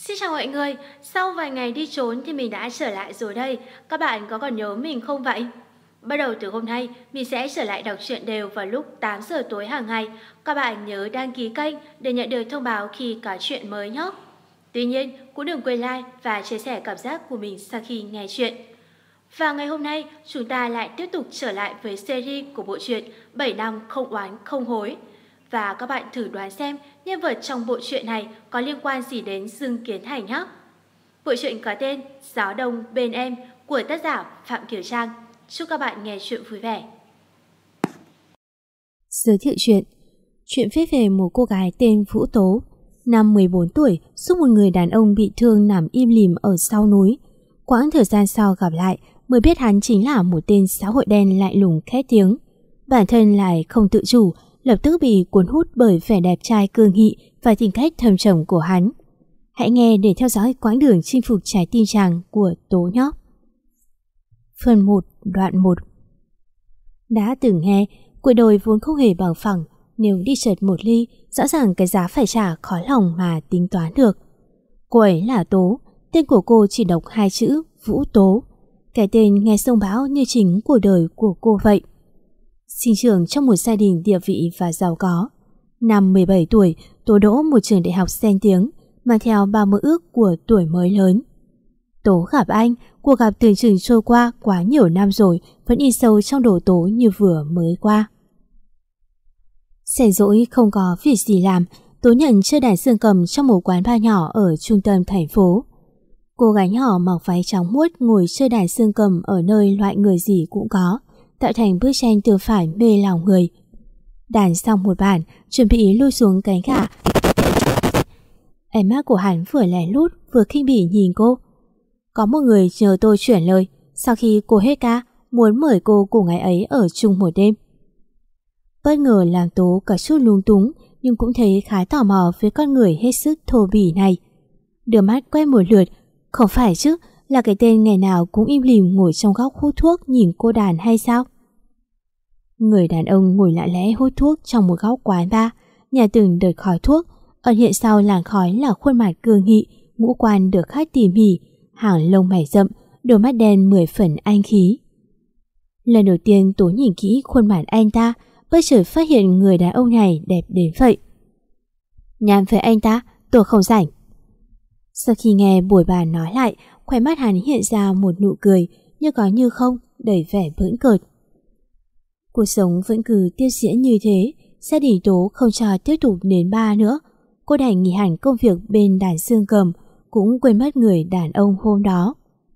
Xin chào mọi người, sau vài ngày đi trốn thì mình đã trở lại rồi đây. Các bạn có còn nhớ mình không vậy? Bắt đầu từ hôm nay, mình sẽ trở lại đọc truyện đều vào lúc 8 giờ tối hàng ngày. Các bạn nhớ đăng ký kênh để nhận được thông báo khi có truyện mới nhé. Tuy nhiên, cũng đừng quên like và chia sẻ cảm giác của mình sau khi nghe truyện. Và ngày hôm nay, chúng ta lại tiếp tục trở lại với series của bộ truyện 7 năm không oán không hối. Và các bạn thử đoán xem nhân vật trong bộ truyện này có liên quan gì đến Dương Kiến Thành nhé. Bộ truyện có tên Gió Đông Bên Em của tác giả Phạm Kiều Trang. Chúc các bạn nghe truyện vui vẻ. Giới thiệu chuyện viết về một cô gái tên Vũ Tố, năm 14 tuổi, giúp một người đàn ông bị thương nằm im lìm ở sau núi. Quãng thời gian sau gặp lại mới biết hắn chính là một tên xã hội đen lạnh lùng khét tiếng. Bản thân lại không tự chủ, lập tức bị cuốn hút bởi vẻ đẹp trai cương nghị và tính cách thâm trầm của hắn. Hãy nghe để theo dõi quãng đường chinh phục trái tim chàng của Tố nhé. Phần 1, đoạn 1. Đã từng nghe, cuộc đời vốn không hề bằng phẳng, nếu đi chợt một ly, rõ ràng cái giá phải trả khó lòng mà tính toán được. Cô ấy là Tố, tên của cô chỉ đọc hai chữ Vũ Tố. Cái tên nghe sông bão như chính cuộc đời của cô vậy. Sinh trưởng trong một gia đình địa vị và giàu có. Năm 17 tuổi, Tố đỗ một trường đại học danh tiếng, mang theo bao mơ ước của tuổi mới lớn. Tố gặp anh, cuộc gặp tưởng chừng trôi qua quá nhiều năm rồi, vẫn in sâu trong đầu Tố như vừa mới qua. Rảnh rỗi không có việc gì làm, Tố nhận chơi đàn dương cầm trong một quán bar nhỏ ở trung tâm thành phố. Cô gái nhỏ mặc váy trắng muốt ngồi chơi đàn dương cầm ở nơi loại người gì cũng có, tạo thành bức tranh từ phải mê lòng người. Đàn xong một bản, chuẩn bị lui xuống cánh gà. Ánh mắt của hắn vừa lén lút vừa khinh bỉ nhìn cô. Có một người nhờ tôi chuyển lời, sau khi cô hết ca, muốn mời cô cùng ngày ấy ở chung một đêm. Bất ngờ làm Tố có chút lung túng, nhưng cũng thấy khá tò mò với con người hết sức thô bỉ này. Đưa mắt quét một lượt, không phải chứ, là cái tên ngày nào cũng im lìm ngồi trong góc hút thuốc nhìn cô đàn hay sao? Người đàn ông ngồi lặng lẽ hút thuốc trong một góc quán bar, nhả từng đợt khói thuốc, ẩn hiện sau làn khói là khuôn mặt cương nghị, ngũ quan được khắc tỉ mỉ, hàng lông mày rậm, đôi mắt đen 10 phần anh khí. Lần đầu tiên Tố nhìn kỹ khuôn mặt anh ta, bất chợt phát hiện người đàn ông này đẹp đến vậy. Nhằm với anh ta, tôi không rảnh. Sau khi nghe buổi bàn nói lại, khóe mắt hắn hiện ra một nụ cười, như có như không, đầy vẻ bỡn cợt. Cuộc sống vẫn cứ tiếp diễn như thế, gia đình Tố không cho tiếp tục đến bar nữa. Cô đành nghỉ hẳn công việc bên đàn dương cầm, cũng quên mất người đàn ông hôm đó.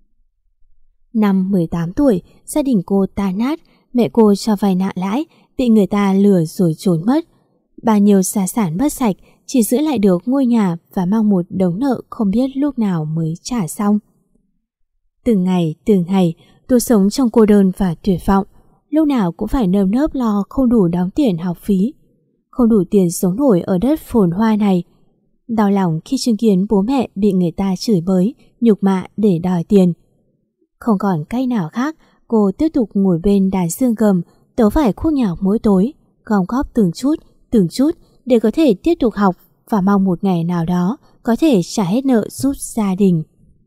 Năm 18 tuổi, gia đình cô tan nát, mẹ cô cho vay nặng lãi, bị người ta lừa rồi trốn mất. Bao nhiêu gia sản mất sạch, chỉ giữ lại được ngôi nhà và mang một đống nợ không biết lúc nào mới trả xong. Từng ngày, tôi sống trong cô đơn và tuyệt vọng. Lúc nào cũng phải nơm nớp lo không đủ đóng tiền học phí, không đủ tiền sống nổi ở đất phồn hoa này. Đau lòng khi chứng kiến bố mẹ bị người ta chửi bới, nhục mạ để đòi tiền. Không còn cách nào khác, cô tiếp tục ngồi bên đàn dương cầm, tấu phải khúc nhạc mỗi tối, gom góp từng chút để có thể tiếp tục học và mong một ngày nào đó có thể trả hết nợ giúp gia đình.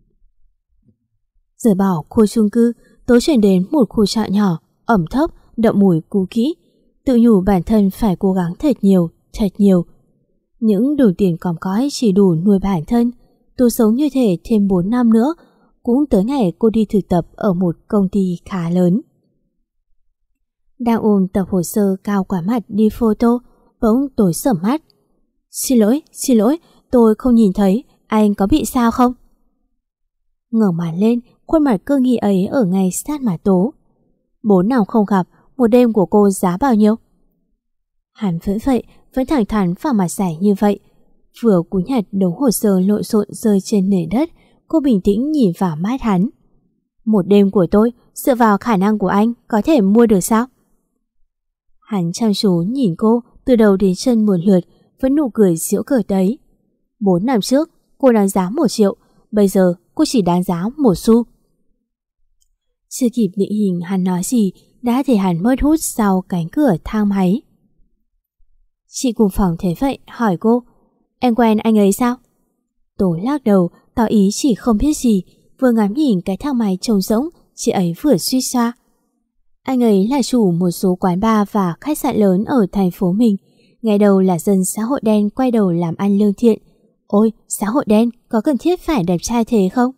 Rời bỏ khu chung cư, Tố chuyển đến một khu trọ nhỏ, ẩm thấp, đậm mùi cũ kỹ. Tự nhủ bản thân phải cố gắng thật nhiều. Những đồng tiền còm cõi chỉ đủ nuôi bản thân. Tố sống như thể thêm 4 năm nữa, cũng tới ngày cô đi thực tập ở một công ty khá lớn. Đang ôm tập hồ sơ cao quả mặt đi photo, bỗng tối sầm mắt. Xin lỗi, tôi không nhìn thấy, anh có bị sao không? Ngẩng mặt lên, khuôn mặt cương nghị ấy ở ngay sát mặt Tố. 4 năm không gặp, một đêm của cô giá bao nhiêu? Hắn vẫn vậy, vẫn thẳng thắn và mặt dày như vậy. Vừa cúi nhặt đống hồ sơ lộn xộn rơi trên nền đất, cô bình tĩnh nhìn vào mắt hắn. Một đêm của tôi, dựa vào khả năng của anh, có thể mua được sao? Hắn chăm chú nhìn cô từ đầu đến chân một lượt, vẫn nụ cười giễu cợt đấy. 4 năm trước, cô đáng giá 1 triệu, bây giờ cô chỉ đáng giá 1 xu. Chưa kịp định hình hắn nói gì, đã thấy hắn mất hút sau cánh cửa thang máy. Chị cùng phòng thấy vậy, hỏi cô, em quen anh ấy sao? Tố lắc đầu, tỏ ý chỉ không biết gì, vừa ngắm nhìn cái thang máy trống rỗng, chị ấy vừa suy xoa. Anh ấy là chủ một số quán bar và khách sạn lớn ở thành phố mình. Ngày đầu là dân xã hội đen quay đầu làm ăn lương thiện. Ôi, xã hội đen có cần thiết phải đẹp trai thế không?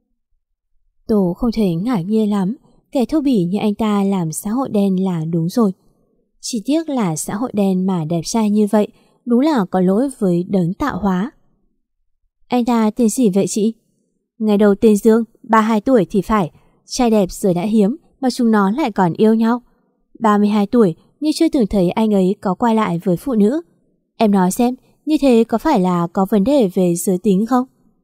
Tố không thấy ngạc nhiên lắm. Kẻ thô bỉ như anh ta làm xã hội đen là đúng rồi. Chỉ tiếc là xã hội đen mà đẹp trai như vậy, đúng là có lỗi với đấng tạo hóa. Anh ta tên gì vậy chị? Ngày đầu tên Dương, 32 tuổi thì phải. Trai đẹp giờ đã hiếm mà chúng nó lại còn yêu nhau. 32 tuổi nhưng chưa từng thấy anh ấy có qua lại với phụ nữ. Em nói xem, như thế có phải là có vấn đề về giới tính không?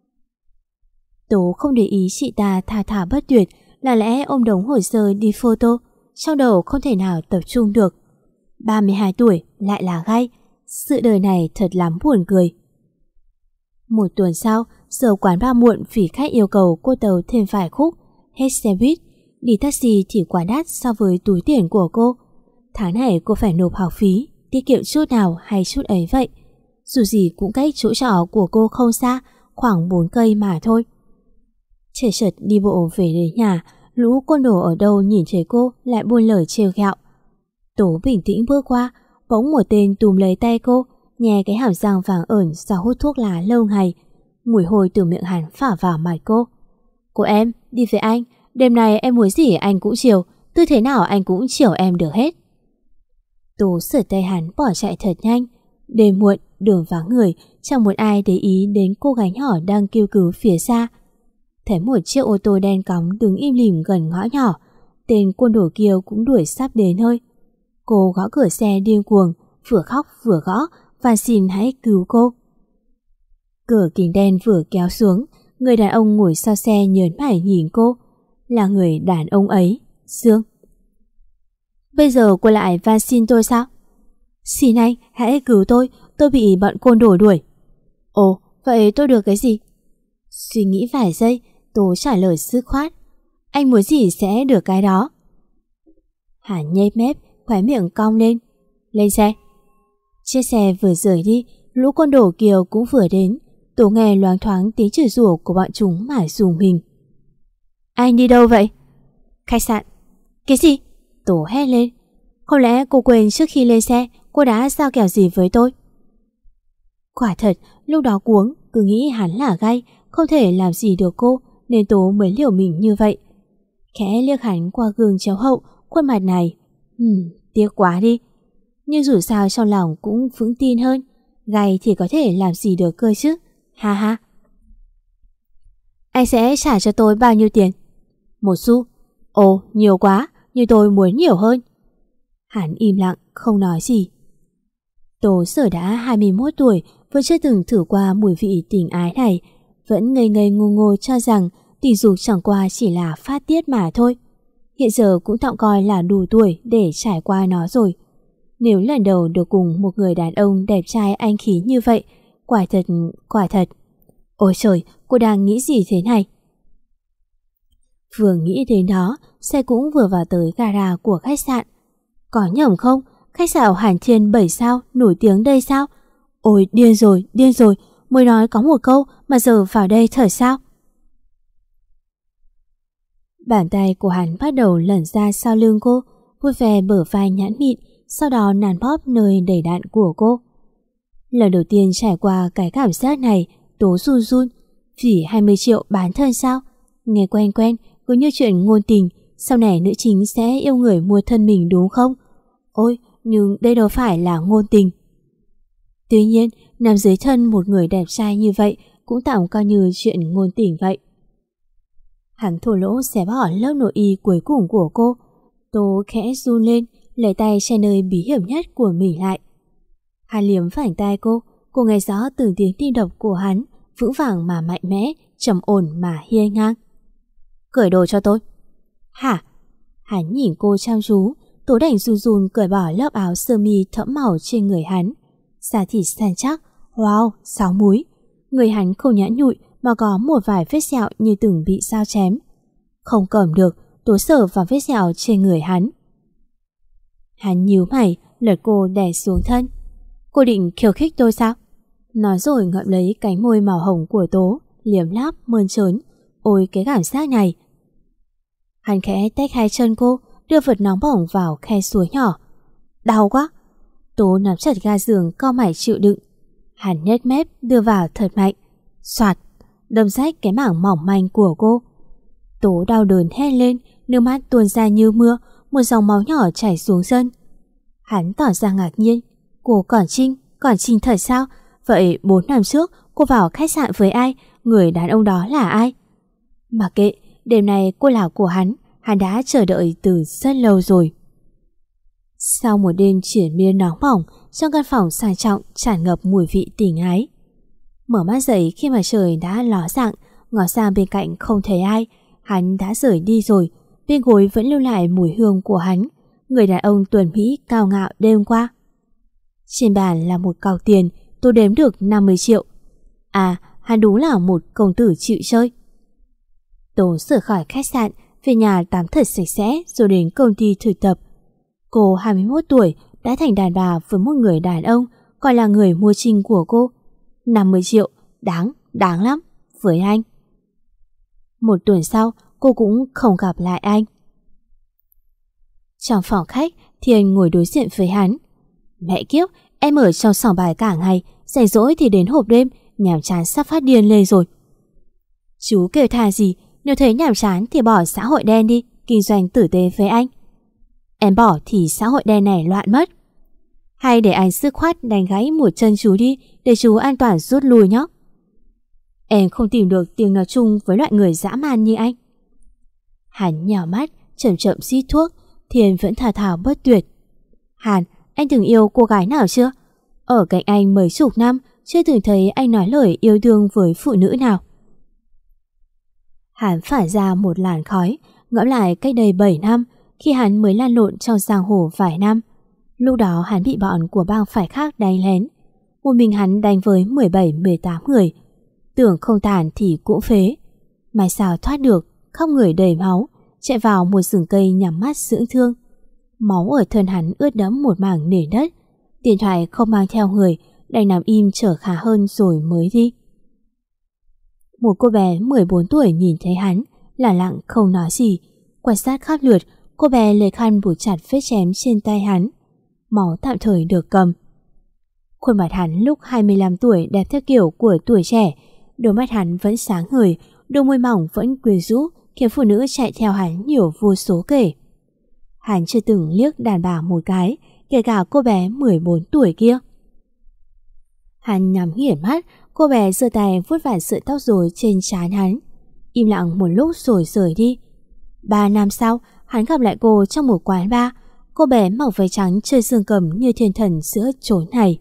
Tố không để ý chị ta thà thà bất tuyệt, là lẽ ôm đống hồ sơ đi photo, trong đầu không thể nào tập trung được. 32 tuổi lại là gay, sự đời này thật lắm buồn cười. Một tuần sau, giờ quán bar muộn vì khách yêu cầu cô tàu thêm vài khúc, hết xe buýt, đi taxi thì quá đắt so với túi tiền của cô. Tháng này cô phải nộp học phí, tiết kiệm chút nào hay chút ấy vậy. Dù gì cũng cách chỗ trọ của cô không xa, khoảng 4 cây mà thôi. Chợt đi bộ về đến nhà, lũ côn đồ ở đâu nhìn thấy cô lại buôn lời trêu ghẹo. Tố bình tĩnh bước qua, bỗng một tên túm lấy tay cô, nhè cái hàm răng vàng ởn do hút thuốc lá lâu ngày. Mùi hôi từ miệng hắn phả vào mặt cô. Cô em, đi với anh, đêm nay em muốn gì anh cũng chiều, tư thế nào anh cũng chiều em được hết. Tố sửa tay hắn bỏ chạy thật nhanh. Đêm muộn, đường vắng người, chẳng một ai để ý đến cô gái nhỏ đang kêu cứu phía xa. Thấy một chiếc ô tô đen cóng đứng im lìm gần ngõ nhỏ, tên côn đồ kia cũng đuổi sắp đến hơi. Cô gõ cửa xe điên cuồng, vừa khóc vừa gõ và xin hãy cứu cô. Cửa kính đen vừa kéo xuống, người đàn ông ngồi sau xe nhớn mày nhìn cô. Là người đàn ông ấy, Dương. Bây giờ cô lại van xin tôi sao? Xin anh, hãy cứu tôi bị bọn côn đồ đuổi. Ồ, vậy tôi được cái gì? Suy nghĩ vài giây, Tố trả lời dứt khoát. Anh muốn gì sẽ được cái đó. Hắn nhếch mép, khóe miệng cong lên. Lên xe. Chiếc xe vừa rời đi, lũ côn đồ kia cũng vừa đến. Tố nghe loáng thoáng tiếng chửi rủa của bọn chúng mà rùng mình. Anh đi đâu vậy? Khách sạn. Cái gì? Tố hét lên. Không lẽ cô quên trước khi lên xe cô đã giao kèo gì với tôi? Quả thật, lúc đó cuống, cứ nghĩ hắn là gay, không thể làm gì được cô, nên Tố mới liều mình như vậy. Khẽ liếc hắn qua gương chiếu hậu, khuôn mặt này. Tiếc quá đi. Nhưng dù sao trong lòng cũng vững tin hơn. Gay thì có thể làm gì được cơ chứ. Ha ha. Anh sẽ trả cho tôi bao nhiêu tiền? 1 xu. Ồ, nhiều quá, nhưng tôi muốn nhiều hơn. Hắn im lặng, không nói gì. Tố giờ đã 21 tuổi, vẫn chưa từng thử qua mùi vị tình ái này, vẫn ngây ngây ngô ngô cho rằng tình dục chẳng qua chỉ là phát tiết mà thôi. Hiện giờ cũng tạm coi là đủ tuổi để trải qua nó rồi. Nếu lần đầu được cùng một người đàn ông đẹp trai anh khí như vậy, quả thật. Ôi trời, cô đang nghĩ gì thế này? Vừa nghĩ đến đó, xe cũng vừa vào tới gara của khách sạn. Có nhầm không? Khách sạn Hàn Thiên 7 sao nổi tiếng đây sao? Ôi điên rồi, mới nói có một câu mà giờ vào đây thở sao? Bàn tay của hắn bắt đầu lẩn ra sau lưng cô, vui vẻ bờ vai nhẵn mịn, sau đó nắn bóp nơi đầy đặn của cô. Lần đầu tiên trải qua cái cảm giác này, Tố run, vì 20 triệu bán thân sao? Nghe quen, cứ như chuyện ngôn tình, sau này nữ chính sẽ yêu người mua thân mình đúng không? Ôi, nhưng đây đâu phải là ngôn tình. Tuy nhiên, nằm dưới thân một người đẹp trai như vậy cũng tạm coi như chuyện ngôn tình vậy. Hắn thô lỗ xé bỏ lớp nội y cuối cùng của cô. Tố khẽ run lên, lấy tay che nơi bí hiểm nhất của mình lại. Hắn liếm vành tai cô nghe rõ từng tiếng tim đập của hắn, vững vàng mà mạnh mẽ, trầm ổn mà hiên ngang. Cởi đồ cho tôi. Hả? Hắn nhìn cô chăm chú, Tố đành run cởi bỏ lớp áo sơ mi thẫm màu trên người hắn. Da thịt săn chắc, wow, 6 múi. Người hắn không nhẵn nhụi mà có một vài vết sẹo như từng bị dao chém. Không cầm được, Tố sờ vào vết sẹo trên người hắn. Hắn nhíu mày, lật cô đè xuống thân. Cô định khiêu khích tôi sao? Nói rồi ngậm lấy cánh môi màu hồng của Tố, liếm láp mơn trớn. Ôi cái cảm giác này. Hắn khẽ tách hai chân cô, đưa vật nóng bỏng vào khe suối nhỏ. Đau quá. Tố nắm chặt ga giường, cau mày chịu đựng. Hắn nhếch mép đưa vào thật mạnh. Soạt, đâm rách cái mảng mỏng manh của cô. Tố đau đớn hét lên, nước mắt tuôn ra như mưa, một dòng máu nhỏ chảy xuống sân. Hắn tỏ ra ngạc nhiên. Cô còn Trinh thật sao? Vậy 4 năm trước cô vào khách sạn với ai? Người đàn ông đó là ai? Mặc kệ, đêm nay cô là của hắn đã chờ đợi từ rất lâu rồi. Sau một đêm triển miên nóng bỏng, trong căn phòng sang trọng tràn ngập mùi vị tình ái. Mở mắt dậy khi mà trời đã ló dạng, ngó sang bên cạnh không thấy ai. Hắn đã rời đi rồi, bên gối vẫn lưu lại mùi hương của hắn, người đàn ông tuấn mỹ cao ngạo đêm qua. Trên bàn là một cọc tiền, tôi đếm được 50 triệu. À, hắn đúng là một công tử chịu chơi. Tố rời khỏi khách sạn, về nhà tắm thật sạch sẽ rồi đến công ty thực tập. Cô 21 tuổi đã thành đàn bà với một người đàn ông gọi là người mua trinh của cô. 50 triệu, đáng lắm với anh. Một tuần sau, cô cũng không gặp lại anh. Trong phòng khách, Thiên ngồi đối diện với hắn. Mẹ kiếp, em ở trong sòng bài cả ngày, rảnh rỗi thì đến hộp đêm, nhàm chán sắp phát điên lên rồi. Chú kêu thà gì, nếu thấy nhàm chán thì bỏ xã hội đen đi, kinh doanh tử tế với anh. Em bỏ thì xã hội đen này loạn mất. Hay để anh dứt khoát đánh gãy một chân chú đi, để chú an toàn rút lui nhé. Em không tìm được tiếng nói chung với loại người dã man như anh. Hắn nhào mắt, chậm chậm rít thuốc. Thiên vẫn thao thao bất tuyệt. Hàn, anh từng yêu cô gái nào chưa? Ở cạnh anh mấy chục năm, chưa từng thấy anh nói lời yêu thương với phụ nữ nào. Hắn phả ra một làn khói, ngẫm lại cách đây 7 năm, khi hắn mới lan lộn trong giang hồ vài năm. Lúc đó hắn bị bọn của bang phái khác đánh lén. Một mình hắn đánh với 17-18 người. Tưởng không tàn thì cũng phế. Mà sao thoát được, khắp người đầy máu, chạy vào một rừng cây nhắm mắt dưỡng thương. Máu ở thân hắn ướt đẫm một mảng nền đất. Điện thoại không mang theo người, đành nằm im chờ khá hơn rồi mới đi. Một cô bé 14 tuổi nhìn thấy hắn, lẳng lặng không nói gì. Quan sát khắp lượt, cô bé lấy khăn bủi chặt vết chém trên tay hắn. Máu tạm thời được cầm. Khuôn mặt hắn lúc 25 tuổi đẹp theo kiểu của tuổi trẻ. Đôi mắt hắn vẫn sáng ngời, đôi môi mỏng vẫn quyến rũ, khiến phụ nữ chạy theo hắn nhiều vô số kể. Hắn chưa từng liếc đàn bà một cái, kể cả cô bé 14 tuổi kia. Hắn nhắm nghiền mắt, cô bé giơ tay vuốt vài sợi tóc rối trên trán hắn. Im lặng một lúc rồi rời đi. 3 năm sau, hắn gặp lại cô trong một quán bar. Cô bé mặc váy trắng chơi dương cầm như thiên thần giữa chốn này.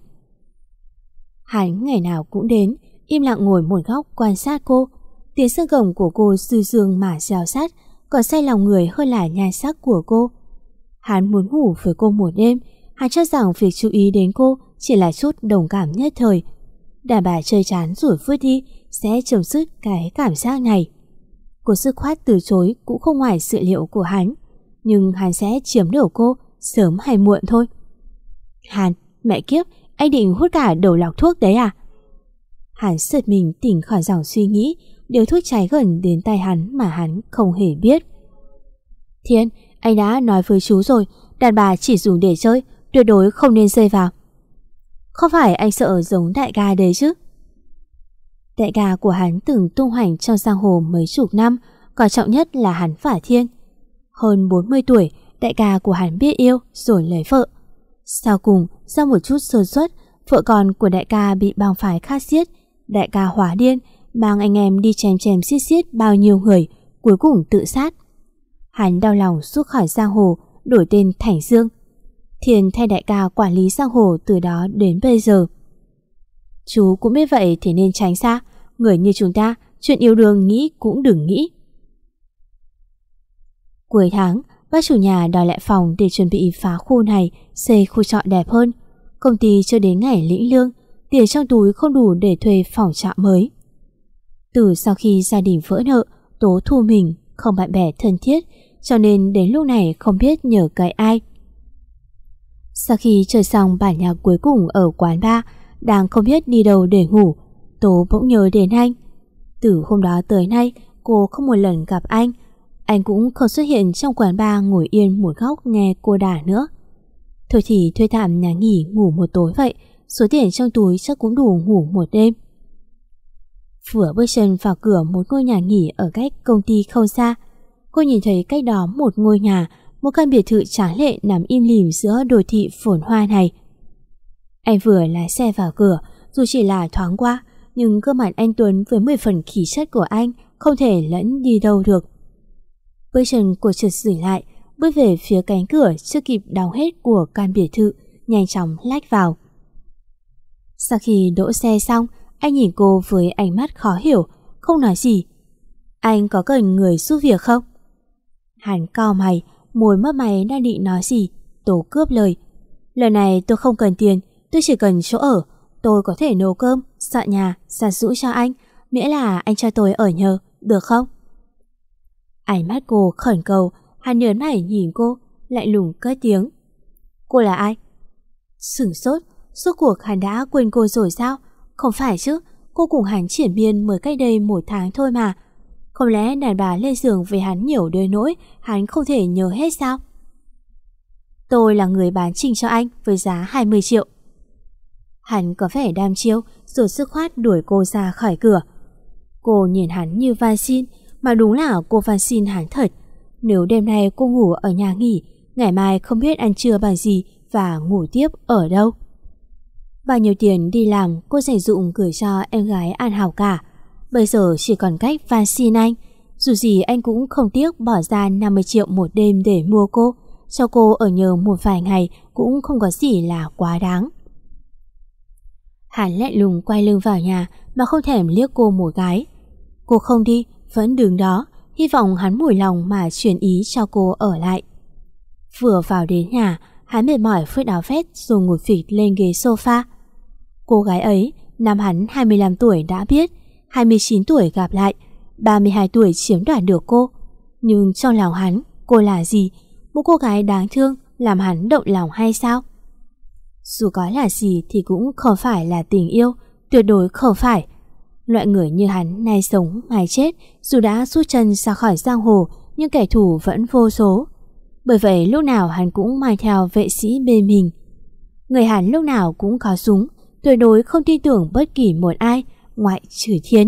Hắn ngày nào cũng đến, im lặng ngồi một góc quan sát cô. Tiếng xương gồng của cô dư dương mà rào sát, còn say lòng người hơn là nhan sắc của cô. Hắn muốn ngủ với cô một đêm. Hắn cho rằng việc chú ý đến cô chỉ là chút đồng cảm nhất thời. Đàn bà chơi chán rồi vứt đi sẽ chấm dứt cái cảm giác này. Cô dứt khoát từ chối cũng không ngoài dự liệu của hắn. Nhưng hắn sẽ chiếm được cô sớm hay muộn thôi. Hàn, mẹ kiếp, anh định hút cả đầu lọc thuốc đấy à? Hắn giật mình tỉnh khỏi dòng suy nghĩ. Điều thuốc cháy gần đến tay hắn mà hắn không hề biết. Thiên, anh đã nói với chú rồi, đàn bà chỉ dùng để chơi, tuyệt đối không nên rơi vào. Không phải anh sợ giống đại ca đấy chứ? Đại ca của hắn từng tung hoành trong giang hồ mấy chục năm, quan trọng nhất là hắn và Thiên. Hơn 40 tuổi, đại ca của hắn biết yêu rồi lấy vợ. Sau cùng, do một chút sơ suất, vợ con của đại ca bị bang phái khác giết. Đại ca hóa điên, mang anh em đi chém chém xiết bao nhiêu người, cuối cùng tự sát. Hắn đau lòng rút khỏi giang hồ, đổi tên thành Dương. Thiên thay đại ca quản lý giang hồ từ đó đến bây giờ. Chú cũng biết vậy thì nên tránh xa. Người như chúng ta, chuyện yêu đương nghĩ cũng đừng nghĩ. Cuối tháng, bác chủ nhà đòi lại phòng để chuẩn bị phá khu này, xây khu trọ đẹp hơn. Công ty chưa đến ngày lĩnh lương, tiền trong túi không đủ để thuê phòng trọ mới. Từ sau khi gia đình vỡ nợ, Tố thu mình, không bạn bè thân thiết, cho nên đến lúc này không biết nhờ cậy ai. Sau khi chơi xong bản nhạc cuối cùng ở quán bar, đang không biết đi đâu để ngủ, Tố bỗng nhớ đến anh. Từ hôm đó tới nay, cô không một lần gặp anh. Anh cũng không xuất hiện trong quán bar ngồi yên một góc nghe cô đả nữa. Thôi thì thuê tạm nhà nghỉ ngủ một tối vậy, số tiền trong túi chắc cũng đủ ngủ một đêm. Vừa bước chân vào cửa một ngôi nhà nghỉ ở cách công ty không xa, cô nhìn thấy cách đó một ngôi nhà, một căn biệt thự tráng lệ nằm im lìm giữa đô thị phồn hoa này. Anh vừa lái xe vào cửa, dù chỉ là thoáng qua, nhưng gương mặt anh Tuấn với 10 phần khí chất của anh không thể lẫn đi đâu được. Bước chân của chợt dừng lại, bước về phía cánh cửa chưa kịp đóng hết của căn biệt thự, nhanh chóng lách vào. Sau khi đỗ xe xong, anh nhìn cô với ánh mắt khó hiểu, không nói gì. Anh có cần người giúp việc không? Hắn cau mày, môi mấp máy đang định nói gì, Tố cướp lời. Lần này tôi không cần tiền, tôi chỉ cần chỗ ở. Tôi có thể nấu cơm, dọn nhà, giặt giũ cho anh, miễn là anh cho tôi ở nhờ, được không? Ánh mắt cô khẩn cầu, hắn nhớn mày nhìn cô, lại lùng cất tiếng. Cô là ai? Sửng sốt, suốt cuộc hắn đã quên cô rồi sao? Không phải chứ, cô cùng hắn triển miên mới cách đây 1 tháng thôi mà. Không lẽ đàn bà lên giường với hắn nhiều đến nỗi hắn không thể nhớ hết sao? Tôi là người bán trình cho anh với giá 20 triệu. Hắn có vẻ đam chiêu rồi dứt khoát đuổi cô ra khỏi cửa. Cô nhìn hắn như van xin, mà đúng là cô van xin hắn thật. Nếu đêm nay cô ngủ ở nhà nghỉ, ngày mai không biết ăn trưa bằng gì và ngủ tiếp ở đâu. Bao nhiêu tiền đi làm cô dành dụm gửi cho em gái ăn học cả. Bây giờ chỉ còn cách van xin anh. Dù gì anh cũng không tiếc bỏ ra 50 triệu một đêm để mua cô. Cho cô ở nhờ một vài ngày cũng không có gì là quá đáng. Hắn lạnh lùng quay lưng vào nhà mà không thèm liếc cô một cái. Cô không đi, vẫn đứng đó, hy vọng hắn mủi lòng mà chuyển ý cho cô ở lại. Vừa vào đến nhà, hắn mệt mỏi phết áo vest rồi ngồi phịch lên ghế sofa. Cô gái ấy, năm hắn 25 tuổi đã biết, 29 tuổi gặp lại, 32 tuổi chiếm đoạt được cô. Nhưng trong lòng hắn, cô là gì? Một cô gái đáng thương làm hắn động lòng hay sao? Dù có là gì thì cũng không phải là tình yêu, tuyệt đối không phải. Loại người như hắn nay sống ngày chết, dù đã rút chân ra khỏi giang hồ nhưng kẻ thù vẫn vô số. Bởi vậy lúc nào hắn cũng mang theo vệ sĩ bên mình. Người hắn lúc nào cũng có súng, tuyệt đối không tin tưởng bất kỳ một ai ngoại trừ Thiên.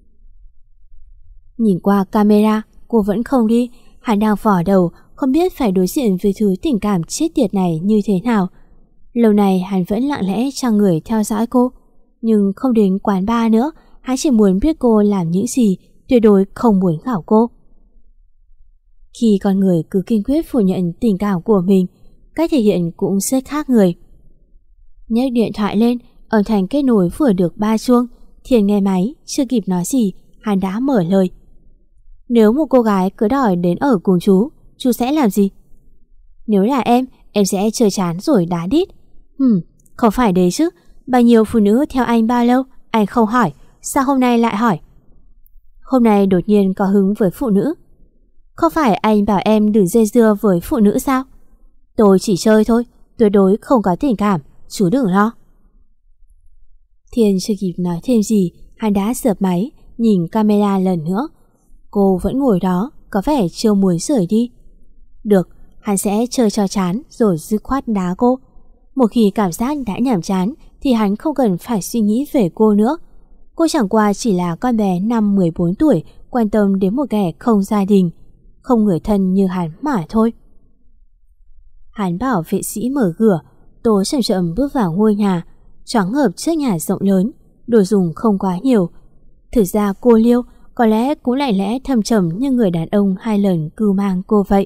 Nhìn qua camera, cô vẫn không đi. Hắn đang vò đầu, không biết phải đối diện với thứ tình cảm chết tiệt này như thế nào. Lâu này hắn vẫn lặng lẽ cho người theo dõi cô, nhưng không đến quán bar nữa. Hắn chỉ muốn biết cô làm những gì, tuyệt đối không muốn khảo cô. Khi con người cứ kiên quyết phủ nhận tình cảm của mình, cách thể hiện cũng rất khác người. Nhấc điện thoại lên, âm thanh kết nối vừa được 3 chuông, Thiên nghe máy, chưa kịp nói gì, hắn đã mở lời. Nếu một cô gái cứ đòi đến ở cùng chú sẽ làm gì? Nếu là em sẽ chơi chán rồi đá đít. Không phải đấy chứ, bao nhiêu phụ nữ theo anh bao lâu, anh không hỏi, sao hôm nay lại hỏi? Hôm nay đột nhiên có hứng với phụ nữ. Không phải anh bảo em đừng dây dưa với phụ nữ sao? Tôi chỉ chơi thôi, tuyệt đối không có tình cảm, chú đừng lo. Thiên chưa kịp nói thêm gì, hắn đã dập máy, nhìn camera lần nữa. Cô vẫn ngồi đó, có vẻ chưa muốn rời đi. Được, hắn sẽ chơi cho chán rồi dứt khoát đá cô. Một khi cảm giác đã nhàm chán thì hắn không cần phải suy nghĩ về cô nữa. Cô chẳng qua chỉ là con bé năm 14 tuổi quan tâm đến một kẻ không gia đình, không người thân như hắn mà thôi. Hắn bảo vệ sĩ mở cửa, Tố chậm chậm bước vào ngôi nhà, choáng ngợp trước nhà rộng lớn, đồ dùng không quá nhiều. Thực ra cô Liêu có lẽ cũng lạnh lẽ thâm trầm như người đàn ông 2 lần cưu mang cô vậy.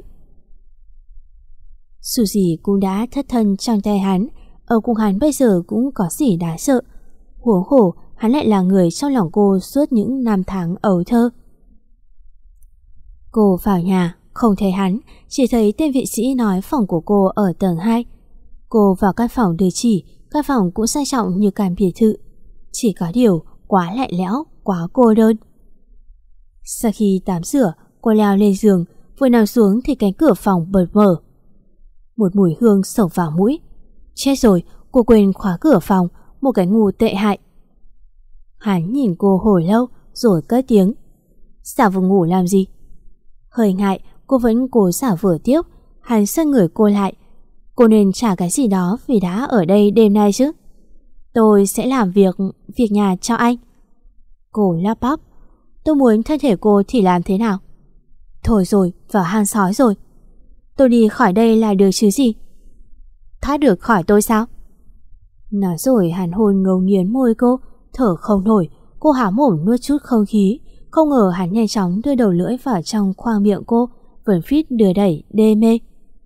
Dù gì cũng đã thất thân trong tay hắn, ở cùng hắn bây giờ cũng có gì đáng sợ. Huống hồ hắn lại là người trong lòng cô suốt những năm tháng ấu thơ. Cô vào nhà, không thấy hắn, chỉ thấy tên vệ sĩ nói phòng của cô ở tầng 2. Cô vào căn phòng đưa chỉ, căn phòng cũng sang trọng như căn biệt thự. Chỉ có điều quá lạnh lẽo, quá cô đơn. Sau khi tắm rửa, cô leo lên giường, vừa nằm xuống thì cánh cửa phòng bật mở. Một mùi hương xộc vào mũi. Chết rồi, cô quên khóa cửa phòng, một cái ngu tệ hại. Hắn nhìn cô hồi lâu rồi cất tiếng. Giả vờ ngủ làm gì? Hơi ngại, cô vẫn cố giả vờ tiếp. Hắn xoay người cô lại. Cô nên trả cái gì đó vì đã ở đây đêm nay chứ. Tôi sẽ làm việc nhà cho anh. Cô lắp bắp. Tôi muốn thân thể cô thì làm thế nào? Thôi rồi, vào hang sói rồi. Tôi đi khỏi đây là được chứ gì? Thoát được khỏi tôi sao? Nói rồi hắn hôn ngấu nghiến môi cô, thở không nổi. Cô há mồm nuốt chút không khí. Không ngờ hắn nhanh chóng đưa đầu lưỡi vào trong khoang miệng cô, vẫn phít đưa đẩy đê mê.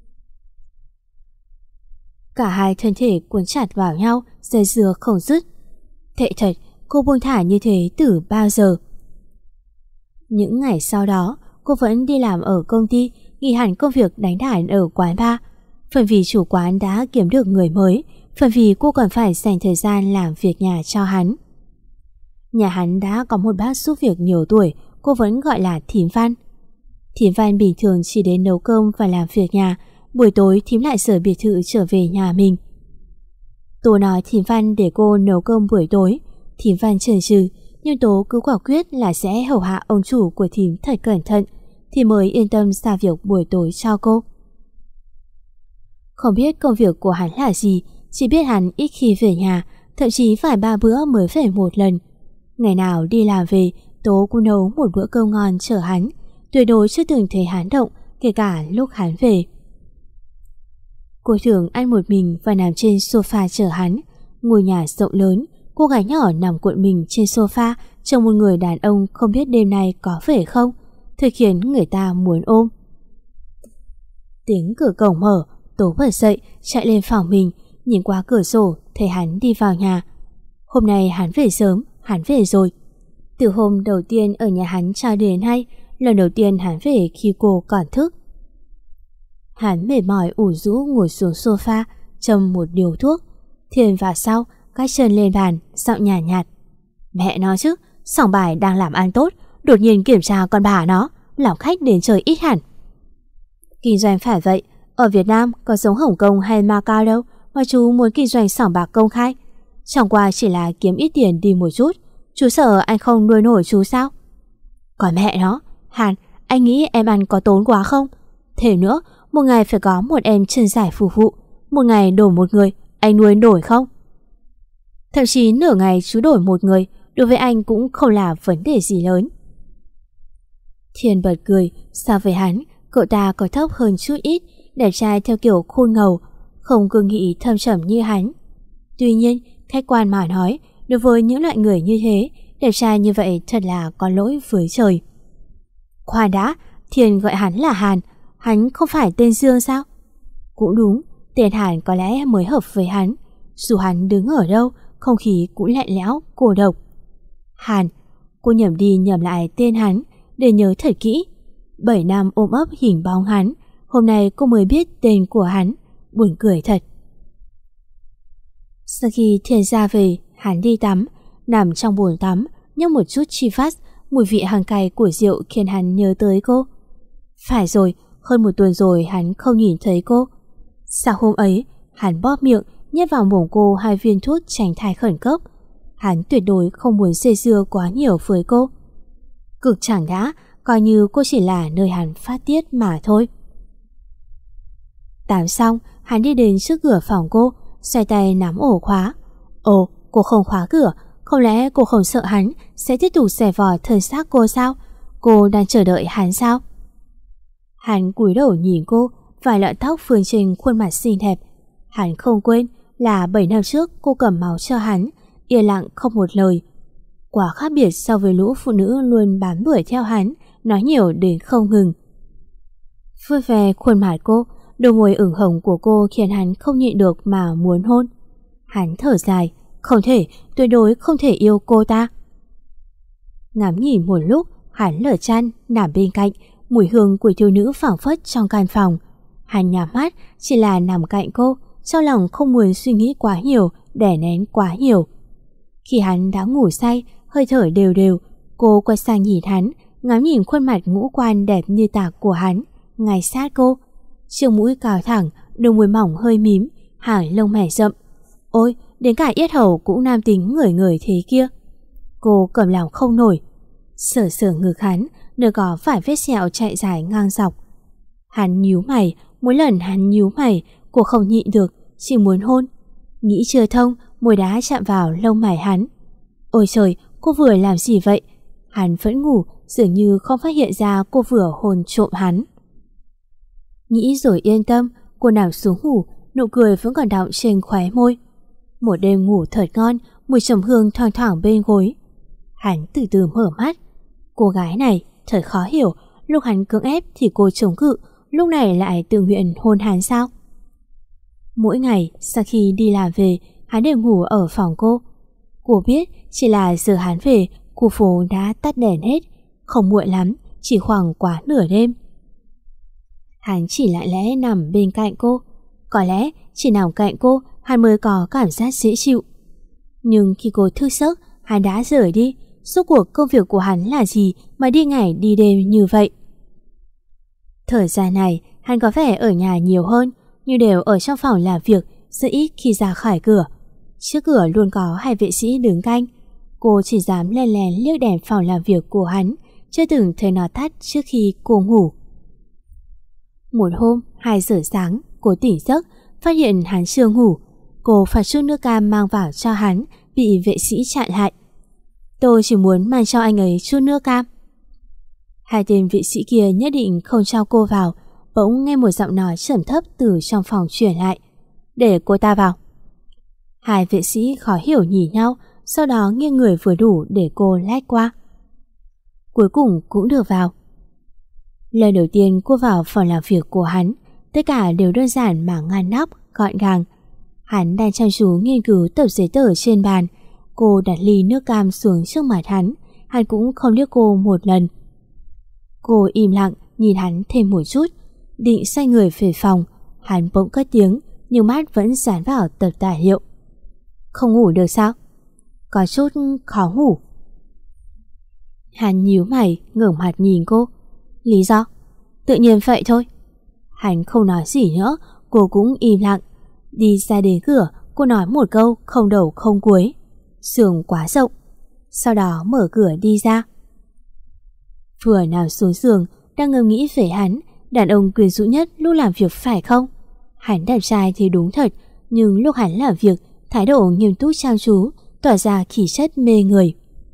Cả hai thân thể cuốn chặt vào nhau, dây dưa không dứt. Tệ thật, cô buông thả như thế từ bao giờ? Những ngày sau đó, cô vẫn đi làm ở công ty, nghỉ hẳn công việc đánh đàn ở quán bar. Phần vì chủ quán đã kiếm được người mới, phần vì cô còn phải dành thời gian làm việc nhà cho hắn. Nhà hắn đã có một bác giúp việc nhiều tuổi, cô vẫn gọi là thím Văn. Thím Văn bình thường chỉ đến nấu cơm và làm việc nhà, buổi tối thím lại rời biệt thự trở về nhà mình. Tố nói thím Văn để cô nấu cơm buổi tối. Thím Văn chần chừ, nhưng Tố cứ quả quyết là sẽ hầu hạ ông chủ của thím thật cẩn thận, thì mới yên tâm giao việc buổi tối cho cô. Không biết công việc của hắn là gì, chỉ biết hắn ít khi về nhà, thậm chí phải 3 bữa mới về một lần. Ngày nào đi làm về, Tố cũng nấu một bữa cơm ngon chở hắn, tuyệt đối chưa từng thấy hắn động, kể cả lúc hắn về. Cô thường ăn một mình và nằm trên sofa chờ hắn. Ngôi nhà rộng lớn, cô gái nhỏ nằm cuộn mình trên sofa chờ một người đàn ông không biết đêm nay có về không, thực khiến người ta muốn ôm. Tiếng cửa cổng mở, Tố bật dậy, chạy lên phòng mình, nhìn qua cửa sổ thấy hắn đi vào nhà. Hôm nay hắn về sớm, hắn về rồi. Từ hôm đầu tiên ở nhà hắn cho đến nay, lần đầu tiên hắn về khi cô còn thức. Hắn mệt mỏi ủ rũ ngồi xuống sofa, châm một điếu thuốc. Thiền vào sau, gác chân lên bàn, giọng nhàn nhạt. Mẹ nó chứ, sòng bài đang làm ăn tốt, đột nhiên kiểm tra con bà nó, làm khách đến chơi ít hẳn. Kinh doanh phải vậy, ở Việt Nam có giống Hồng Kông hay Macau đâu mà chú muốn kinh doanh sòng bạc công khai. Chẳng qua chỉ là kiếm ít tiền đi một chút, chú sợ anh không nuôi nổi chú sao? Còn mẹ nó, Hàn, anh nghĩ em ăn có tốn quá không? Thế nữa, một ngày phải có một em chân dài phục vụ, một ngày đổi một người, anh nuôi nổi không? Thậm chí nửa ngày chú đổi một người, đối với anh cũng không là vấn đề gì lớn. Thiên bật cười, so với hắn, cậu ta có thấp hơn chút ít, đẹp trai theo kiểu khôn ngầu, không cương nghị thâm trầm như hắn. Tuy nhiên, khách quan mà nói, đối với những loại người như thế, đẹp trai như vậy thật là có lỗi với trời. Khoan đã, Thiên gọi hắn là Hàn, hắn không phải tên Dương sao? Cũng đúng, tên Hàn có lẽ mới hợp với hắn. Dù hắn đứng ở đâu, không khí cũng lạnh lẽo, cô độc. Hàn, cô nhẩm đi nhẩm lại tên hắn để nhớ thật kỹ. 7 năm ôm ấp hình bóng hắn, hôm nay cô mới biết tên của hắn, buồn cười thật. Sau khi Thiên ra về, hắn đi tắm, nằm trong bồn tắm, nhấp một chút chi phát, mùi vị hàng cay của rượu khiến hắn nhớ tới cô. Phải rồi, hơn một tuần rồi hắn không nhìn thấy cô. Sau hôm ấy, hắn bóp miệng, nhét vào mồm cô 2 viên thuốc tránh thai khẩn cấp. Hắn tuyệt đối không muốn dây dưa quá nhiều với cô. Cực chẳng đã, coi như cô chỉ là nơi hắn phát tiết mà thôi. Tắm xong, hắn đi đến trước cửa phòng cô, xoay tay nắm ổ khóa. Ồ, cô không khóa cửa, không lẽ cô không sợ hắn sẽ tiếp tục xẻ vò thân xác cô sao? Cô đang chờ đợi hắn sao? Hắn cúi đầu nhìn cô, vài lọn tóc phường trên khuôn mặt xinh đẹp. Hắn không quên là 7 năm trước cô cầm máu cho hắn, yên lặng không một lời. Quá khác biệt so với lũ phụ nữ luôn bám đuổi theo hắn, nói nhiều đến không ngừng. Vui vẻ khuôn mặt cô, đôi môi ửng hồng của cô khiến hắn không nhịn được mà muốn hôn. Hắn thở dài, không thể, tuyệt đối không thể yêu cô ta. Ngắm nhìn một lúc, hắn lở chăn, nằm bên cạnh, mùi hương của thiếu nữ phảng phất trong căn phòng. Hắn nhắm mắt, chỉ là nằm cạnh cô, trong lòng không muốn suy nghĩ quá nhiều, đè nén quá nhiều. Khi hắn đã ngủ say, hơi thở đều đều, cô quay sang nhìn hắn, ngắm nhìn khuôn mặt ngũ quan đẹp như tạc của hắn, ngay sát cô. Chiếc mũi cao thẳng, đôi môi mỏng hơi mím, hàng lông mày rậm. Ôi, đến cả yết hầu cũng nam tính người người thế kia. Cô cầm lòng không nổi, sờ sờ ngực hắn, nơi có vài vết sẹo chạy dài ngang dọc. Hắn nhíu mày, mỗi lần hắn nhíu mày, cô không nhịn được, chỉ muốn hôn. Nghĩ chưa thông, môi đá chạm vào lông mày hắn. Ôi trời, cô vừa làm gì vậy? Hắn vẫn ngủ, dường như không phát hiện ra cô vừa hôn trộm hắn. Nghĩ rồi yên tâm, cô nằm xuống ngủ, nụ cười vẫn còn đọng trên khóe môi. Một đêm ngủ thật ngon, mùi trầm hương thoang thoảng bên gối. Hắn từ từ mở mắt. Cô gái này thật khó hiểu, lúc hắn cưỡng ép thì cô chống cự, lúc này lại tự nguyện hôn hắn sao? Mỗi ngày sau khi đi làm về, hắn đều ngủ ở phòng cô. Cô biết chỉ là giờ hắn về, khu phố đã tắt đèn hết, không muộn lắm, chỉ khoảng quá nửa đêm. Hắn chỉ lặng lẽ nằm bên cạnh cô. Có lẽ chỉ nằm cạnh cô hắn mới có cảm giác dễ chịu. Nhưng khi cô thức giấc, hắn đã rời đi. Suốt cuộc công việc của hắn là gì mà đi ngày đi đêm như vậy? Thời gian này hắn có vẻ ở nhà nhiều hơn, nhưng đều ở trong phòng làm việc, rất ít khi ra khỏi cửa. Trước cửa luôn có hai vệ sĩ đứng canh. Cô chỉ dám lén lén liếc đèn phòng làm việc của hắn, chưa từng thấy nó tắt trước khi cô ngủ. Một hôm 2 giờ sáng, cô tỉnh giấc, phát hiện hắn chưa ngủ. Cô pha chút nước cam mang vào cho hắn, bị vệ sĩ chặn lại. Tôi chỉ muốn mang cho anh ấy chút nước cam. Hai tên vệ sĩ kia nhất định không cho cô vào. Bỗng nghe một giọng nói trầm thấp từ trong phòng truyền lại. Để cô ta vào. Hai vệ sĩ khó hiểu nhìn nhau, sau đó nghiêng người vừa đủ để cô lách qua. Cuối cùng cũng được vào. Lần đầu tiên cô vào phòng làm việc của hắn, tất cả đều đơn giản mà ngăn nắp, gọn gàng. Hắn đang chăm chú nghiên cứu tập giấy tờ trên bàn. Cô đặt ly nước cam xuống trước mặt hắn cũng không liếc cô một lần. Cô im lặng nhìn hắn thêm một chút, định xoay người về phòng. Hắn bỗng cất tiếng, nhưng mắt vẫn dán vào tập tài liệu. Không ngủ được sao? Có chút khó ngủ. Hắn nhíu mày, ngẩng mặt nhìn cô. Lý do? Tự nhiên vậy thôi. Hắn không nói gì nữa, cô cũng im lặng. Đi ra đến cửa, cô nói một câu không đầu không cuối. Giường quá rộng. Sau đó mở cửa đi ra. Vừa nào xuống giường, đang ngẫm nghĩ về hắn, đàn ông quyến rũ nhất lúc làm việc phải không? Hắn đẹp trai thì đúng thật, nhưng lúc hắn làm việc, thái độ nghiêm túc chăm chú, tỏa ra khí chất mê người.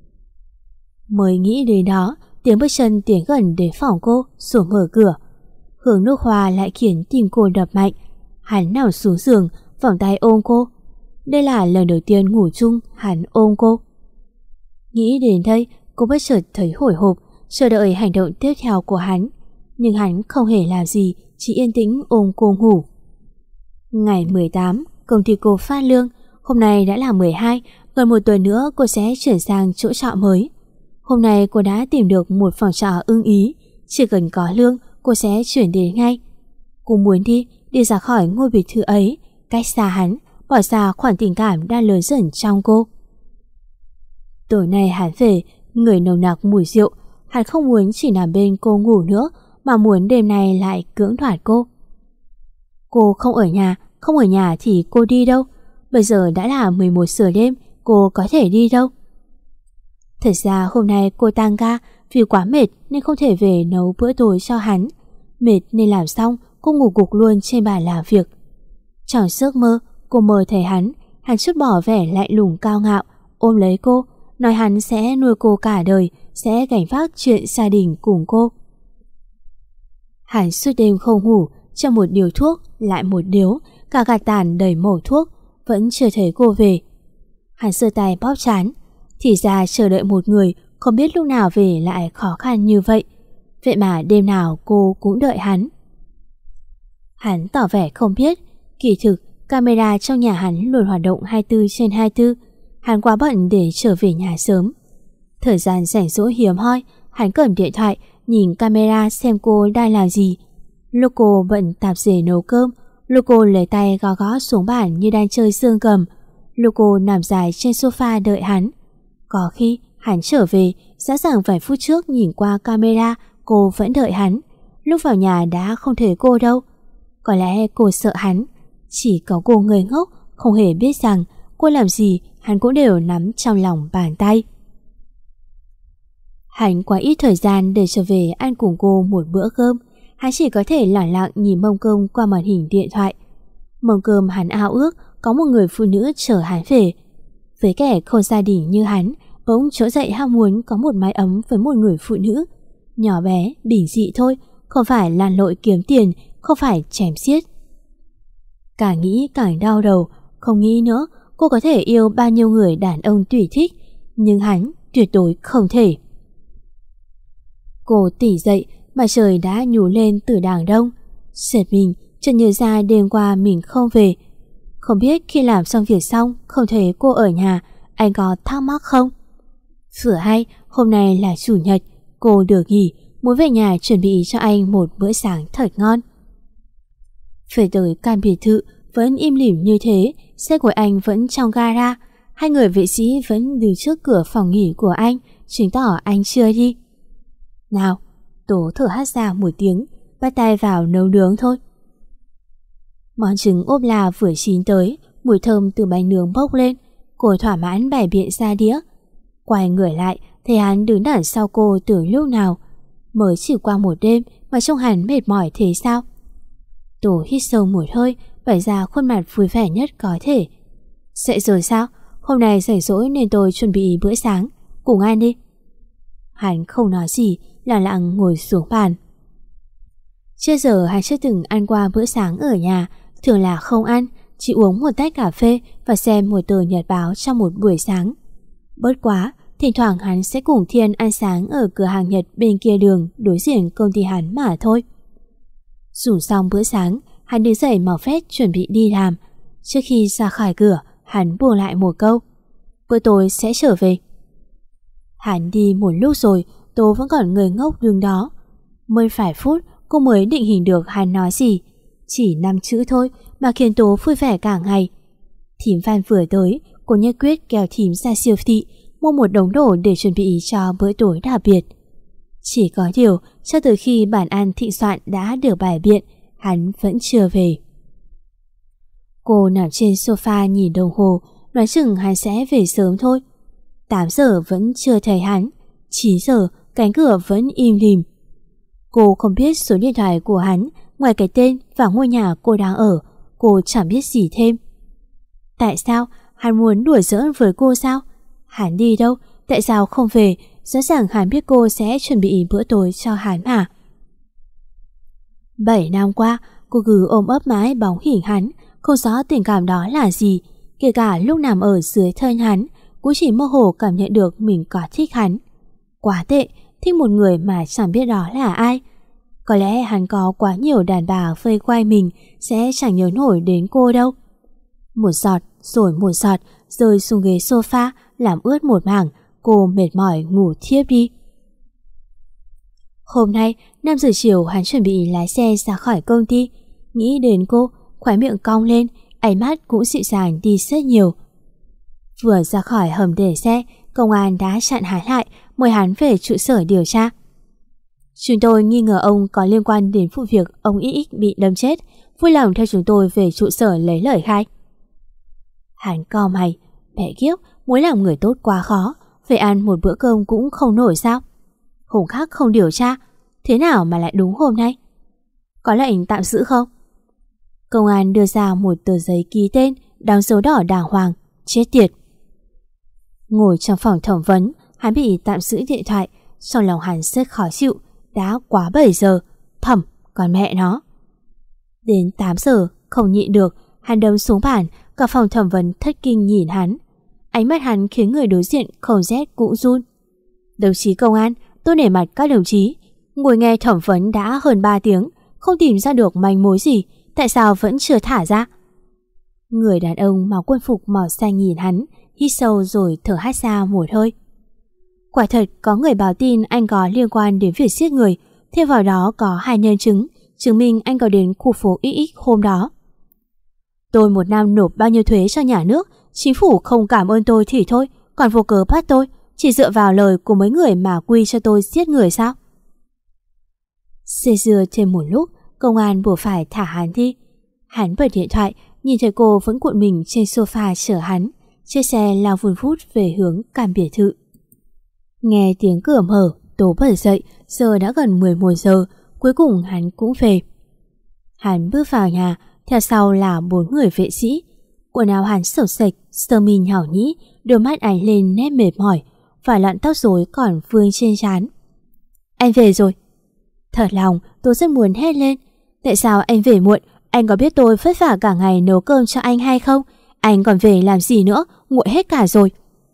Mới nghĩ đến đó, tiếng bước chân tiến gần đến phòng cô, rồi mở cửa. Hương nước hoa lại khiến tim cô đập mạnh. Hắn nằm xuống giường, vòng tay ôm cô. Đây là lần đầu tiên ngủ chung hắn ôm cô. Nghĩ đến đây, cô bất chợt thấy hồi hộp, chờ đợi hành động tiếp theo của hắn. Nhưng hắn không hề làm gì, chỉ yên tĩnh ôm cô ngủ. Ngày 18, công ty cô phát lương. Hôm nay đã là 12, gần một tuần nữa cô sẽ chuyển sang chỗ trọ mới. Hôm nay cô đã tìm được một phòng trọ ưng ý, chỉ cần có lương cô sẽ chuyển đến ngay. Cô muốn đi ra khỏi ngôi biệt thự ấy, cách xa hắn, bỏ xa khoản tình cảm đang lớn dần trong cô. Tối nay hắn về, người nồng nặc mùi rượu. Hắn không muốn chỉ nằm bên cô ngủ nữa, mà muốn đêm nay lại cưỡng đoạt cô. Cô không ở nhà thì cô đi đâu? Bây giờ đã là 11 giờ đêm, cô có thể đi đâu? Thật ra hôm nay cô tăng ca, vì quá mệt nên không thể về nấu bữa tối cho hắn. Mệt nên làm xong, cô ngủ gục luôn trên bàn làm việc. Trong giấc mơ, cô mơ thấy hắn chút bỏ vẻ lạnh lùng cao ngạo, ôm lấy cô, nói hắn sẽ nuôi cô cả đời, sẽ gánh vác chuyện gia đình cùng cô. Hắn suốt đêm không ngủ, trong một điếu thuốc, lại một điếu, cả gạt tàn đầy mẩu thuốc, vẫn chưa thấy cô về. Hắn giơ tay bóp trán, thì ra chờ đợi một người không biết lúc nào về lại khó khăn như vậy. Vậy mà đêm nào cô cũng đợi hắn. Hắn tỏ vẻ không biết, kỳ thực camera trong nhà hắn luôn hoạt động 24/24. Hắn quá bận để trở về nhà sớm. Thời gian rảnh rỗi hiếm hoi, hắn cầm điện thoại nhìn camera xem cô đang làm gì. Lúc cô bận tạp dề nấu cơm, lúc cô lấy tay gõ gõ xuống bàn như đang chơi dương cầm, lúc cô nằm dài trên sofa đợi hắn. Có khi hắn trở về, sẵn sàng vài phút trước nhìn qua camera cô vẫn đợi hắn. Lúc vào nhà đã không thấy cô đâu. Có lẽ cô sợ hắn. Chỉ có cô ngây ngốc không hề biết rằng cô cô làm gì hắn cũng đều nắm trong lòng bàn tay. Hắn quá ít thời gian để trở về ăn cùng cô một bữa cơm. Hắn chỉ có thể lẳng lặng nhìn mâm cơm qua màn hình điện thoại. Mâm cơm hắn ao ước có một người phụ nữ chở hắn về. Với kẻ không gia đình như hắn, bỗng trỗi dậy ham muốn có một mái ấm với một người phụ nữ. Nhỏ bé, bình dị thôi, không phải lặn lội kiếm tiền, không phải chém giết. Càng nghĩ càng đau đầu, không nghĩ nữa cô có thể yêu bao nhiêu người đàn ông tùy thích, nhưng hắn tuyệt đối không thể. Cô tỉnh dậy, mặt trời đã nhú lên từ đàng đông. Sợt mình, chợt nhớ ra đêm qua mình không về. Không biết khi làm xong việc xong không thấy cô ở nhà, anh có thắc mắc không? Vừa hay hôm nay là chủ nhật, cô được nghỉ, muốn về nhà chuẩn bị cho anh một bữa sáng thật ngon. Về tới căn biệt thự vẫn im lìm như thế, xe của anh vẫn trong gara, hai người vệ sĩ vẫn đứng trước cửa phòng nghỉ của anh, chứng tỏ anh chưa đi. Nào, Tố thở hắt ra một tiếng, bắt tay vào nấu nướng thôi. Món trứng ốp la vừa chín tới, mùi thơm từ bánh nướng bốc lên. Cô thỏa mãn bày biện ra đĩa. Quay người lại, thấy hắn đứng đằng sau cô từ lúc nào. Mới chỉ qua một đêm mà trông hắn mệt mỏi thế sao? Tố hít sâu một hơi, bày ra khuôn mặt vui vẻ nhất có thể. Dậy rồi sao? Hôm nay rảnh rỗi nên tôi chuẩn bị bữa sáng, cùng ăn đi. Hắn không nói gì, lặng lặng ngồi xuống bàn. Trước giờ hắn chưa từng ăn qua bữa sáng ở nhà, thường là không ăn, chỉ uống một tách cà phê và xem một tờ nhật báo trong một buổi sáng. Bớt quá, thỉnh thoảng hắn sẽ cùng Thiên ăn sáng ở cửa hàng Nhật bên kia đường đối diện công ty hắn mà thôi. Dùng xong bữa sáng, hắn đứng dậy màu phét chuẩn bị đi làm. Trước khi ra khỏi cửa, hắn buông lại một câu: bữa tối sẽ trở về. Hắn đi một lúc rồi, Tố vẫn còn người ngốc đứng đó. Mới vài phút, cô mới định hình được hắn nói gì. Chỉ 5 chữ thôi mà khiến Tố vui vẻ cả ngày. Thím Phan vừa tới, cô nhất quyết kéo thím ra siêu thị, mua một đống đồ để chuẩn bị cho bữa tối đặc biệt. Chỉ có điều, cho tới khi bản ăn thịnh soạn đã được bày biện, hắn vẫn chưa về. Cô nằm trên sofa nhìn đồng hồ, nói chừng hắn sẽ về sớm thôi. 8 giờ vẫn chưa thấy hắn, 9 giờ cánh cửa vẫn im lìm. Cô không biết số điện thoại của hắn, ngoài cái tên và ngôi nhà cô đang ở, cô chẳng biết gì thêm. Tại sao? Hắn muốn đùa giỡn với cô sao? Hắn đi đâu? Tại sao không về? Rõ ràng hắn biết cô sẽ chuẩn bị bữa tối cho hắn mà. 7 năm qua, cô cứ ôm ấp mãi bóng hình hắn, không rõ tình cảm đó là gì. Kể cả lúc nằm ở dưới thân hắn, cũng chỉ mơ hồ cảm nhận được mình có thích hắn. Quá tệ, thích một người mà chẳng biết đó là ai. Có lẽ hắn có quá nhiều đàn bà vây quanh mình, sẽ chẳng nhớ nổi đến cô đâu. Một giọt rồi một giọt rơi xuống ghế sofa, làm ướt một mảng. Cô mệt mỏi ngủ thiếp đi. Hôm nay 5 giờ chiều hắn chuẩn bị lái xe ra khỏi công ty. Nghĩ đến cô, khóe miệng cong lên, ánh mắt cũng dịu dàng đi rất nhiều. Vừa ra khỏi hầm để xe, công an đã chặn hắn lại, mời hắn về trụ sở điều tra. Chúng tôi nghi ngờ ông có liên quan đến vụ việc ông XX bị đâm chết, vui lòng theo chúng tôi về trụ sở lấy lời khai. Hắn cau mày, mẹ kiếp, muốn làm người tốt quá khó, về ăn một bữa cơm cũng không nổi sao? Hôm khác không điều tra, thế nào mà lại đúng hôm nay? Có lệnh tạm giữ không? Công an đưa ra một tờ giấy ký tên, đóng dấu đỏ đàng hoàng. Chết tiệt. Ngồi trong phòng thẩm vấn, hắn bị tạm giữ điện thoại. Trong lòng hắn rất khó chịu. Đã quá 7 giờ. Thẩm, còn mẹ nó. Đến 8 giờ, không nhịn được, hắn đấm xuống bàn. Cả phòng thẩm vấn thất kinh nhìn hắn. Ánh mắt hắn khiến người đối diện không rét cũng run. Đồng chí công an, tôi nể mặt các đồng chí. Ngồi nghe thẩm vấn đã hơn 3 tiếng, không tìm ra được manh mối gì. Tại sao vẫn chưa thả ra? Người đàn ông mặc quân phục màu xanh nhìn hắn, hít sâu rồi thở hắt ra một hơi. Quả thật có người báo tin anh có liên quan đến việc giết người, thêm vào đó có 2 nhân chứng, chứng minh anh có đến khu phố XX hôm đó. Tôi một năm nộp bao nhiêu thuế cho nhà nước, chính phủ không cảm ơn tôi thì thôi, còn vô cớ bắt tôi, chỉ dựa vào lời của mấy người mà quy cho tôi giết người sao? Xê dưa thêm một lúc, công an buộc phải thả hắn đi. Hắn bật điện thoại, nhìn thấy cô vẫn cuộn mình trên sofa chờ hắn, chiếc xe lao vun vút về hướng căn biệt thự. Nghe tiếng cửa mở, Tố bật dậy, giờ đã gần 11 giờ, cuối cùng hắn cũng về. Hắn bước vào nhà, theo sau là 4 người vệ sĩ. Quần áo hắn xộc xệch, sơ mi nhão nhĩ, đôi mắt ánh lên nét mệt mỏi, vài lọn tóc rối còn vương trên trán. Anh về rồi. Thật lòng, tôi rất muốn hét lên. Tại sao anh về muộn? Anh có biết tôi vất vả cả ngày nấu cơm cho anh hay không? Anh còn về làm gì nữa? Nguội hết cả rồi.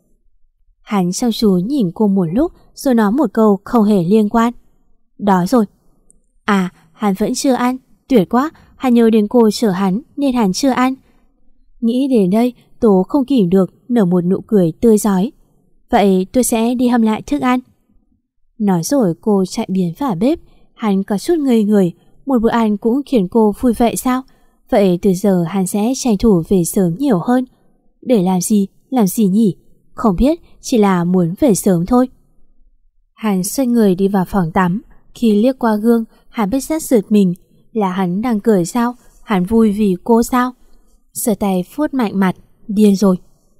Hắn chăm chú nhìn cô một lúc rồi nói một câu không hề liên quan. Đó rồi. À, hắn vẫn chưa ăn. Tuyệt quá, hắn nhớ đến cô chở hắn nên hắn chưa ăn. Nghĩ đến đây, Tố không kìm được nở một nụ cười tươi rói. Vậy tôi sẽ đi hâm lại thức ăn. Nói rồi cô chạy biến vào bếp. Hắn có chút ngây người. Một bữa ăn cũng khiến cô vui vậy sao? Vậy từ giờ hắn sẽ tranh thủ về sớm nhiều hơn. Để làm gì? Làm gì nhỉ? Không biết, chỉ là muốn về sớm thôi. Hắn xoay người đi vào phòng tắm. Khi liếc qua gương, hắn bất giác giật mình. Là hắn đang cười sao? Hắn vui vì cô sao? Sờ tay vuốt mạnh mặt. Điên rồi.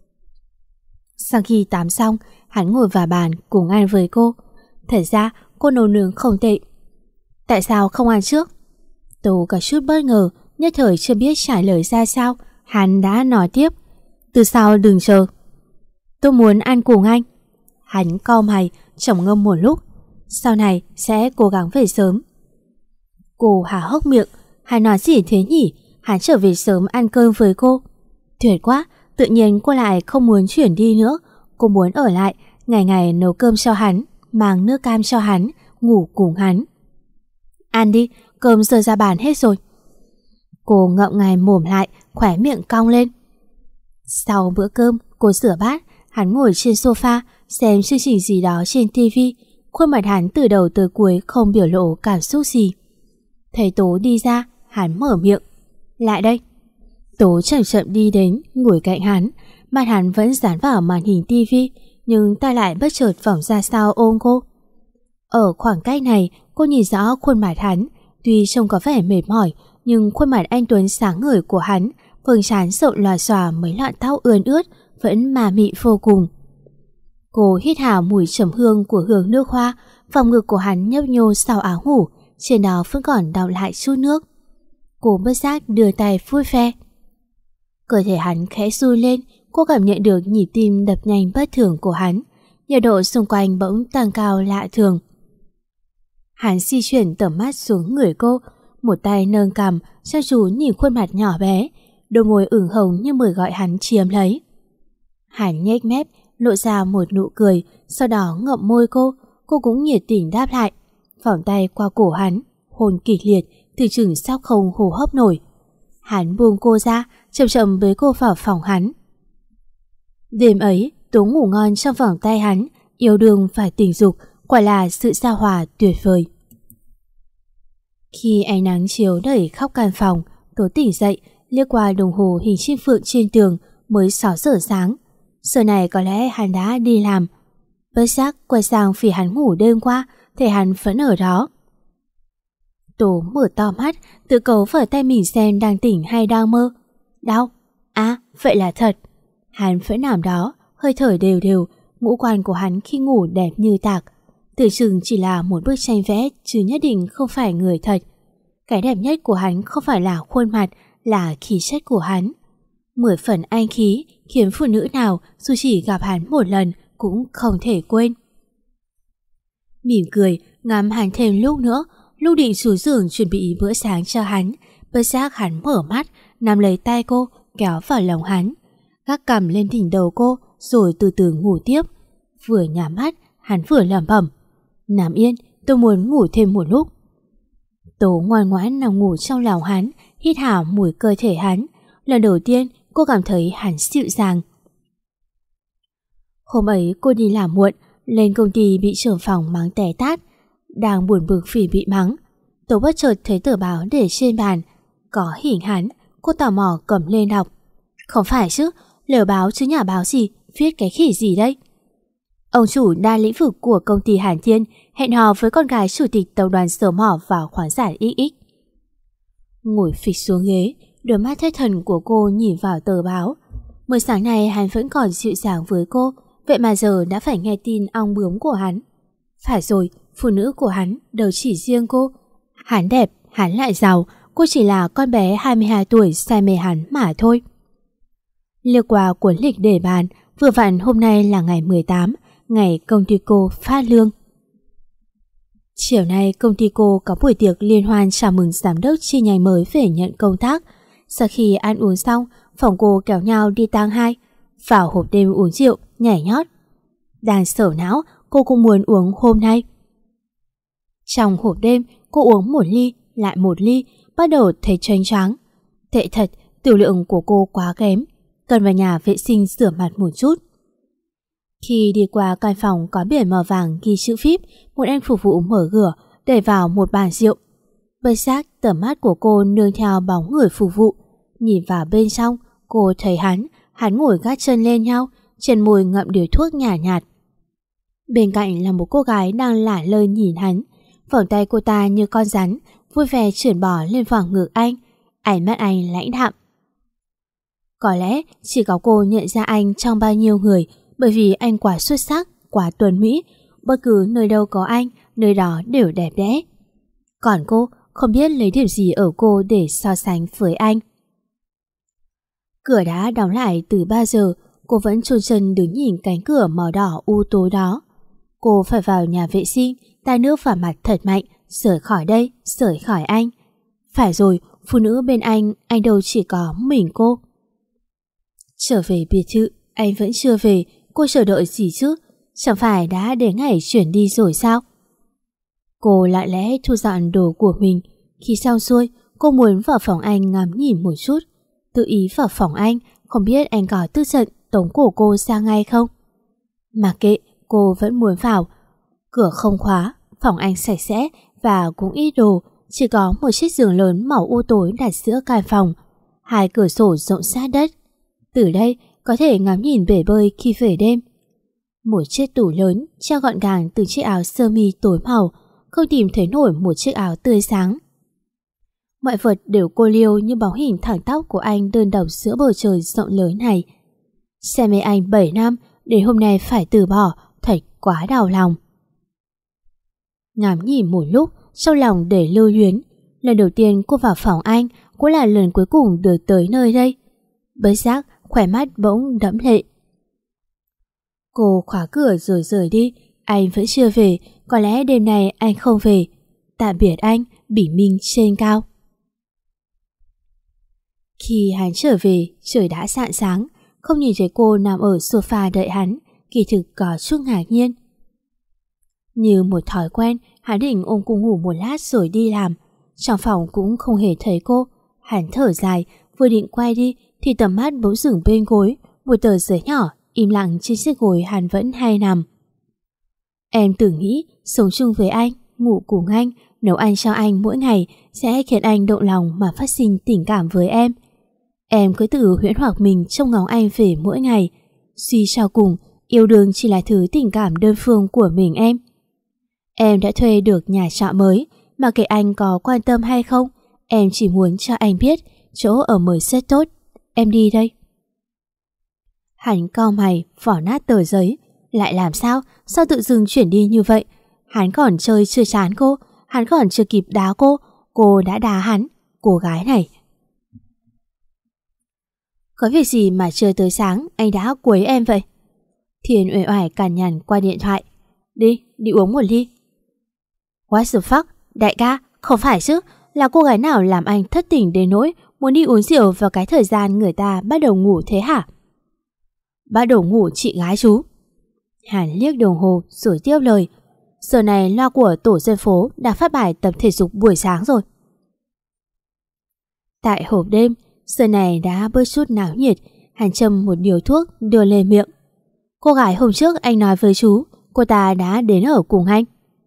Sau khi tắm xong, hắn ngồi vào bàn cùng ăn với cô. Thật ra cô nấu nướng không tệ. Tại sao không ăn trước? Tố có chút bất ngờ, nhất thời chưa biết trả lời ra sao. Hắn đã nói tiếp. Từ sau đừng chờ. Tôi muốn ăn cùng anh. Hắn cau mày, trầm ngâm một lúc. Sau này sẽ cố gắng về sớm. Cô há hốc miệng. Hắn nói gì thế nhỉ? Hắn trở về sớm ăn cơm với cô. Tuyệt quá, tự nhiên cô lại không muốn chuyển đi nữa. Cô muốn ở lại, ngày ngày nấu cơm cho hắn, mang nước cam cho hắn, ngủ cùng hắn. Ăn đi, cơm giờ ra bàn hết rồi. Cô ngậm ngài mồm lại, khóe miệng cong lên. Sau bữa cơm, cô rửa bát, hắn ngồi trên sofa xem chương trình gì đó trên tivi. Khuôn mặt hắn từ đầu tới cuối không biểu lộ cảm xúc gì. Thấy Tố đi ra, hắn mở miệng. Lại đây. Tố chậm chậm đi đến, ngồi cạnh hắn. Mặt hắn vẫn dán vào màn hình tivi, nhưng tay lại bất chợt vòng ra sau ôm cô. Ở khoảng cách này, cô nhìn rõ khuôn mặt hắn. Tuy trông có vẻ mệt mỏi, nhưng khuôn mặt anh tuấn sáng ngời của hắn, phường trán rộng lòa xòa mấy lọn tóc ươn ướt, vẫn mà mị vô cùng. Cô hít hà mùi trầm hương của hương nước hoa, vòng ngực của hắn nhấp nhô sau áo ngủ, trên đó vẫn còn đọng lại chút nước. Cô bất giác đưa tay vuốt ve. Cơ thể hắn khẽ run lên, cô cảm nhận được nhịp tim đập nhanh bất thường của hắn, nhiệt độ xung quanh bỗng tăng cao lạ thường. Hắn di chuyển tầm mắt xuống người cô, một tay nâng cằm, chăm chú nhìn khuôn mặt nhỏ bé, đôi môi ửng hồng như mời gọi hắn chiếm lấy. Hắn nhếch mép, lộ ra một nụ cười, sau đó ngậm môi cô cũng nhiệt tình đáp lại, vòng tay qua cổ hắn, hôn kịch liệt, từ chừng sắp không hô hấp nổi. Hắn buông cô ra, chậm chậm bế cô vào phòng hắn. Đêm ấy, Tố ngủ ngon trong vòng tay hắn, yêu đương và tình dục, quả là sự giao hòa tuyệt vời. Khi ánh nắng chiếu đầy khắp căn phòng, Tố tỉnh dậy, liếc qua đồng hồ hình chim phượng trên tường, mới 6 giờ sáng. Giờ này có lẽ hắn đã đi làm. Bất giác quay sang phía hắn ngủ đêm qua, thấy hắn vẫn ở đó. Tố mở to mắt, tự cấu vào tay mình xem đang tỉnh hay đang mơ. Đau? À, vậy là thật. Hắn vẫn nằm đó, hơi thở đều đều, ngũ quan của hắn khi ngủ đẹp như tạc. Tưởng chừng chỉ là một bức tranh vẽ, chứ nhất định không phải người thật. Cái đẹp nhất của hắn không phải là khuôn mặt, là khí chất của hắn. 10 phần anh khí, khiến phụ nữ nào dù chỉ gặp hắn một lần cũng không thể quên. Mỉm cười, ngắm hắn thêm lúc nữa, lúc định xuống giường chuẩn bị bữa sáng cho hắn, bất giác hắn mở mắt, nắm lấy tay cô, kéo vào lòng hắn, gác cằm lên đỉnh đầu cô, rồi từ từ ngủ tiếp. Vừa nhắm mắt, hắn vừa lẩm bẩm: nằm yên, tôi muốn ngủ thêm một lúc. Tố ngoan ngoãn nằm ngủ trong lòng hắn, hít hà mùi cơ thể hắn. Lần đầu tiên cô cảm thấy hắn dịu dàng. Hôm ấy cô đi làm muộn, lên công ty bị trưởng phòng mắng té tát. Đang buồn bực vì bị mắng, Tố bất chợt thấy tờ báo để trên bàn, có hình hắn. Cô tò mò cầm lên đọc. Không phải chứ, lờ báo chứ nhà báo gì, viết cái khỉ gì đây? Ông chủ đa lĩnh vực của công ty Hàn Thiên hẹn hò với con gái chủ tịch tập đoàn Sở Mỏ vào khoáng sản XX. Ngồi phịch xuống ghế, đôi mắt thất thần của cô nhìn vào tờ báo. Mới sáng nay hắn vẫn còn dịu dàng với cô, vậy mà giờ đã phải nghe tin ong bướm của hắn. Phải rồi, phụ nữ của hắn đâu chỉ riêng cô. Hắn đẹp, hắn lại giàu, cô chỉ là con bé 22 tuổi say mê hắn mà thôi. Liếc qua cuốn lịch để bàn, vừa vặn hôm nay là ngày 18, ngày công ty cô phát lương. Chiều nay công ty cô có buổi tiệc liên hoan chào mừng giám đốc chi nhánh mới về nhận công tác. Sau khi ăn uống xong, phòng cô kéo nhau đi tang hai, vào hộp đêm uống rượu, nhảy nhót. Đang sầu não, cô cũng muốn uống hôm nay. Trong hộp đêm, cô uống một ly, lại một ly, bắt đầu thấy choáng choáng. Tệ thật, tiểu lượng của cô quá kém, cần vào nhà vệ sinh rửa mặt một chút. Khi đi qua căn phòng có biển màu vàng ghi chữ VIP, một anh phục vụ mở cửa để vào một bàn rượu. Bất giác tầm mắt của cô nương theo bóng người phục vụ. Nhìn vào bên trong, cô thấy hắn ngồi gác chân lên nhau, trên môi ngậm điếu thuốc nhàn nhạt. Bên cạnh là một cô gái đang lả lơi nhìn hắn. Vòng tay cô ta như con rắn, vui vẻ chuyển bò lên vòng ngực anh. Ánh mắt anh lãnh đạm. Có lẽ chỉ có cô nhận ra anh trong bao nhiêu người, bởi vì anh quá xuất sắc, quá tuấn mỹ. Bất cứ nơi đâu có anh, nơi đó đều đẹp đẽ. Còn cô không biết lấy điểm gì ở cô để so sánh với anh. Cửa đã đóng lại từ 3 giờ, cô vẫn chôn chân đứng nhìn cánh cửa màu đỏ u tối đó. Cô phải vào nhà vệ sinh, tay nước vào mặt thật mạnh, rời khỏi đây, rời khỏi anh. Phải rồi, phụ nữ bên anh đâu chỉ có mình cô. Trở về biệt thự, anh vẫn chưa về, cô chờ đợi gì chứ? Chẳng phải đã đến ngày chuyển đi rồi sao? Cô lặng lẽ thu dọn đồ của mình. Khi xong xuôi, cô muốn vào phòng anh ngắm nhìn một chút. Tự ý vào phòng anh, không biết anh có tức giận tống cổ cô ra ngay không? Mặc kệ, cô vẫn muốn vào. Cửa không khóa, phòng anh sạch sẽ và cũng ít đồ, chỉ có một chiếc giường lớn màu u tối đặt giữa căn phòng, 2 cửa sổ rộng sát đất. Từ đây có thể ngắm nhìn bể bơi khi về đêm. Một chiếc tủ lớn treo gọn gàng từng chiếc áo sơ mi tối màu, không tìm thấy nổi một chiếc áo tươi sáng. Mọi vật đều cô liêu như bóng hình thẳng tóc của anh đơn độc giữa bầu trời rộng lớn này. Xem mê anh 7 năm, đến hôm nay phải từ bỏ, thật quá đau lòng. Ngắm nhìn một lúc, trong lòng để lưu luyến. Lần đầu tiên cô vào phòng anh, cũng là lần cuối cùng được tới nơi đây. Bất giác, khóe mắt bỗng đẫm lệ. Cô khóa cửa rồi rời đi. Anh vẫn chưa về, có lẽ đêm nay anh không về. Tạm biệt anh, bình minh trên cao. Khi hắn trở về, trời đã rạng sáng. Không nhìn thấy cô nằm ở sofa đợi hắn, kỳ thực có chút ngạc nhiên. Như một thói quen, hắn định ôm cô ngủ một lát rồi đi làm. Trong phòng cũng không hề thấy cô. Hắn thở dài, vừa định quay đi thì tầm mắt bỗng dừng bên gối, một tờ giấy nhỏ im lặng trên chiếc gối hắn vẫn hay nằm. Em từng nghĩ sống chung với anh, ngủ cùng anh, nấu ăn cho anh mỗi ngày sẽ khiến anh động lòng mà phát sinh tình cảm với em. Em cứ tự huyễn hoặc mình trông ngóng anh về mỗi ngày. Suy cho cùng, yêu đương chỉ là thứ tình cảm đơn phương của mình em. Em đã thuê được nhà trọ mới, mà kể anh có quan tâm hay không, em chỉ muốn cho anh biết chỗ ở mới rất tốt. Em đi đây. Hắn cau mày, vỏ nát tờ giấy. Lại làm sao? Sao tự dưng chuyển đi như vậy? Hắn còn chơi chưa chán cô, hắn còn chưa kịp đá cô đã đá hắn. Cô gái này. Có việc gì mà chưa tới sáng anh đã quấy em vậy? Thiên uể oải cằn nhằn qua điện thoại. Đi uống một ly. What the fuck? Đại ca, không phải chứ? Là cô gái nào làm anh thất tình đến nỗi muốn đi uống rượu vào cái thời gian người ta bắt đầu ngủ thế hả? Bắt đầu ngủ chị gái chú. Hắn liếc đồng hồ rồi tiếp lời. Giờ này loa của tổ dân phố đã phát bài tập thể dục buổi sáng rồi. Tại hộp đêm, giờ này đã bớt chút náo nhiệt. Hắn châm một điếu thuốc đưa lên miệng. Cô gái hôm trước anh nói với chú, cô ta đã đến ở cùng anh.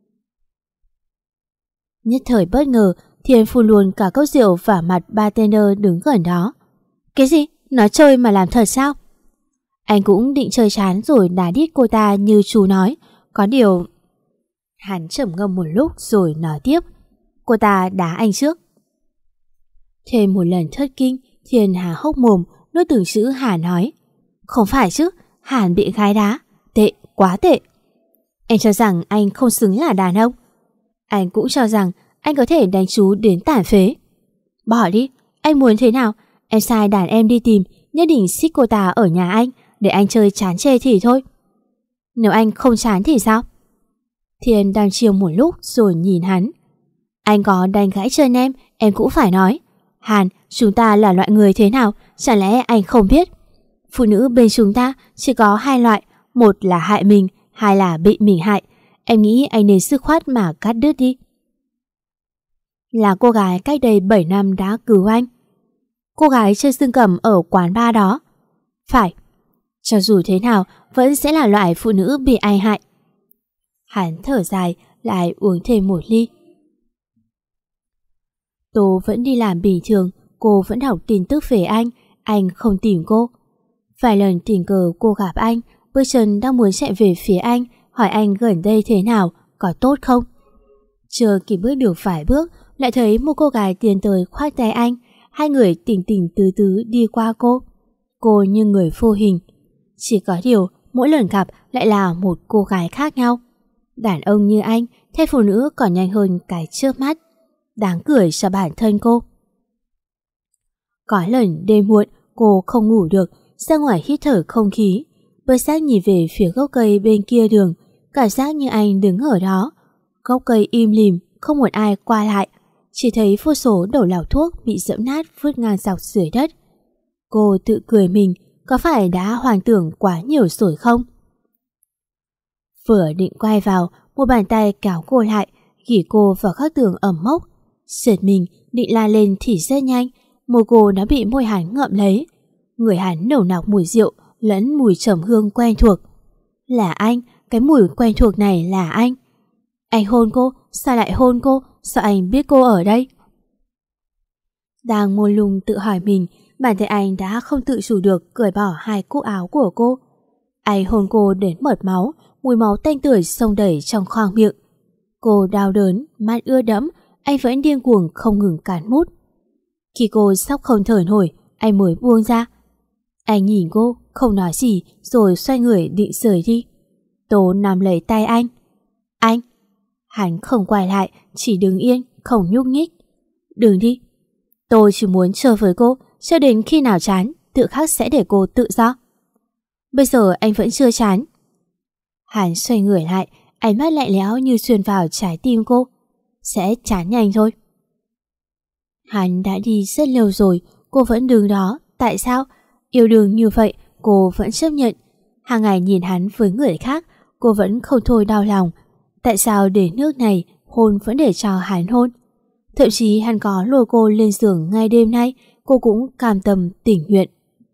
Nhất thời bất ngờ, Thiên phun luôn cả cốc rượu vào mặt bartender đứng gần đó. Cái gì? Nói chơi mà làm thật sao? Anh cũng định chơi chán rồi đá đít cô ta như chú nói. Có điều... Hắn trầm ngâm một lúc rồi nói tiếp. Cô ta đá anh trước. Thêm một lần thất kinh, Thiên há hốc mồm, nuốt từng chữ Hà nói. Không phải chứ, Hàn bị gái đá. Tệ, quá tệ. Em cho rằng anh không xứng là đàn ông. Anh cũng cho rằng anh có thể đánh chú đến tàn phế. Bỏ đi, anh muốn thế nào? Em sai đàn em đi tìm, nhất định xích cô ta ở nhà anh để anh chơi chán chê thì thôi. Nếu anh không chán thì sao? Thiên đang chiều một lúc rồi nhìn hắn. Anh có đánh gãy chân em cũng phải nói. Hàn, chúng ta là loại người thế nào, chẳng lẽ anh không biết? Phụ nữ bên chúng ta chỉ có hai loại, một là hại mình, hai là bị mình hại. Em nghĩ anh nên dứt khoát mà cắt đứt đi. Là cô gái cách đây 7 năm đã cứu anh. Cô gái chơi dương cầm ở quán bar đó. Phải. Cho dù thế nào vẫn sẽ là loại phụ nữ bị ai hại. Hắn thở dài lại uống thêm một ly. Tô vẫn đi làm bình thường, cô vẫn đọc tin tức về anh không tìm cô. Vài lần tình cờ cô gặp anh, bước chân đang muốn chạy về phía anh, hỏi anh gần đây thế nào, có tốt không. Chưa kịp bước được vài bước, lại thấy một cô gái tiến tới khoác tay anh. Hai người tình tình tứ tứ đi qua cô. Cô như người vô hình. Chỉ có điều mỗi lần gặp lại là một cô gái khác nhau. Đàn ông như anh theo phụ nữ còn nhanh hơn cái trước mắt. Đáng cười cho bản thân cô. Có lần đêm muộn cô không ngủ được, ra ngoài hít thở không khí. Bất giác nhìn về phía gốc cây bên kia đường, cảm giác như anh đứng ở đó. Gốc cây im lìm, không một ai qua lại. Chỉ thấy vô số đầu lò thuốc bị dẫm nát vứt ngang dọc dưới đất. Cô tự cười mình, có phải đã hoang tưởng quá nhiều rồi không? Vừa định quay vào, một bàn tay kéo cô lại, gỉ cô vào góc tường ẩm mốc. Giật mình, định la lên thì rất nhanh, môi cô đã bị môi hắn ngậm lấy. Người hắn nồng nặc mùi rượu lẫn mùi trầm hương quen thuộc. Là anh, cái mùi quen thuộc này là anh. Anh hôn cô, sao lại hôn cô, sao anh biết cô ở đây? Đang mông lung tự hỏi mình, bản thân anh đã không tự chủ được cởi bỏ hai cúc áo của cô. Anh hôn cô đến mật máu, mùi máu tanh tưởi xông đầy trong khoang miệng. Cô đau đớn, mắt ưa đẫm, anh vẫn điên cuồng không ngừng cắn mút. Khi cô sắp không thở nổi, anh mới buông ra. Anh nhìn cô, không nói gì, rồi xoay người định rời đi. Tố nắm lấy tay anh. Anh! Hắn không quay lại, chỉ đứng yên, không nhúc nhích. Đừng đi. Tôi chỉ muốn chơi với cô, cho đến khi nào chán, tự khắc sẽ để cô tự do. Bây giờ anh vẫn chưa chán. Hắn xoay người lại, ánh mắt lạnh lẽo như xuyên vào trái tim cô. Sẽ chán nhanh thôi. Hắn đã đi rất lâu rồi, cô vẫn đứng đó. Tại sao? Yêu đương như vậy, cô vẫn chấp nhận. Hàng ngày nhìn hắn với người khác, cô vẫn không thôi đau lòng. Tại sao đến nước này, hôn vẫn để cho hắn hôn? Thậm chí hắn có lôi cô lên giường ngay đêm nay, cô cũng cam tâm tình nguyện.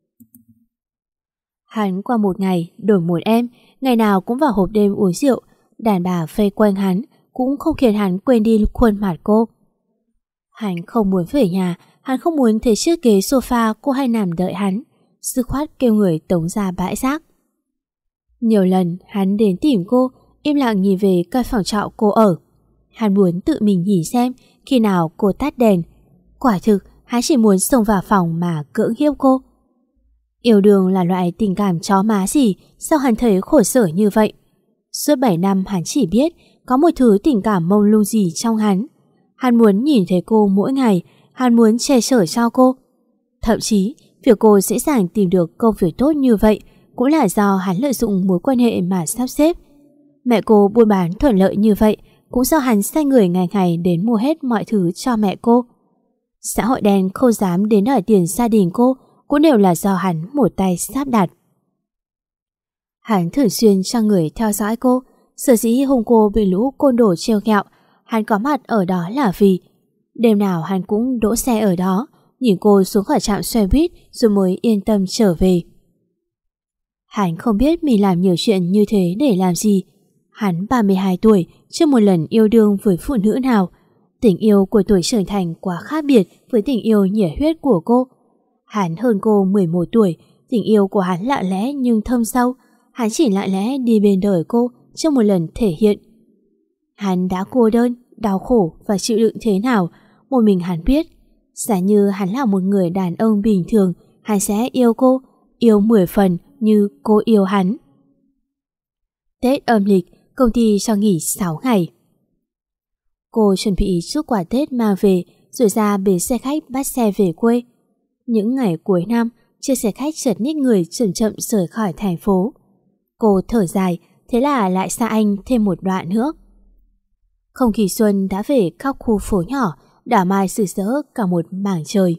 Hắn qua một ngày đổi một em, ngày nào cũng vào hộp đêm uống rượu. Đàn bà vây quanh hắn cũng không khiến hắn quên đi khuôn mặt cô. Hắn không muốn về nhà, hắn không muốn thấy chiếc ghế sofa cô hay nằm đợi hắn, dứt khoát kêu người tống ra bãi rác. Nhiều lần hắn đến tìm cô, im lặng nhìn về căn phòng trọ cô ở. Hắn muốn tự mình nhìn xem khi nào cô tắt đèn. Quả thực hắn chỉ muốn xông vào phòng mà cưỡng hiếp cô. Yêu đương là loại tình cảm chó má gì, sao hắn thấy khổ sở như vậy? Suốt 7 năm hắn chỉ biết có một thứ tình cảm mông lung gì trong hắn. Hắn muốn nhìn thấy cô mỗi ngày, hắn muốn che chở cho cô. Thậm chí việc cô dễ dàng tìm được công việc tốt như vậy cũng là do hắn lợi dụng mối quan hệ mà sắp xếp. Mẹ cô buôn bán thuận lợi như vậy cũng do hắn sai người ngày ngày đến mua hết mọi thứ cho mẹ cô. Xã hội đen không dám đến đòi tiền gia đình cô cũng đều là do hắn một tay sắp đặt. Hắn thường xuyên cho người theo dõi cô. Sở dĩ hôm cô bị lũ côn đồ trêu ghẹo, hắn có mặt ở đó là vì đêm nào hắn cũng đỗ xe ở đó, nhìn cô xuống khỏi trạm xe buýt rồi mới yên tâm trở về. Hắn không biết mình làm nhiều chuyện như thế để làm gì. Hắn 32 tuổi, chưa một lần yêu đương với phụ nữ nào. Tình yêu của tuổi trưởng thành quá khác biệt với tình yêu nhiệt huyết của cô. Hắn hơn cô 11 tuổi, tình yêu của hắn lặng lẽ nhưng thâm sâu. Hắn chỉ lặng lẽ đi bên đời cô, chưa một lần thể hiện. Hắn đã cô đơn, đau khổ và chịu đựng thế nào, một mình hắn biết. Giả như hắn là một người đàn ông bình thường, hắn sẽ yêu cô, yêu 10 phần, như cô yêu hắn. Tết âm lịch, công ty cho nghỉ 6 ngày. Cô chuẩn bị chút quà Tết mang về rồi ra bến xe khách bắt xe về quê. Những ngày cuối năm, chiếc xe khách chật ních người chậm chậm rời khỏi thành phố. Cô thở dài, thế là lại xa anh thêm một đoạn nữa. Không khí xuân đã về khắp khu phố nhỏ, đảo mai rực rỡ cả một mảng trời.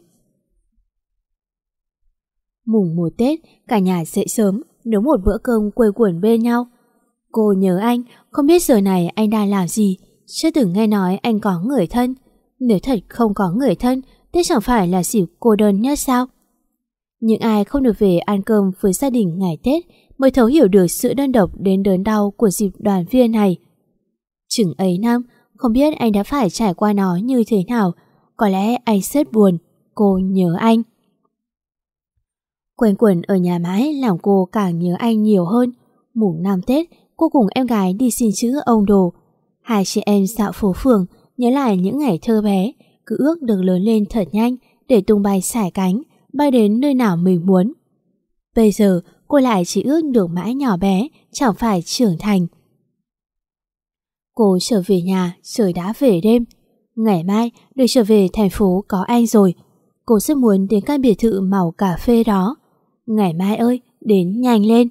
Mùng 1 Tết, cả nhà dậy sớm, nấu một bữa cơm quây quần bên nhau. Cô nhớ anh, không biết giờ này anh đang làm gì, chưa từng nghe nói anh có người thân. Nếu thật không có người thân, Tết chẳng phải là dịp cô đơn nhất sao? Những ai không được về ăn cơm với gia đình ngày Tết mới thấu hiểu được sự đơn độc đến đớn đau của dịp đoàn viên này. Chừng ấy năm, không biết anh đã phải trải qua nó như thế nào. Có lẽ anh rất buồn, cô nhớ anh. Quanh quẩn ở nhà mãi làm cô càng nhớ anh nhiều hơn. Mùng 5 Tết, cô cùng em gái đi xin chữ ông Đồ. Hai chị em dạo phố phường, nhớ lại những ngày thơ bé, cứ ước được lớn lên thật nhanh để tung bay sải cánh, bay đến nơi nào mình muốn. Bây giờ cô lại chỉ ước được mãi nhỏ bé, chẳng phải trưởng thành. Cô trở về nhà, trời đã về đêm. Ngày mai được trở về thành phố có anh rồi. Cô rất muốn đến căn biệt thự màu cà phê đó. Ngày mai ơi, đến nhanh lên.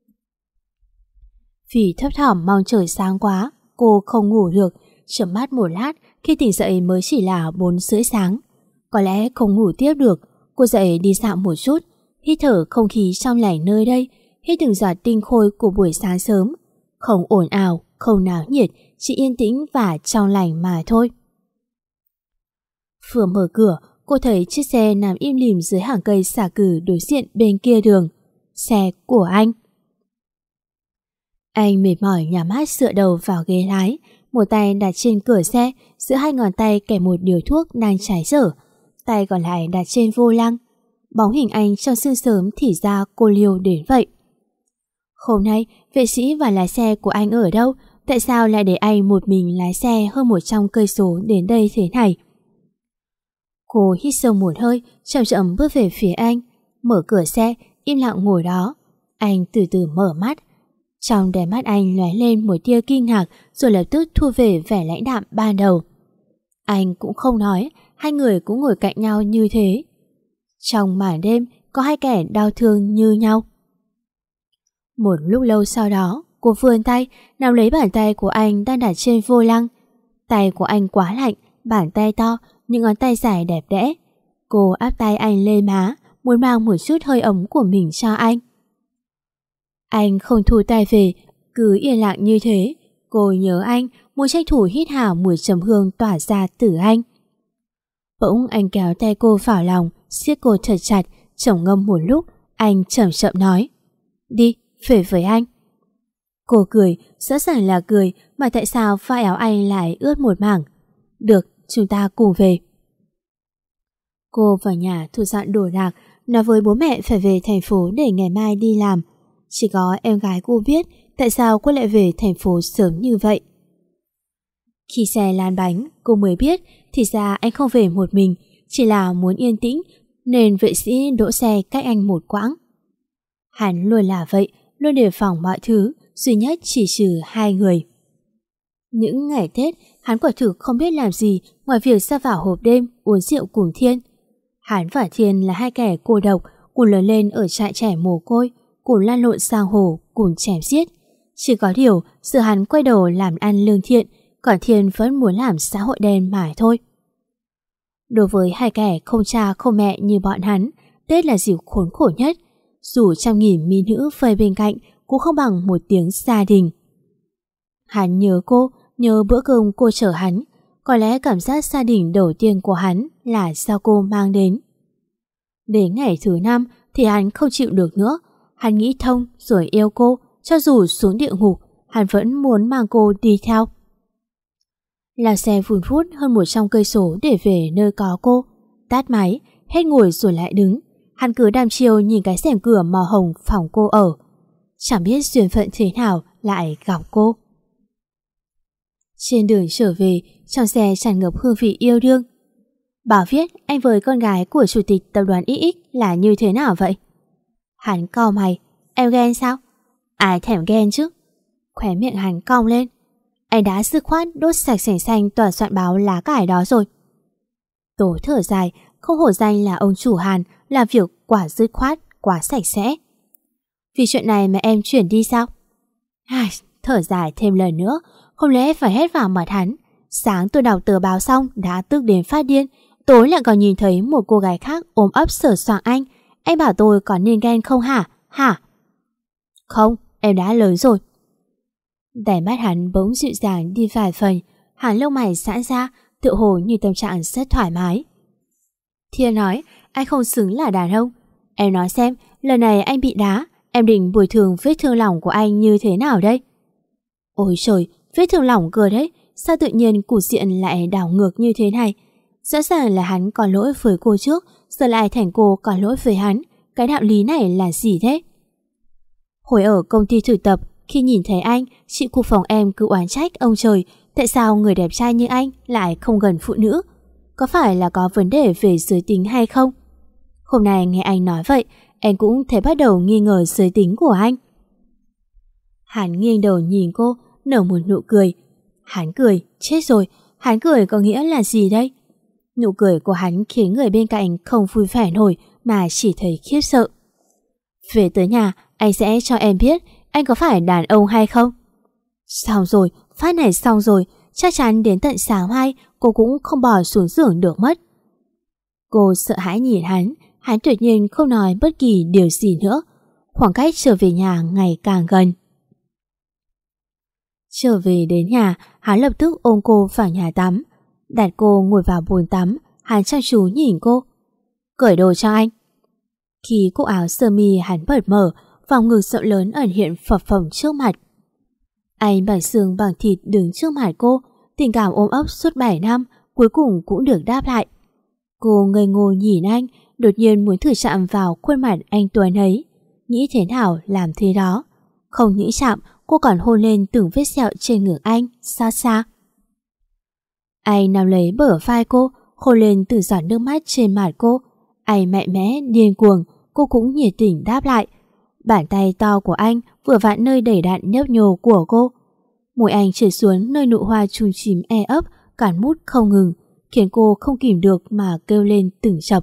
Vì thấp thỏm mong trời sáng quá, cô không ngủ được, chợp mắt một lát, khi tỉnh dậy mới chỉ là 4:30 sáng. Có lẽ không ngủ tiếp được, cô dậy đi dạo một chút, hít thở không khí trong lành nơi đây, hít từng giọt tinh khôi của buổi sáng sớm. Không ồn ào, không náo nhiệt, chỉ yên tĩnh và trong lành mà thôi. Vừa mở cửa, cô thấy chiếc xe nằm im lìm dưới hàng cây xả cừ đối diện bên kia đường. Xe của anh. Anh mệt mỏi nhắm mắt dựa đầu vào ghế lái, một tay đặt trên cửa xe, giữa hai ngón tay kẹp một điếu thuốc đang cháy dở, tay còn lại đặt trên vô lăng. Bóng hình anh trong sương sớm thì ra cô liêu đến vậy. Hôm nay, vệ sĩ và lái xe của anh ở đâu? Tại sao lại để anh một mình lái xe hơn 100 cây số đến đây thế này? Cô hít sâu một hơi, chậm chậm bước về phía anh, mở cửa xe, im lặng ngồi đó. Anh từ từ mở mắt. Trong đáy mắt anh lóe lên một tia kinh ngạc rồi lập tức thu về vẻ lãnh đạm ban đầu. Anh cũng không nói, hai người cũng ngồi cạnh nhau như thế. Trong màn đêm có hai kẻ đau thương như nhau. Một lúc lâu sau đó, cô vươn tay, nắm lấy bàn tay của anh đang đặt trên vô lăng. Tay của anh quá lạnh, bàn tay to, những ngón tay dài đẹp đẽ. Cô áp tay anh lên má, muốn mang một chút hơi ấm của mình cho anh. Anh không thu tay về, cứ yên lặng như thế. Cô nhớ anh, muốn tranh thủ hít hà mùi trầm hương tỏa ra từ anh. Bỗng anh kéo tay cô vào lòng, siết cô thật chặt, trầm ngâm một lúc, anh chậm chậm nói: "Đi, về với anh." Cô cười, rõ ràng là cười, mà tại sao vai áo anh lại ướt một mảng? "Được, chúng ta cùng về." Cô vào nhà thu dọn đồ đạc, nói với bố mẹ phải về thành phố để ngày mai đi làm. Chỉ có em gái cô biết tại sao cô lại về thành phố sớm như vậy. Khi xe lăn bánh, cô mới biết thì ra anh không về một mình, chỉ là muốn yên tĩnh nên vệ sĩ đỗ xe cách anh một quãng. Hắn luôn là vậy, luôn đề phòng mọi thứ, duy nhất chỉ trừ hai người. Những ngày Tết, hắn quả thực không biết làm gì ngoài việc ra vào hộp đêm uống rượu cùng Thiên. Hắn và Thiên là hai kẻ cô độc, cùng lớn lên ở trại trẻ mồ côi, cùng lan lộn sang hồ, cùng chém giết. Chỉ có điều, giờ hắn quay đầu làm ăn lương thiện, còn Thiên vẫn muốn làm xã hội đen mà thôi. Đối với hai kẻ không cha không mẹ như bọn hắn, Tết là dịp khốn khổ nhất. Dù 100.000 mỹ nữ vây bên cạnh cũng không bằng một tiếng gia đình. Hắn nhớ cô, nhớ bữa cơm cô chở hắn. Có lẽ cảm giác gia đình đầu tiên của hắn là do cô mang đến. Đến ngày thứ 5 thì hắn không chịu được nữa. Hắn nghĩ thông rồi yêu cô, cho dù xuống địa ngục, hắn vẫn muốn mang cô đi theo. Lao xe vùn vút hơn 100 cây số để về nơi có cô. Tắt máy, hết ngồi rồi lại đứng. Hắn cứ đăm chiêu nhìn cái rèm cửa màu hồng phòng cô ở. Chẳng biết duyên phận thế nào lại gặp cô. Trên đường trở về, trong xe tràn ngập hương vị yêu đương. Bảo viết anh với con gái của chủ tịch tập đoàn XX là như thế nào vậy? Hắn cau mày, Em ghen sao? Ai thèm ghen chứ. Khóe miệng hắn cong lên. Anh đã dứt khoát đốt sạch sành xanh tòa soạn báo lá cải đó rồi. Tố thở dài, không hổ danh là ông chủ Hàn, làm việc quả dứt khoát, quá sạch sẽ. Vì chuyện này mà em chuyển đi sao? Thở dài thêm lần nữa, không lẽ phải hét vào mặt hắn. Sáng tôi đọc tờ báo xong đã tức đến phát điên, tối lại còn nhìn thấy một cô gái khác ôm ấp sờ soạng anh. Anh bảo tôi có nên ghen không hả? Không, em đã lớn rồi. Đáy mắt hắn bỗng dịu dàng đi vài phần, hàng lông mày giãn ra, tựa hồ như tâm trạng rất thoải mái. Thiên nói, anh không xứng là đàn ông. Em nói xem, lần này anh bị đá, em định bồi thường vết thương lòng của anh như thế nào đây? Ôi trời, vết thương lòng cơ đấy, sao tự nhiên cục diện lại đảo ngược như thế này? Rõ ràng là hắn có lỗi với cô trước, giờ lại thành cô có lỗi với hắn. Cái đạo lý này là gì thế? Hồi ở công ty thực tập, khi nhìn thấy anh, chị khu phòng em cứ oán trách ông trời, tại sao người đẹp trai như anh lại không gần phụ nữ? Có phải là có vấn đề về giới tính hay không? Hôm nay nghe anh nói vậy, em cũng thấy bắt đầu nghi ngờ giới tính của anh. Hắn nghiêng đầu nhìn cô, nở một nụ cười. Hắn cười, chết rồi, hắn cười có nghĩa là gì đây? Nụ cười của hắn khiến người bên cạnh không vui vẻ nổi mà chỉ thấy khiếp sợ. Về tới nhà, anh sẽ cho em biết anh có phải đàn ông hay không. Xong rồi, phát này xong rồi, chắc chắn đến tận sáng mai cô cũng không bỏ xuống giường được mất. Cô sợ hãi nhìn hắn tuyệt nhiên không nói bất kỳ điều gì nữa. Khoảng cách trở về nhà ngày càng gần. Trở về đến nhà, hắn lập tức ôm cô vào nhà tắm. Đặt cô ngồi vào bồn tắm, hắn chăm chú nhìn cô. Cởi đồ cho anh. Khi cúc áo sơ mi hắn bật mở, vòng ngực rộng lớn ẩn hiện phập phồng trước mặt. Anh bằng xương bằng thịt đứng trước mặt cô, tình cảm ôm ấp suốt 7 năm cuối cùng cũng được đáp lại. Cô ngây ngô nhìn anh, đột nhiên muốn thử chạm vào khuôn mặt anh tuấn ấy. Nghĩ thế nào làm thế đó. Không nghĩ chạm, cô còn hôn lên từng vết sẹo trên ngực anh, xa xa. Anh nắm lấy bờ vai cô, hôn lên từng giọt nước mắt trên mặt cô. Anh mạnh mẽ, điên cuồng, cô cũng nhiệt tình đáp lại. Bàn tay to của anh vừa vặn nơi đẩy đạn nhấp nhô của cô. Môi anh trượt xuống nơi nụ hoa chum chím e ấp, cắn mút không ngừng, khiến cô không kìm được mà kêu lên từng chập.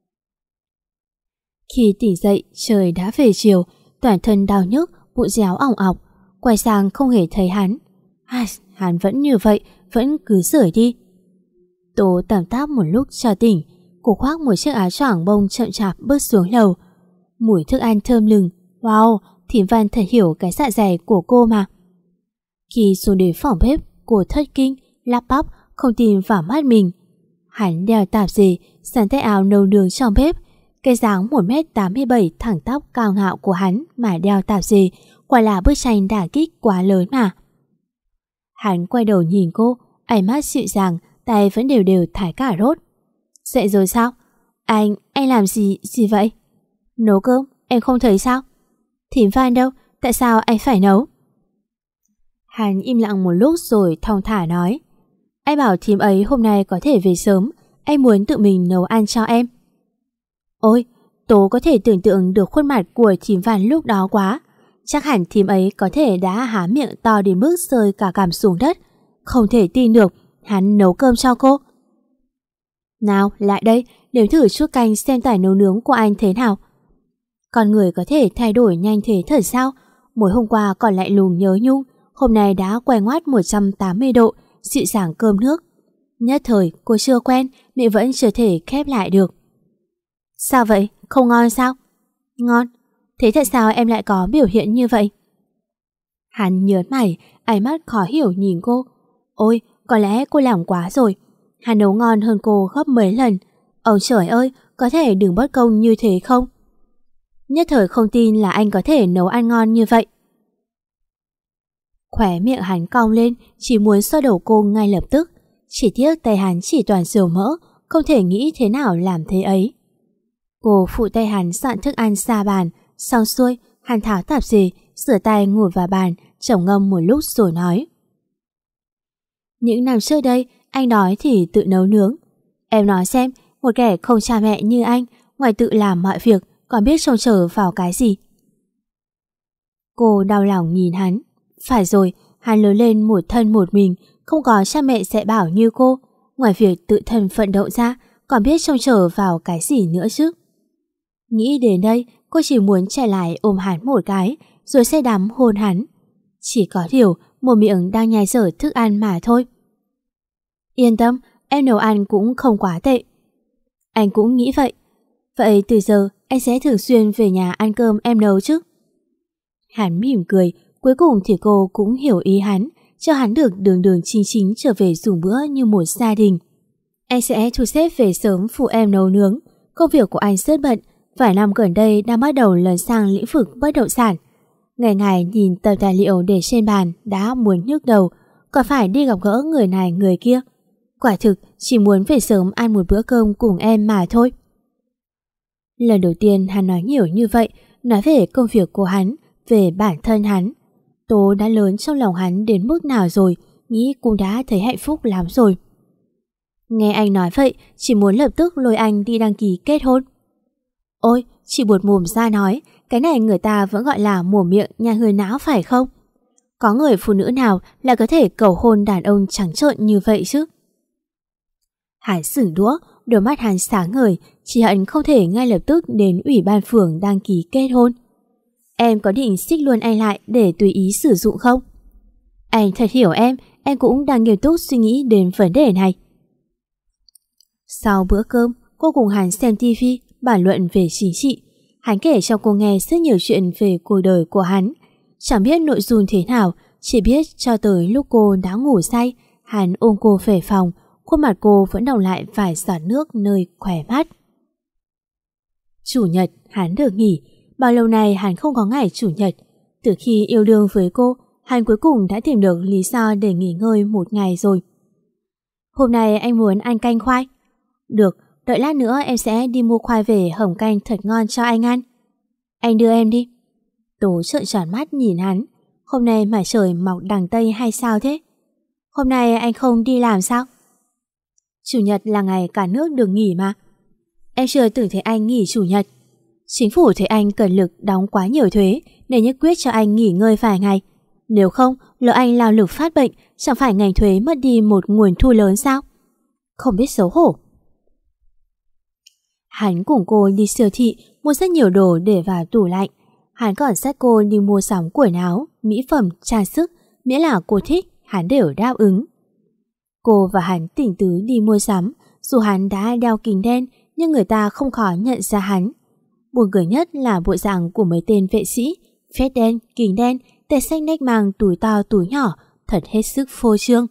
Khi tỉnh dậy, trời đã về chiều, toàn thân đau nhức, bụng réo ỏng ọc. Quay sang không hề thấy hắn. Hắn vẫn như vậy, vẫn cứ rời đi. Tố tạm táp một lúc cho tỉnh. Cô khoác một chiếc áo choàng bông chậm chạp bước xuống lầu. Mùi thức ăn thơm lừng. Wow, Thím Văn thật hiểu cái dạ dày của cô mà. Khi xuống đến phòng bếp, cô thất kinh, lắp bắp, không tin vào mắt mình. Hắn đeo tạp dề, sắn tay áo nấu nướng trong bếp. Cái dáng 1m87 thẳng tóc cao ngạo của hắn mà đeo tạp dề, quả là bức tranh đả kích quá lớn mà. Hắn quay đầu nhìn cô, ánh mắt dịu dàng, tay vẫn đều đều thái cà rốt. Dậy rồi sao? Anh làm gì vậy? Nấu cơm, em không thấy sao? Thím Phan đâu? Tại sao anh phải nấu? Hắn im lặng một lúc rồi thong thả nói. Anh bảo thím ấy hôm nay có thể về sớm, anh muốn tự mình nấu ăn cho em. Ôi, Tố có thể tưởng tượng được khuôn mặt của thím Phan lúc đó quá. Chắc hẳn thím ấy có thể đã há miệng to đến mức rơi cả cằm xuống đất. Không thể tin được, hắn nấu cơm cho cô. Nào, lại đây, nếm thử chút canh xem tài nấu nướng của anh thế nào. Con người có thể thay đổi nhanh thế thật sao? Mới hôm qua còn lại lùng nhớ nhung, hôm nay đã quay ngoắt 180 độ, dịu dàng cơm nước. Nhất thời cô chưa quen, miệng vẫn chưa thể khép lại được. Sao vậy? Không ngon sao? Ngon. Thế tại sao em lại có biểu hiện như vậy? Hắn nhớn mày, ánh mắt khó hiểu nhìn cô. Ôi, có lẽ cô làm quá rồi. Hắn nấu ngon hơn cô gấp mấy lần. Ông trời ơi, có thể đừng bất công như thế không? Nhất thời không tin là anh có thể nấu ăn ngon như vậy. Khóe miệng hắn cong lên, chỉ muốn xoa đầu cô ngay lập tức. Chỉ tiếc tay hắn chỉ toàn dầu mỡ, không thể nghĩ thế nào làm thế ấy. Cô phụ tay hắn dọn thức ăn xa bàn, xong xuôi, hắn tháo tạp dề, rửa tay ngồi vào bàn, trầm ngâm một lúc rồi nói. Những năm trước đây, anh đói thì tự nấu nướng. Em nói xem, một kẻ không cha mẹ như anh, ngoài tự làm mọi việc, còn biết trông chờ vào cái gì? Cô đau lòng nhìn hắn. Phải rồi, hắn lớn lên một thân một mình, không có cha mẹ dạy bảo như cô. Ngoài việc tự thân vận động ra, còn biết trông chờ vào cái gì nữa chứ. Nghĩ đến đây, cô chỉ muốn chạy lại ôm hắn một cái, rồi say đắm hôn hắn. Chỉ có điều, một miệng đang nhai dở thức ăn mà thôi. Yên tâm, em nấu ăn cũng không quá tệ. Anh cũng nghĩ vậy. Vậy từ giờ anh sẽ thường xuyên về nhà ăn cơm em nấu chứ? Hắn mỉm cười, cuối cùng thì cô cũng hiểu ý hắn, cho hắn được đường đường chính chính trở về dùng bữa như một gia đình. Anh sẽ thu xếp về sớm phụ em nấu nướng. Công việc của anh rất bận, vài năm gần đây đang bắt đầu lấn sang lĩnh vực bất động sản. Ngày ngày nhìn tập tài liệu để trên bàn đã muốn nhức đầu, còn phải đi gặp gỡ người này người kia. Quả thực chỉ muốn về sớm ăn một bữa cơm cùng em mà thôi. Lần đầu tiên hắn nói nhiều như vậy, nói về công việc của hắn, về bản thân hắn. Tố đã lớn trong lòng hắn đến mức nào rồi, nghĩ cũng đã thấy hạnh phúc lắm rồi. Nghe anh nói vậy, chỉ muốn lập tức lôi anh đi đăng ký kết hôn. Ôi, chỉ buột mồm ra nói, cái này người ta vẫn gọi là mồm miệng nhà người não phải không? Có người phụ nữ nào là có thể cầu hôn đàn ông trắng trợn như vậy chứ? Hắn sửng đũa, đôi mắt hắn sáng ngời, chỉ hận không thể ngay lập tức đến ủy ban phường đăng ký kết hôn. Em có định xích luôn anh lại để tùy ý sử dụng không? Anh thật hiểu em cũng đang nghiêm túc suy nghĩ đến vấn đề này. Sau bữa cơm, cô cùng hắn xem tivi, bàn luận về chính trị. Hắn kể cho cô nghe rất nhiều chuyện về cuộc đời của hắn. Chẳng biết nội dung thế nào, chỉ biết cho tới lúc cô đã ngủ say, hắn ôm cô về phòng, khuôn mặt cô vẫn đọng lại vài giọt nước nơi khóe mắt. Chủ nhật, hắn được nghỉ. Bao lâu nay hắn không có ngày chủ nhật. Từ khi yêu đương với cô, hắn cuối cùng đã tìm được lý do để nghỉ ngơi một ngày rồi. Hôm nay anh muốn ăn canh khoai. Được, đợi lát nữa em sẽ đi mua khoai về hầm canh thật ngon cho anh ăn. Anh đưa em đi. Tố trợn tròn mắt nhìn hắn. Hôm nay mà trời mọc đằng Tây hay sao thế? Hôm nay anh không đi làm sao? Chủ nhật là ngày cả nước được nghỉ mà. Em chưa từng thấy anh nghỉ chủ nhật. Chính phủ thấy anh cần lực đóng quá nhiều thuế nên nhất quyết cho anh nghỉ ngơi vài ngày. Nếu không, lỡ anh lao lực phát bệnh, chẳng phải ngành thuế mất đi một nguồn thu lớn sao? Không biết xấu hổ. Hắn cùng cô đi siêu thị mua rất nhiều đồ để vào tủ lạnh. Hắn còn dắt cô đi mua sắm quần áo, mỹ phẩm, trang sức, miễn là cô thích, hắn đều đáp ứng. Cô và hắn tỉnh tứ đi mua sắm, dù hắn đã đeo kính đen nhưng người ta không khó nhận ra hắn. Buồn cười nhất là bộ dạng của mấy tên vệ sĩ, vest đen, kính đen, tay xách nách mang túi to túi nhỏ, thật hết sức phô trương.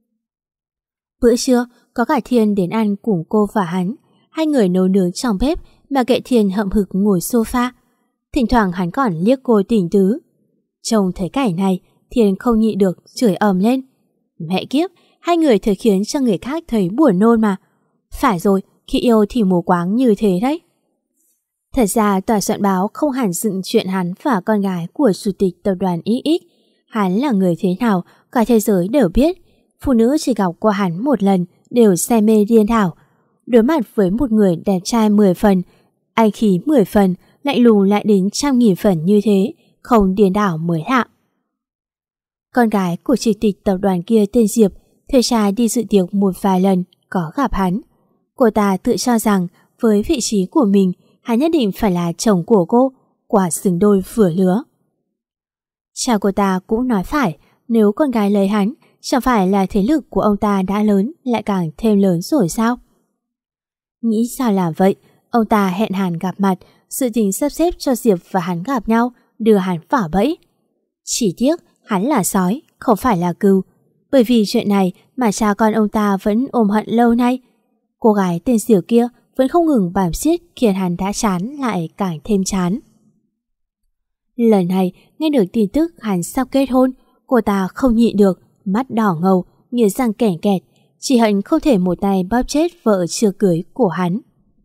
Bữa trưa, có cả Thiên đến ăn cùng cô và hắn. Hai người nấu nướng trong bếp mà kệ Thiên hậm hực ngồi sofa. Thỉnh thoảng hắn còn liếc cô tỉnh tứ. Trông thấy cảnh này, Thiên không nhịn được chửi ầm lên. Mẹ kiếp, hai người thật khiến cho người khác thấy buồn nôn mà. Phải rồi, khi yêu thì mù quáng như thế đấy. Thật ra tòa soạn báo không hẳn dựng chuyện hắn và con gái của chủ tịch tập đoàn XX. Hắn là người thế nào, cả thế giới đều biết. Phụ nữ chỉ gặp qua hắn một lần đều say mê điên đảo. Đối mặt với một người đẹp trai 10 phần, anh khí 10 phần, lạnh lùng lại đến 100.000 phần như thế, không điên đảo mới lạ. Con gái của chủ tịch tập đoàn kia tên Diệp, thuê trai đi dự tiệc một vài lần, có gặp hắn. Cô ta tự cho rằng với vị trí của mình, hắn nhất định phải là chồng của cô, quả xứng đôi vừa lứa. Cha cô ta cũng nói phải, nếu con gái lấy hắn, chẳng phải là thế lực của ông ta đã lớn lại càng thêm lớn rồi sao? Nghĩ sao làm vậy, ông ta hẹn hắn gặp mặt, sự tình sắp xếp cho Diệp và hắn gặp nhau, đưa hắn vào bẫy. Chỉ tiếc hắn là sói, không phải là cừu. Bởi vì chuyện này mà cha con ông ta vẫn ôm hận lâu nay. Cô gái tên Diệp kia vẫn không ngừng bám xiết khiến hắn đã chán lại càng thêm chán. Lần này nghe được tin tức hắn sắp kết hôn, cô ta không nhịn được, mắt đỏ ngầu, nghiến răng kẻn kẹt, chỉ hận không thể một tay bóp chết vợ chưa cưới của hắn.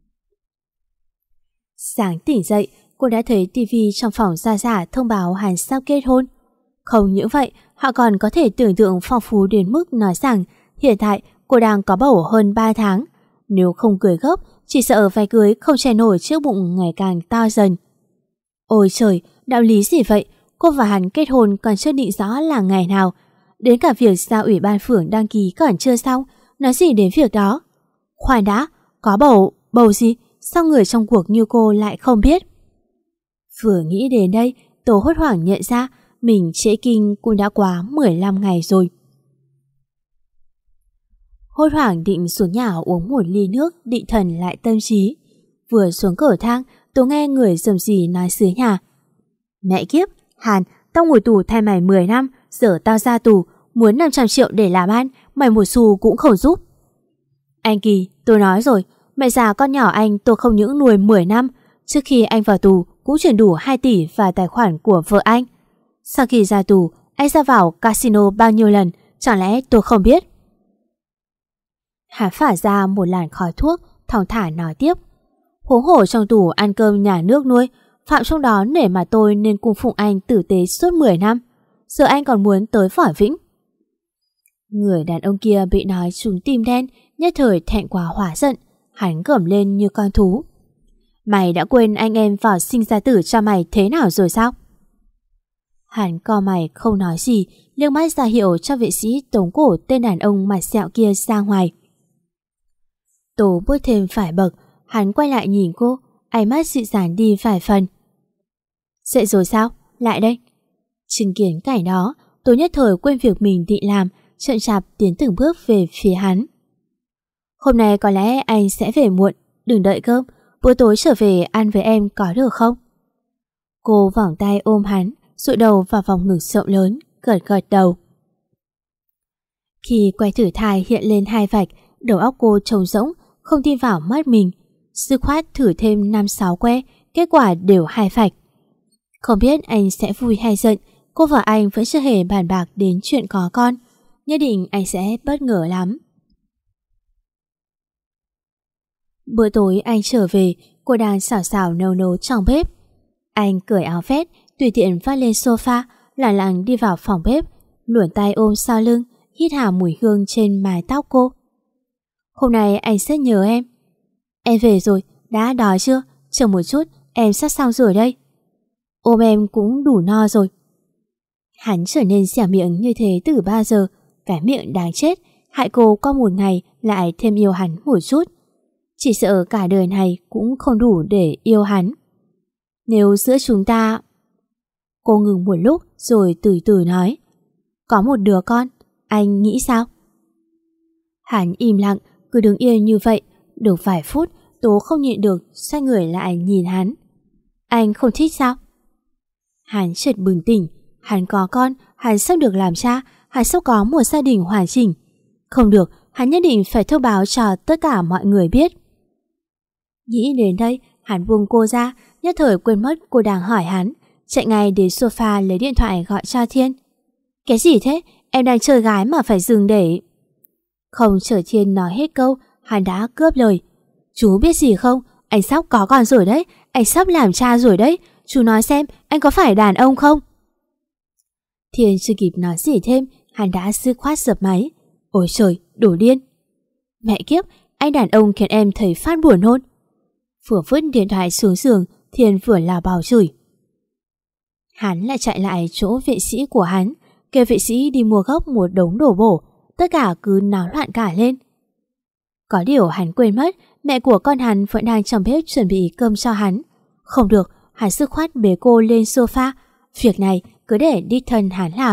Sáng tỉnh dậy, cô đã thấy tivi trong phòng ra giả thông báo hắn sắp kết hôn. Không những vậy, họ còn có thể tưởng tượng phong phú đến mức nói rằng hiện tại cô đang có bầu hơn 3 tháng. Nếu không cưới gấp, chỉ sợ váy cưới không che nổi trước bụng ngày càng to dần. Ôi trời, đạo lý gì vậy? Cô và hắn kết hôn còn chưa định rõ là ngày nào. Đến cả việc giao ủy ban phường đăng ký còn chưa xong, nói gì đến việc đó. Khoan đã, có bầu gì? Sao người trong cuộc như cô lại không biết? Vừa nghĩ đến đây, Tố hốt hoảng nhận ra mình trễ kinh cũng đã quá 15 ngày rồi. Hốt hoảng định xuống nhà uống một ly nước định thần lại tâm trí. Vừa xuống cửa thang, Tố nghe người rầm rì nói dưới nhà. Mẹ kiếp, Hàn, tao ngồi tù thay mày 10 năm, giờ tao ra tù, muốn 500 triệu để làm ăn, mày một xu cũng không giúp. Anh Kỳ, tôi nói rồi, mẹ già con nhỏ anh tôi không những nuôi 10 năm, trước khi anh vào tù cũng chuyển đủ 2 tỷ vào tài khoản của vợ anh. Sau khi ra tù, anh ra vào casino bao nhiêu lần, chẳng lẽ tôi không biết? Hắn phả ra một làn khói thuốc, thong thả nói tiếp. Huống hồ trong tù ăn cơm nhà nước nuôi, phạm trong đó nể mà tôi nên cung phụng anh tử tế suốt 10 năm. Giờ anh còn muốn tới Phỏi Vĩnh. Người đàn ông kia bị nói trúng tim đen, nhất thời thẹn quá hóa giận. Hắn gầm lên như con thú. Mày đã quên anh em vào sinh ra tử cho mày thế nào rồi sao? Hắn co mày không nói gì, liếc mắt ra hiệu cho vệ sĩ tống cổ tên đàn ông mặt sẹo kia ra ngoài. Tố bước thêm vài bậc, hắn quay lại nhìn cô, ánh mắt dịu dàng đi vài phần. Dậy rồi sao? Lại đây. Chứng kiến cảnh đó, Tố nhất thời quên việc mình định làm, chậm chạp tiến từng bước về phía hắn. Hôm nay có lẽ anh sẽ về muộn, đừng đợi cơm, bữa tối trở về ăn với em có được không? Cô vòng tay ôm hắn, dụi đầu vào vòng ngực rộng lớn, gật gật đầu. Khi quay thử thai hiện lên 2 vạch, đầu óc cô trống rỗng, không tin vào mắt mình. Dứt khoát thử thêm 5-6 que, kết quả đều 2 vạch. Không biết anh sẽ vui hay giận, cô và anh vẫn chưa hề bàn bạc đến chuyện có con. Nhất định anh sẽ bất ngờ lắm. Bữa tối anh trở về, cô đang xào xào nấu trong bếp. Anh cởi áo vest, tùy tiện vác lên sofa, lẳng lặng đi vào phòng bếp, luồn tay ôm sau lưng, hít hà mùi hương trên mái tóc cô. Hôm nay anh rất nhớ em. Em về rồi, đã đói chưa? Chờ một chút, em sắp xong rồi đây. Ôm em cũng đủ no rồi. Hắn trở nên dẻo miệng như thế từ bao giờ, cái miệng đáng chết, hại cô qua một ngày lại thêm yêu hắn một chút. Chỉ sợ cả đời này cũng không đủ để yêu hắn. Nếu giữa chúng ta... Cô ngừng một lúc rồi từ từ nói. Có một đứa con, anh nghĩ sao? Hắn im lặng, cứ đứng yên như vậy. Được vài phút, Tố không nhịn được, xoay người lại nhìn hắn. Anh không thích sao? Hắn chợt bừng tỉnh. Hắn có con, hắn sắp được làm cha, hắn sắp có một gia đình hoàn chỉnh. Không được, hắn nhất định phải thông báo cho tất cả mọi người biết. Nghĩ đến đây, hắn buông cô ra, nhất thời quên mất cô đang hỏi hắn, chạy ngay đến sofa lấy điện thoại gọi cho Thiên. Cái gì thế? Em đang chơi gái mà phải dừng để... Không chờ Thiên nói hết câu, hắn đã cướp lời. Chú biết gì không? Anh sắp có con rồi đấy, anh sắp làm cha rồi đấy. Chú nói xem, anh có phải đàn ông không? Thiên chưa kịp nói gì thêm, hắn đã dứt khoát dập máy. Ôi trời, đổ điên. Mẹ kiếp, anh đàn ông khiến em thấy phát buồn hôn. Vừa vứt điện thoại xuống giường, Thiên vừa là bào chửi. Hắn lại chạy lại chỗ vệ sĩ của hắn, kêu vệ sĩ đi mua gốc một đống đồ bổ, tất cả cứ náo loạn cả lên. Có điều hắn quên mất, mẹ của con hắn vẫn đang trong bếp chuẩn bị cơm cho hắn. Không được, hắn dứt khoát bế cô lên sofa. Việc này cứ để đích thân hắn làm.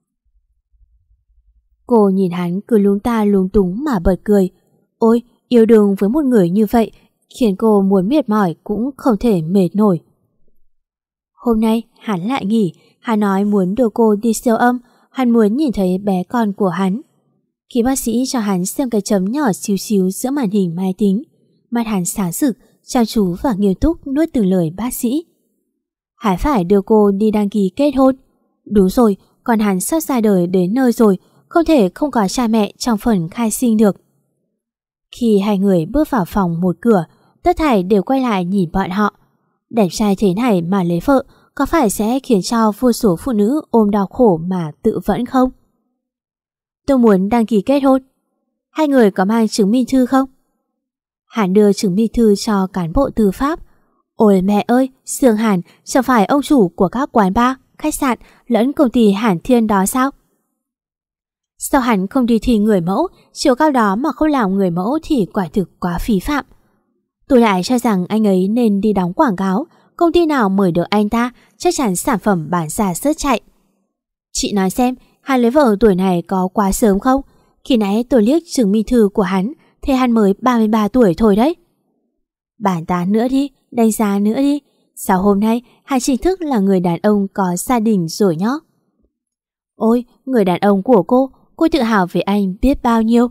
Cô nhìn hắn cứ lúng ta lúng túng mà bật cười. Ôi, yêu đương với một người như vậy khiến cô muốn mệt mỏi cũng không thể mệt nổi. Hôm nay hắn lại nghỉ. Hắn nói muốn đưa cô đi siêu âm. Hắn muốn nhìn thấy bé con của hắn. Khi bác sĩ cho hắn xem cái chấm nhỏ xíu xíu giữa màn hình máy tính, mắt hắn sáng rực, chăm chú và nghiêm túc nuốt từng lời bác sĩ. Hắn phải đưa cô đi đăng ký kết hôn. Đúng rồi, còn hắn sắp ra đời đến nơi rồi, không thể không có cha mẹ trong phần khai sinh được. Khi hai người bước vào phòng một cửa, tất thảy đều quay lại nhìn bọn họ. Đẹp trai thế này mà lấy vợ, có phải sẽ khiến cho vô số phụ nữ ôm đau khổ mà tự vẫn không? Tôi muốn đăng ký kết hôn. Hai người có mang chứng minh thư không? Hắn đưa chứng minh thư cho cán bộ tư pháp. Ôi mẹ ơi, Sương Hàn chẳng phải ông chủ của các quán bar. khách sạn lẫn công ty Hàn Thiên đó sao? Sao hắn không đi thi người mẫu, chiều cao đó mà không làm người mẫu thì quả thực quá phí phạm. Tôi lại cho rằng anh ấy nên đi đóng quảng cáo, công ty nào mời được anh ta chắc chắn sản phẩm bán ra sớt chạy. Chị nói xem, hắn lấy vợ tuổi này có quá sớm không? Khi nãy tôi liếc chứng minh thư của hắn, thì hắn mới 33 tuổi thôi đấy. Bàn tán nữa đi, đánh giá nữa đi. Sao hôm nay hắn chính thức là người đàn ông có gia đình rồi nhá? Ôi, người đàn ông của cô tự hào về anh biết bao nhiêu.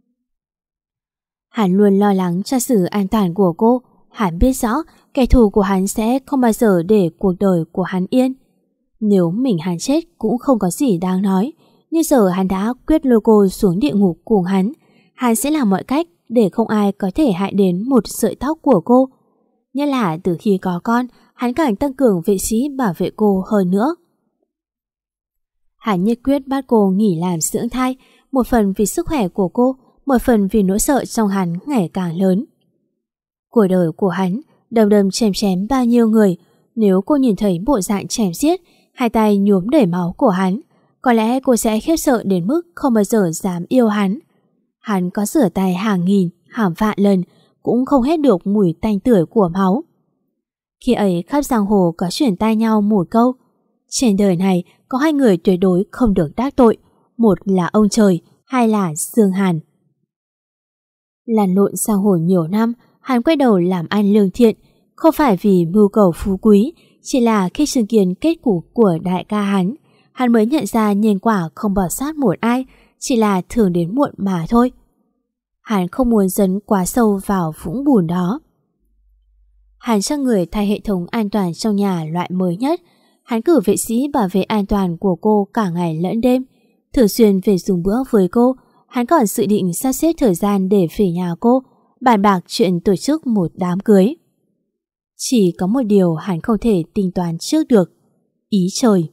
Hắn luôn lo lắng cho sự an toàn của cô. Hắn biết rõ kẻ thù của hắn sẽ không bao giờ để cuộc đời của hắn yên. Nếu mình hắn chết cũng không có gì đáng nói. Nhưng giờ hắn đã quyết lôi cô xuống địa ngục cùng hắn. Hắn sẽ làm mọi cách để không ai có thể hại đến một sợi tóc của cô. Nhất là từ khi có con, hắn càng tăng cường vệ sĩ bảo vệ cô hơn nữa. Hắn nhất quyết bắt cô nghỉ làm dưỡng thai, một phần vì sức khỏe của cô, một phần vì nỗi sợ trong hắn ngày càng lớn. Cuộc đời của hắn đầm đầm chém bao nhiêu người. Nếu cô nhìn thấy bộ dạng chém giết, hai tay nhuốm đầy máu của hắn, có lẽ cô sẽ khiếp sợ đến mức không bao giờ dám yêu hắn. Hắn có rửa tay hàng nghìn, hàng vạn lần cũng không hết được mùi tanh tưởi của máu. Khi ấy khắp giang hồ có chuyển tai nhau một câu: trên đời này có hai người tuyệt đối không được đắc tội, một là ông trời, hai là Dương Hàn. Lăn lộn giang hồ nhiều năm, hắn quay đầu làm ăn lương thiện, không phải vì mưu cầu phú quý, chỉ là khi chứng kiến kết cục của đại ca hắn mới nhận ra nhân quả không bỏ sót một ai, chỉ là thường đến muộn mà thôi. Hắn không muốn dấn quá sâu vào vũng bùn đó. Hắn cho người thay hệ thống an toàn trong nhà loại mới nhất. Hắn cử vệ sĩ bảo vệ an toàn của cô cả ngày lẫn đêm, thường xuyên về dùng bữa với cô. Hắn còn dự định sắp xếp thời gian để về nhà cô, bàn bạc chuyện tổ chức một đám cưới. Chỉ có một điều hắn không thể tính toán trước được: ý trời.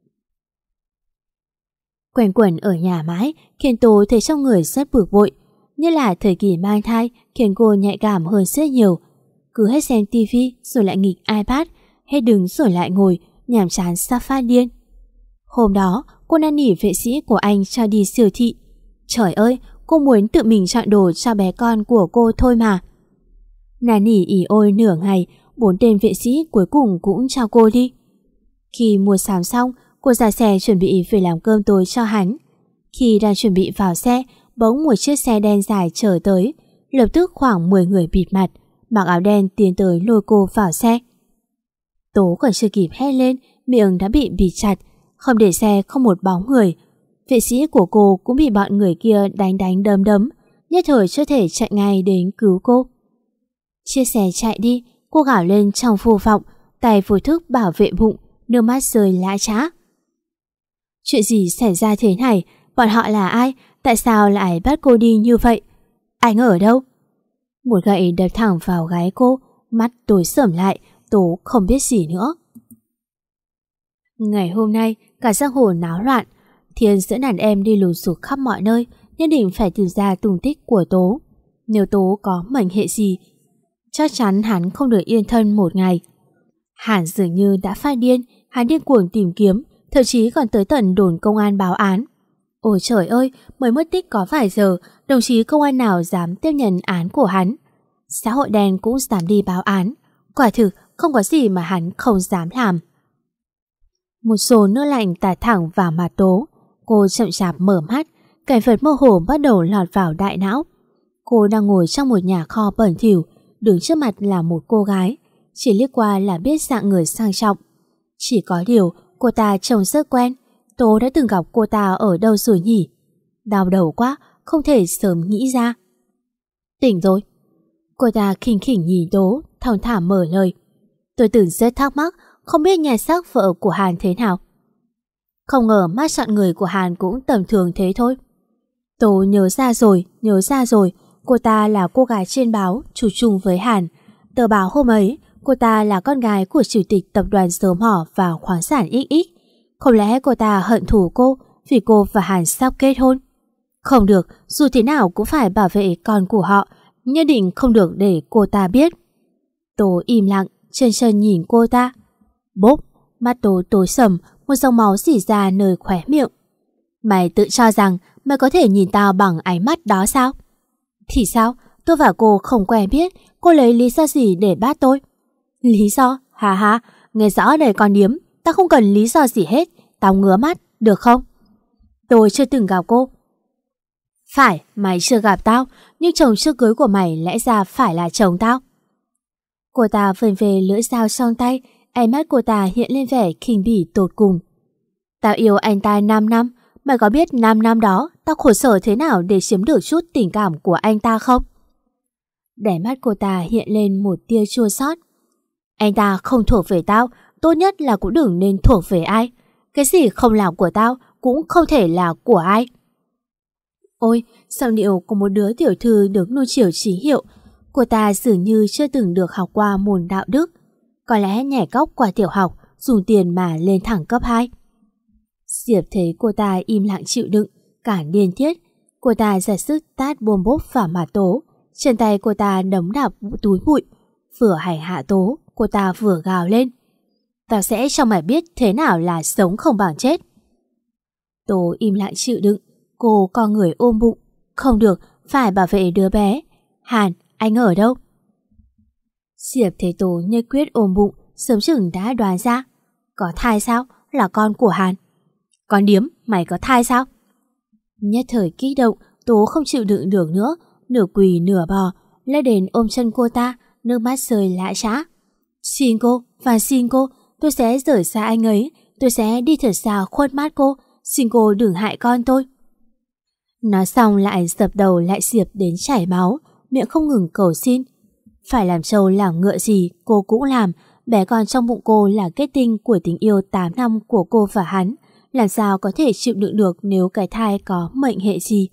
Quanh quẩn ở nhà mãi khiến Tố thấy trong người rất bực bội, nhất là thời kỳ mang thai khiến cô nhạy cảm hơn rất nhiều. Cứ hết xem tivi rồi lại nghịch iPad, hết đứng rồi lại ngồi, nhàm chán sắp phát điên. Hôm đó cô năn nỉ vệ sĩ của anh cho đi siêu thị. Trời ơi, cô muốn tự mình chọn đồ cho bé con của cô thôi mà. Năn nỉ ỉ ôi nửa ngày, 4 tên vệ sĩ cuối cùng cũng cho cô đi. Khi mua sắm xong, cô ra xe chuẩn bị về làm cơm tối cho hắn. Khi đang chuẩn bị vào xe, bỗng một chiếc xe đen dài chở tới. Lập tức khoảng 10 người bịt mặt, mặc áo đen tiến tới lôi cô vào xe. Tố còn chưa kịp hét lên, miệng đã bị bịt chặt, không để xe không một bóng người. Vệ sĩ của cô cũng bị bọn người kia đánh đấm, nhất thời chưa thể chạy ngay đến cứu cô. Chiếc xe chạy đi, cô gào lên trong vô vọng, tay vô thức bảo vệ bụng, nước mắt rơi lã chã. Chuyện gì xảy ra thế này? Bọn họ là ai? Tại sao lại bắt cô đi như vậy? Anh ở đâu? Một gậy đập thẳng vào gáy cô, mắt tối sầm lại, Tố không biết gì nữa. Ngày hôm nay cả giang hồ náo loạn. Thiên dẫn đàn em đi lùng sục khắp mọi nơi, nhất định phải tìm ra tung tích của Tố. Nếu Tố có mệnh hệ gì, chắc chắn hắn không được yên thân một ngày. Hắn dường như đã phát điên, hắn điên cuồng tìm kiếm, thậm chí còn tới tận đồn công an báo án. Ôi trời ơi, mới mất tích có vài giờ, đồng chí công an nào dám tiếp nhận án của hắn. Xã hội đen cũng dám đi báo án. Quả thực không có gì mà hắn không dám làm. Một số nước lạnh tạt thẳng vào mặt Tố. Cô chậm chạp mở mắt, cảnh vật mơ hồ bắt đầu lọt vào đại não. Cô đang ngồi trong một nhà kho bẩn thỉu, đứng trước mặt là một cô gái, chỉ liếc qua là biết dạng người sang trọng. Chỉ có điều cô ta trông rất quen. Tố đã từng gặp cô ta ở đâu rồi nhỉ? Đau đầu quá, không thể sớm nghĩ ra. Tỉnh rồi. Cô ta khinh khỉnh nhìn Tố, thong thả mở lời. Tôi từng rất thắc mắc, không biết nhan sắc vợ của Hàn thế nào. Không ngờ mắt chọn người của Hàn cũng tầm thường thế thôi. Tố nhớ ra rồi, cô ta là cô gái trên báo chủ chung với Hàn. Tờ báo hôm ấy, cô ta là con gái của chủ tịch tập đoàn Dầu Mỏ và khoáng sản XX. Không lẽ cô ta hận thù cô vì cô và Hàn sắp kết hôn? Không được, dù thế nào cũng phải bảo vệ con của họ, nhất định không được để cô ta biết. Tố im lặng, chân nhìn cô ta. Bốp, mắt Tố tối sầm, một dòng máu rỉ ra nơi khóe miệng. Mày tự cho rằng mày có thể nhìn tao bằng ánh mắt đó sao? Thì sao? Tôi và cô không quen biết, cô lấy lý do gì để bắt tôi? Lý do? Hà hà, nghe rõ đây con điếm, tao không cần lý do gì hết, tao ngứa mắt, được không? Tôi chưa từng gặp cô. Phải, mày chưa gặp tao, nhưng chồng chưa cưới của mày lẽ ra phải là chồng tao. Cô ta vươn về lưỡi dao trong tay, ánh mắt cô ta hiện lên vẻ khinh bỉ tột cùng. Tao yêu anh ta 5 năm, mày có biết 5 năm đó tao khổ sở thế nào để chiếm được chút tình cảm của anh ta không? Đáy mắt cô ta hiện lên một tia chua xót. Anh ta không thuộc về tao, tốt nhất là cũng đừng nên thuộc về ai. Cái gì không là của tao cũng không thể là của ai. Ôi, sao điệu của một đứa tiểu thư được nuôi chiều trí hiệu. Cô ta dường như chưa từng được học qua môn đạo đức. Có lẽ nhảy cóc qua tiểu học, dùng tiền mà lên thẳng cấp 2. Diệp thấy cô ta im lặng chịu đựng, càng điên tiết. Cô ta ra sức tát bôm bốp vào mặt Tố. Chân tay cô ta đấm đạp túi bụi. Vừa hành hạ Tố, cô ta vừa gào lên. Tao sẽ cho mày biết thế nào là sống không bằng chết. Tố im lặng chịu đựng. Cô co người ôm bụng. Không được, phải bảo vệ đứa bé. Hàn, anh ở đâu? Diệp thấy Tố nhất quyết ôm bụng, sớm chừng đã đoán ra. Có thai sao? Là con của Hàn. Con điếm, mày có thai sao? Nhất thời kích động, Tố không chịu đựng được nữa, nửa quỳ nửa bò, leo đến ôm chân cô ta, nước mắt rơi lã chã. Xin cô, và xin cô, tôi sẽ rời xa anh ấy, tôi sẽ đi thật xa khuất mắt cô, xin cô đừng hại con tôi. Nói xong lại dập đầu lại Diệp đến chảy máu, miệng không ngừng cầu xin. Phải làm trâu làm ngựa gì cô cũng làm, bé con trong bụng cô là kết tinh của tình yêu 8 năm của cô và hắn, làm sao có thể chịu đựng được nếu cái thai có mệnh hệ gì.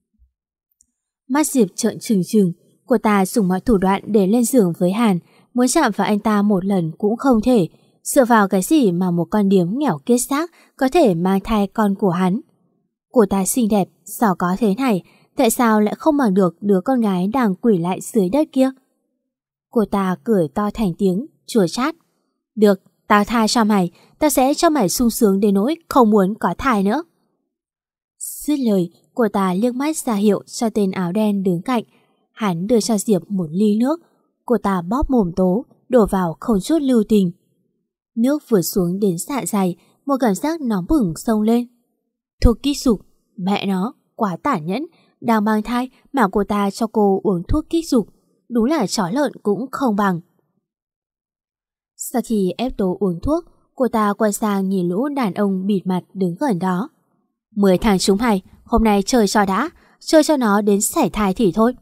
Mắt Diệp trợn trừng trừng, cô ta dùng mọi thủ đoạn để lên giường với Hàn, muốn chạm vào anh ta một lần cũng không thể. Dựa vào cái gì mà một con điếm nghèo kiết xác có thể mang thai con của hắn? Cô ta xinh đẹp, sao có thế này, tại sao lại không bằng được đứa con gái đang quỷ lại dưới đất kia? Cô ta cười to thành tiếng, chua chát. Được, tao tha cho mày, tao sẽ cho mày sung sướng đến nỗi không muốn có thai nữa. Dứt lời, cô ta liếc mắt ra hiệu cho tên áo đen đứng cạnh. Hắn đưa cho Diệp một ly nước. Cô ta bóp mồm Tố, đổ vào không chút lưu tình. Nước vừa xuống đến dạ dày, một cảm giác nóng bừng xông lên. Thuốc kích dục, mẹ nó, quá tàn nhẫn. Đang mang thai mà cô ta cho cô uống thuốc kích dục. Đúng là chó lợn cũng không bằng. Sau khi ép Tố uống thuốc, cô ta quay sang nhìn lũ đàn ông bịt mặt đứng gần đó. 10 thằng chúng mày, hôm nay chơi cho đã, chơi cho nó đến sảy thai thì thôi.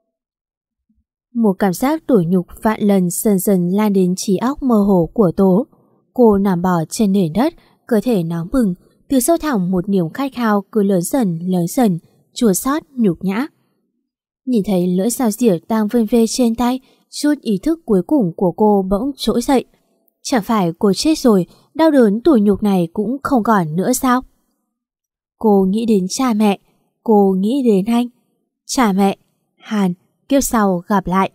Một cảm giác tủi nhục vạn lần dần dần lan đến trí óc mơ hồ của Tố. Cô nằm bò trên nền đất, cơ thể nóng bừng, từ sâu thẳm một niềm khát khao cứ lớn dần, chua xót nhục nhã. Nhìn thấy lưỡi dao dỉa đang vươn về trên tay, chút ý thức cuối cùng của cô bỗng trỗi dậy. Chẳng phải cô chết rồi, đau đớn tủi nhục này cũng không còn nữa sao? Cô nghĩ đến cha mẹ, cô nghĩ đến anh. Cha mẹ, Hàn, kiếp sau gặp lại.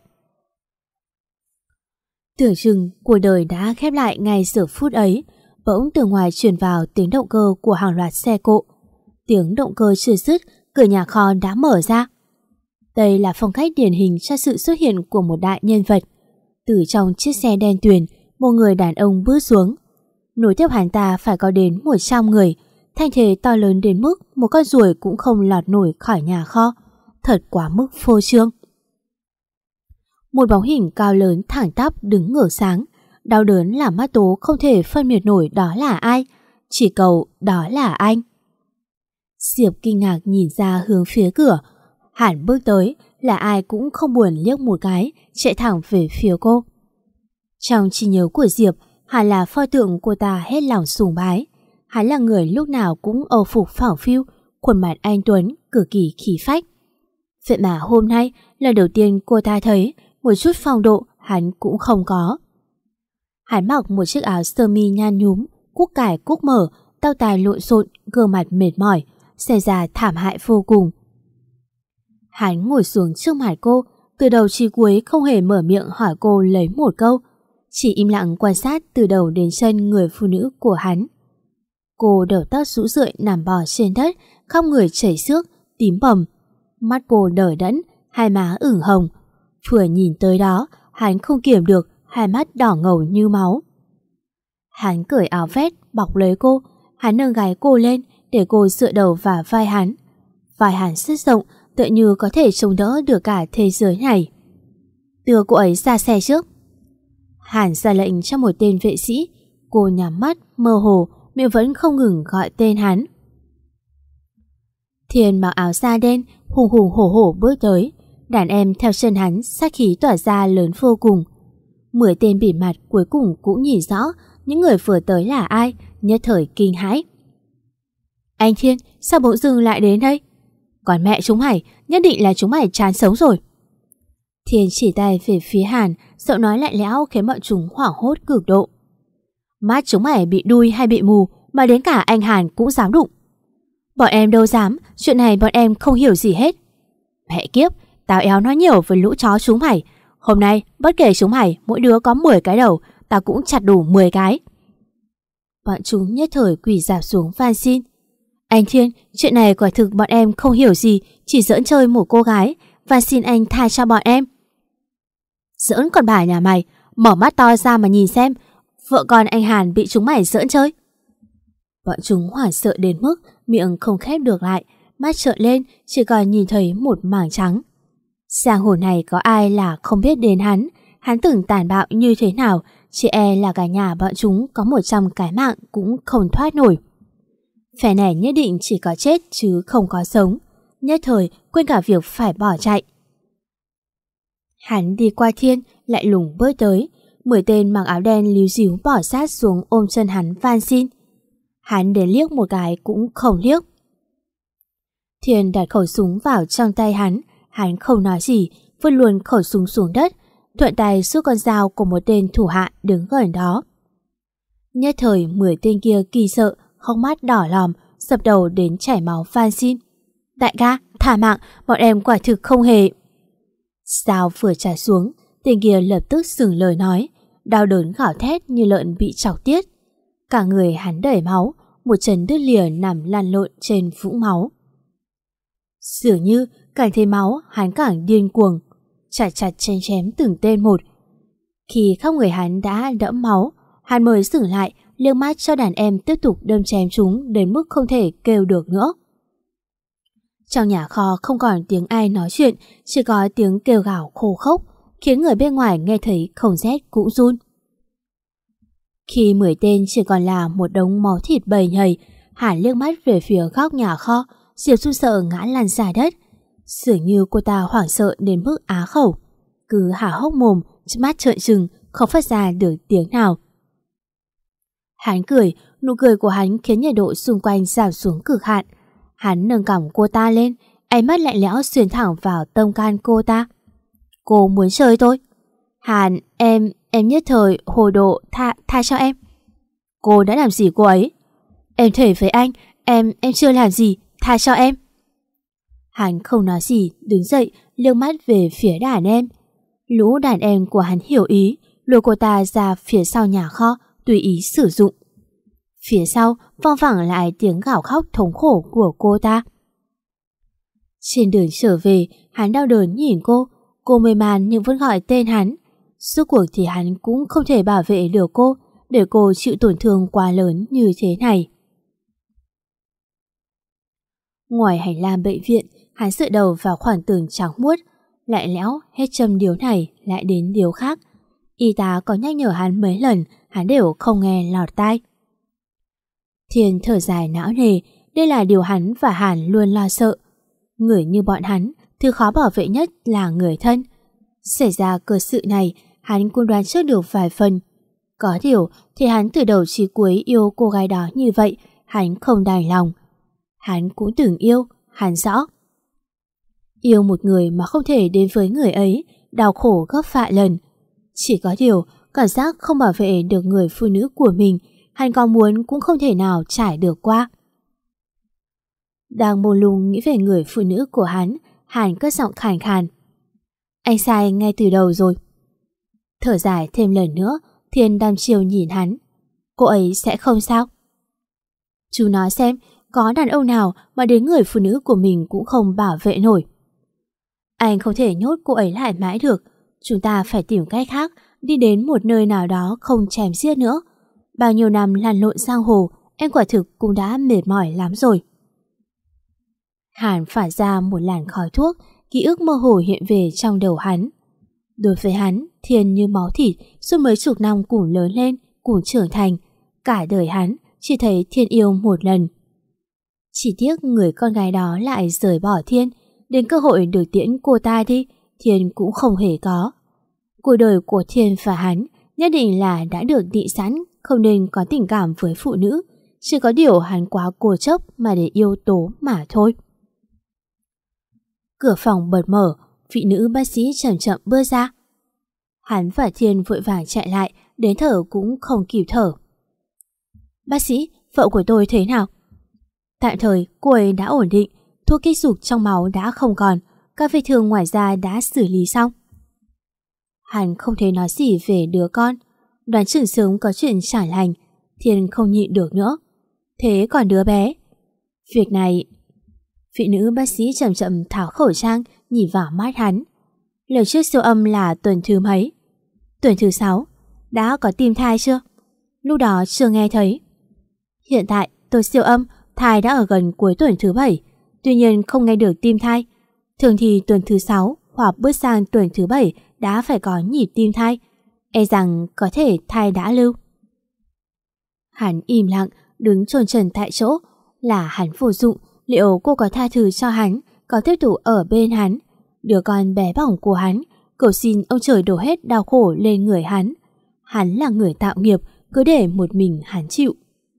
Tưởng chừng cuộc đời đã khép lại ngay giờ phút ấy, bỗng từ ngoài truyền vào tiếng động cơ của hàng loạt xe cộ. Tiếng động cơ chưa dứt, cửa nhà kho đã mở ra. Đây là phong cách điển hình cho sự xuất hiện của một đại nhân vật. Từ trong chiếc xe đen tuyền, một người đàn ông bước xuống. Nối tiếp hắn ta phải có đến 100 người, thanh thế to lớn đến mức một con ruồi cũng không lọt nổi khỏi nhà kho. Thật quá mức phô trương. Một bóng hình cao lớn thẳng tắp đứng ngửa sáng, đau đớn làm mắt Tố không thể phân biệt nổi đó là ai, chỉ cầu đó là anh. Diệp kinh ngạc nhìn ra hướng phía cửa. Hẳn bước tới, là ai cũng không buồn liếc một cái, chạy thẳng về phía cô. Trong trí nhớ của Diệp, Hẳn là pho tượng cô ta hết lòng sùng bái. Hắn là người lúc nào cũng âu phục phẳng phiu, khuôn mặt anh tuấn, cực kỳ khí phách. Vậy mà hôm nay, lần đầu tiên cô ta thấy một chút phong độ hắn cũng không có. Hắn mặc một chiếc áo sơ mi nhan nhúm, cúc cải cúc mở, tóc tai lộn xộn, gương mặt mệt mỏi, xem ra thảm hại vô cùng. Hắn ngồi xuống trước mặt cô, từ đầu chí cuối không hề mở miệng hỏi cô lấy một câu, chỉ im lặng quan sát từ đầu đến chân người phụ nữ của hắn. Cô đầu tóc rũ rượi nằm bò trên đất, khắp người chảy xước, tím bầm. Mắt cô đờ đẫn, hai má ửng hồng. Vừa nhìn tới đó, hắn không kiềm được, hai mắt đỏ ngầu như máu. Hắn cởi áo vest, bọc lấy cô, hắn nâng gáy cô lên để cô dựa đầu vào vai hắn. Vai hắn rất rộng, tựa như có thể chống đỡ được cả thế giới này. Đưa cô ấy ra xe trước. Hắn ra lệnh cho một tên vệ sĩ. Cô nhắm mắt, mơ hồ, miệng vẫn không ngừng gọi tên hắn. Thiên mặc áo da đen, hùng hùng hổ hổ bước tới. Đàn em theo chân hắn, sát khí tỏa ra lớn vô cùng. 10 tên bịt mặt cuối cùng cũng nhìn rõ những người vừa tới là ai, nhất thời kinh hãi. Anh Thiên, sao bỗng dưng lại đến đây? Còn mẹ chúng mày, nhất định là chúng mày chán sống rồi. Thiên chỉ tay về phía Hàn, giọng nói lạnh lẽo khiến bọn chúng hoảng hốt cực độ. Mắt chúng mày bị đui hay bị mù mà đến cả anh Hàn cũng dám đụng? Bọn em đâu dám, chuyện này bọn em không hiểu gì hết. Mẹ kiếp, tao éo nói nhiều với lũ chó chúng mày. Hôm nay, bất kể chúng mày mỗi đứa có 10 cái đầu, tao cũng chặt đủ 10 cái. Bọn chúng nhất thời quỳ rạp xuống van xin. Anh Thiên, chuyện này quả thực bọn em không hiểu gì, chỉ giỡn chơi một cô gái, van xin anh tha cho bọn em. Giỡn con bà nhà mày, mở mắt to ra mà nhìn xem, vợ con anh Hàn bị chúng mày giỡn chơi. Bọn chúng hoảng sợ đến mức miệng không khép được lại, mắt trợn lên chỉ còn nhìn thấy một mảng trắng. Giang hồ này có ai là không biết đến hắn từng tàn bạo như thế nào, chỉ e là cả nhà bọn chúng có 100 cái mạng cũng không thoát nổi. Phe này nhất định chỉ có chết chứ không có sống, nhất thời quên cả việc phải bỏ chạy. Hắn đi qua Thiên, lại lùng bước tới, 10 tên mặc áo đen líu díu bỏ sát xuống ôm chân hắn van xin. Hắn đến liếc một cái cũng không liếc. Thiên đặt khẩu súng vào trong tay hắn không nói gì, vứt luôn khẩu súng xuống đất, thuận tay rút con dao của một tên thủ hạ đứng gần đó. Nhất thời 10 tên kia kỳ sợ, hốc mắt đỏ lòm, dập đầu đến chảy máu van xin. Đại ca, thả mạng, bọn em quả thực không hề. Dao vừa trả xuống, tên kia lập tức dừng lời nói, đau đớn gào thét như lợn bị chọc tiết. Cả người hắn đầy máu, một chân đứt lìa nằm lăn lộn trên vũng máu. Dường như càng thấy máu hắn càng điên cuồng, chặt chém từng tên một. Khi khắp người hắn đã đẫm máu, hắn mới dừng lại, liếc mắt cho đàn em tiếp tục đâm chém chúng đến mức không thể kêu được nữa. Trong nhà kho không còn tiếng ai nói chuyện, chỉ có tiếng kêu gào khô khốc, khiến người bên ngoài nghe thấy không rét cũng run. Khi 10 tên chỉ còn là một đống máu thịt bầy nhầy, hắn liếc mắt về phía góc nhà kho, Diệp Xu sợ ngã lăn ra đất. Dường như cô ta hoảng sợ đến mức á khẩu, cứ há hốc mồm, mắt trợn trừng, không phát ra được tiếng nào. Hắn cười, nụ cười của hắn khiến nhiệt độ xung quanh giảm xuống cực hạn. Hắn nâng cằm cô ta lên, ánh mắt lạnh lẽo xuyên thẳng vào tâm can cô ta. Cô muốn chơi tôi? Hàn, em nhất thời hồ đồ, tha cho em. Cô đã làm gì cô ấy? Em thề với anh, em chưa làm gì, tha cho em. Hắn không nói gì, đứng dậy, liếc mắt về phía đàn em. Lũ đàn em của hắn hiểu ý, lôi cô ta ra phía sau nhà kho, tùy ý sử dụng. Phía sau vang vẳng lại tiếng gào khóc thống khổ của cô ta. Trên đường trở về, hắn đau đớn nhìn cô mê man nhưng vẫn gọi tên hắn. Suốt cuộc thì hắn cũng không thể bảo vệ được cô, để cô chịu tổn thương quá lớn như thế này. Ngoài hành lang bệnh viện, hắn dựa đầu vào khoảng tường trắng muốt, lại lẽo hết châm điếu này lại đến điếu khác. Y tá có nhắc nhở hắn mấy lần, hắn đều không nghe lọt tai. Thiên thở dài não nề, đây là điều hắn và Hàn luôn lo sợ. Người như bọn hắn, thứ khó bảo vệ nhất là người thân. Xảy ra cơ sự này, hắn cũng đoán trước được vài phần. Có điều thì hắn từ đầu chí cuối yêu cô gái đó như vậy, hắn không đành lòng. Hắn cũng từng yêu, hắn rõ. Yêu một người mà không thể đến với người ấy, đau khổ gấp vạn lần. Chỉ có điều, cảm giác không bảo vệ được người phụ nữ của mình, hắn có muốn cũng không thể nào trải được qua. Đang mông lung nghĩ về người phụ nữ của hắn cất giọng khàn khàn. Anh sai ngay từ đầu rồi. Thở dài thêm lần nữa, Thiên đăm chiều nhìn hắn. Cô ấy sẽ không sao? Chú nói xem, có đàn ông nào mà đến người phụ nữ của mình cũng không bảo vệ nổi. Anh không thể nhốt cô ấy lại mãi được. Chúng ta phải tìm cách khác, đi đến một nơi nào đó không chém giết nữa. Bao nhiêu năm lăn lộn giang hồ, em quả thực cũng đã mệt mỏi lắm rồi. Hàn phả ra một làn khói thuốc, ký ức mơ hồ hiện về trong đầu hắn. Đối với hắn, Thiên như máu thịt, suốt mấy chục năm cùng lớn lên, cùng trưởng thành. Cả đời hắn chỉ thấy Thiên yêu một lần. Chỉ tiếc người con gái đó lại rời bỏ Thiên, đến cơ hội được tiễn cô ta đi, Thiên cũng không hề có. Cuộc đời của Thiên và hắn nhất định là đã được định sẵn, không nên có tình cảm với phụ nữ, chỉ có điều hắn quá cố chấp mà để yêu Tố mà thôi. Cửa phòng bật mở, vị nữ bác sĩ chậm chậm bước ra. Hắn và Thiên vội vàng chạy lại, đến thở cũng không kịp thở. Bác sĩ, vợ của tôi thế nào? Tạm thời cô ấy đã ổn định, thuốc kích dục trong máu đã không còn, các vết thương ngoài da đã xử lý xong. Hắn không thể nói gì về đứa con, đoán chừng sớm có chuyện chả lành. Thiên không nhịn được nữa. Thế còn đứa bé? Việc này... Vị nữ bác sĩ chậm chậm tháo khẩu trang, nhìn vào mắt hắn. Lần trước siêu âm là tuần thứ mấy? Tuần thứ 6. Đã có tim thai chưa? Lúc đó chưa nghe thấy. Hiện tại tôi siêu âm, thai đã ở gần cuối tuần thứ 7, tuy nhiên không nghe được tim thai. Thường thì tuần thứ 6 hoặc bước sang tuần thứ 7 đã phải có nhịp tim thai. E rằng có thể thai đã lưu. Hắn im lặng, đứng chôn chân tại chỗ. Là hắn vô dụng, liệu cô có tha thứ cho hắn, có tiếp tục ở bên hắn? Đứa con bé bỏng của hắn, cầu xin ông trời đổ hết đau khổ lên người hắn. Hắn là người tạo nghiệp, cứ để một mình hắn chịu.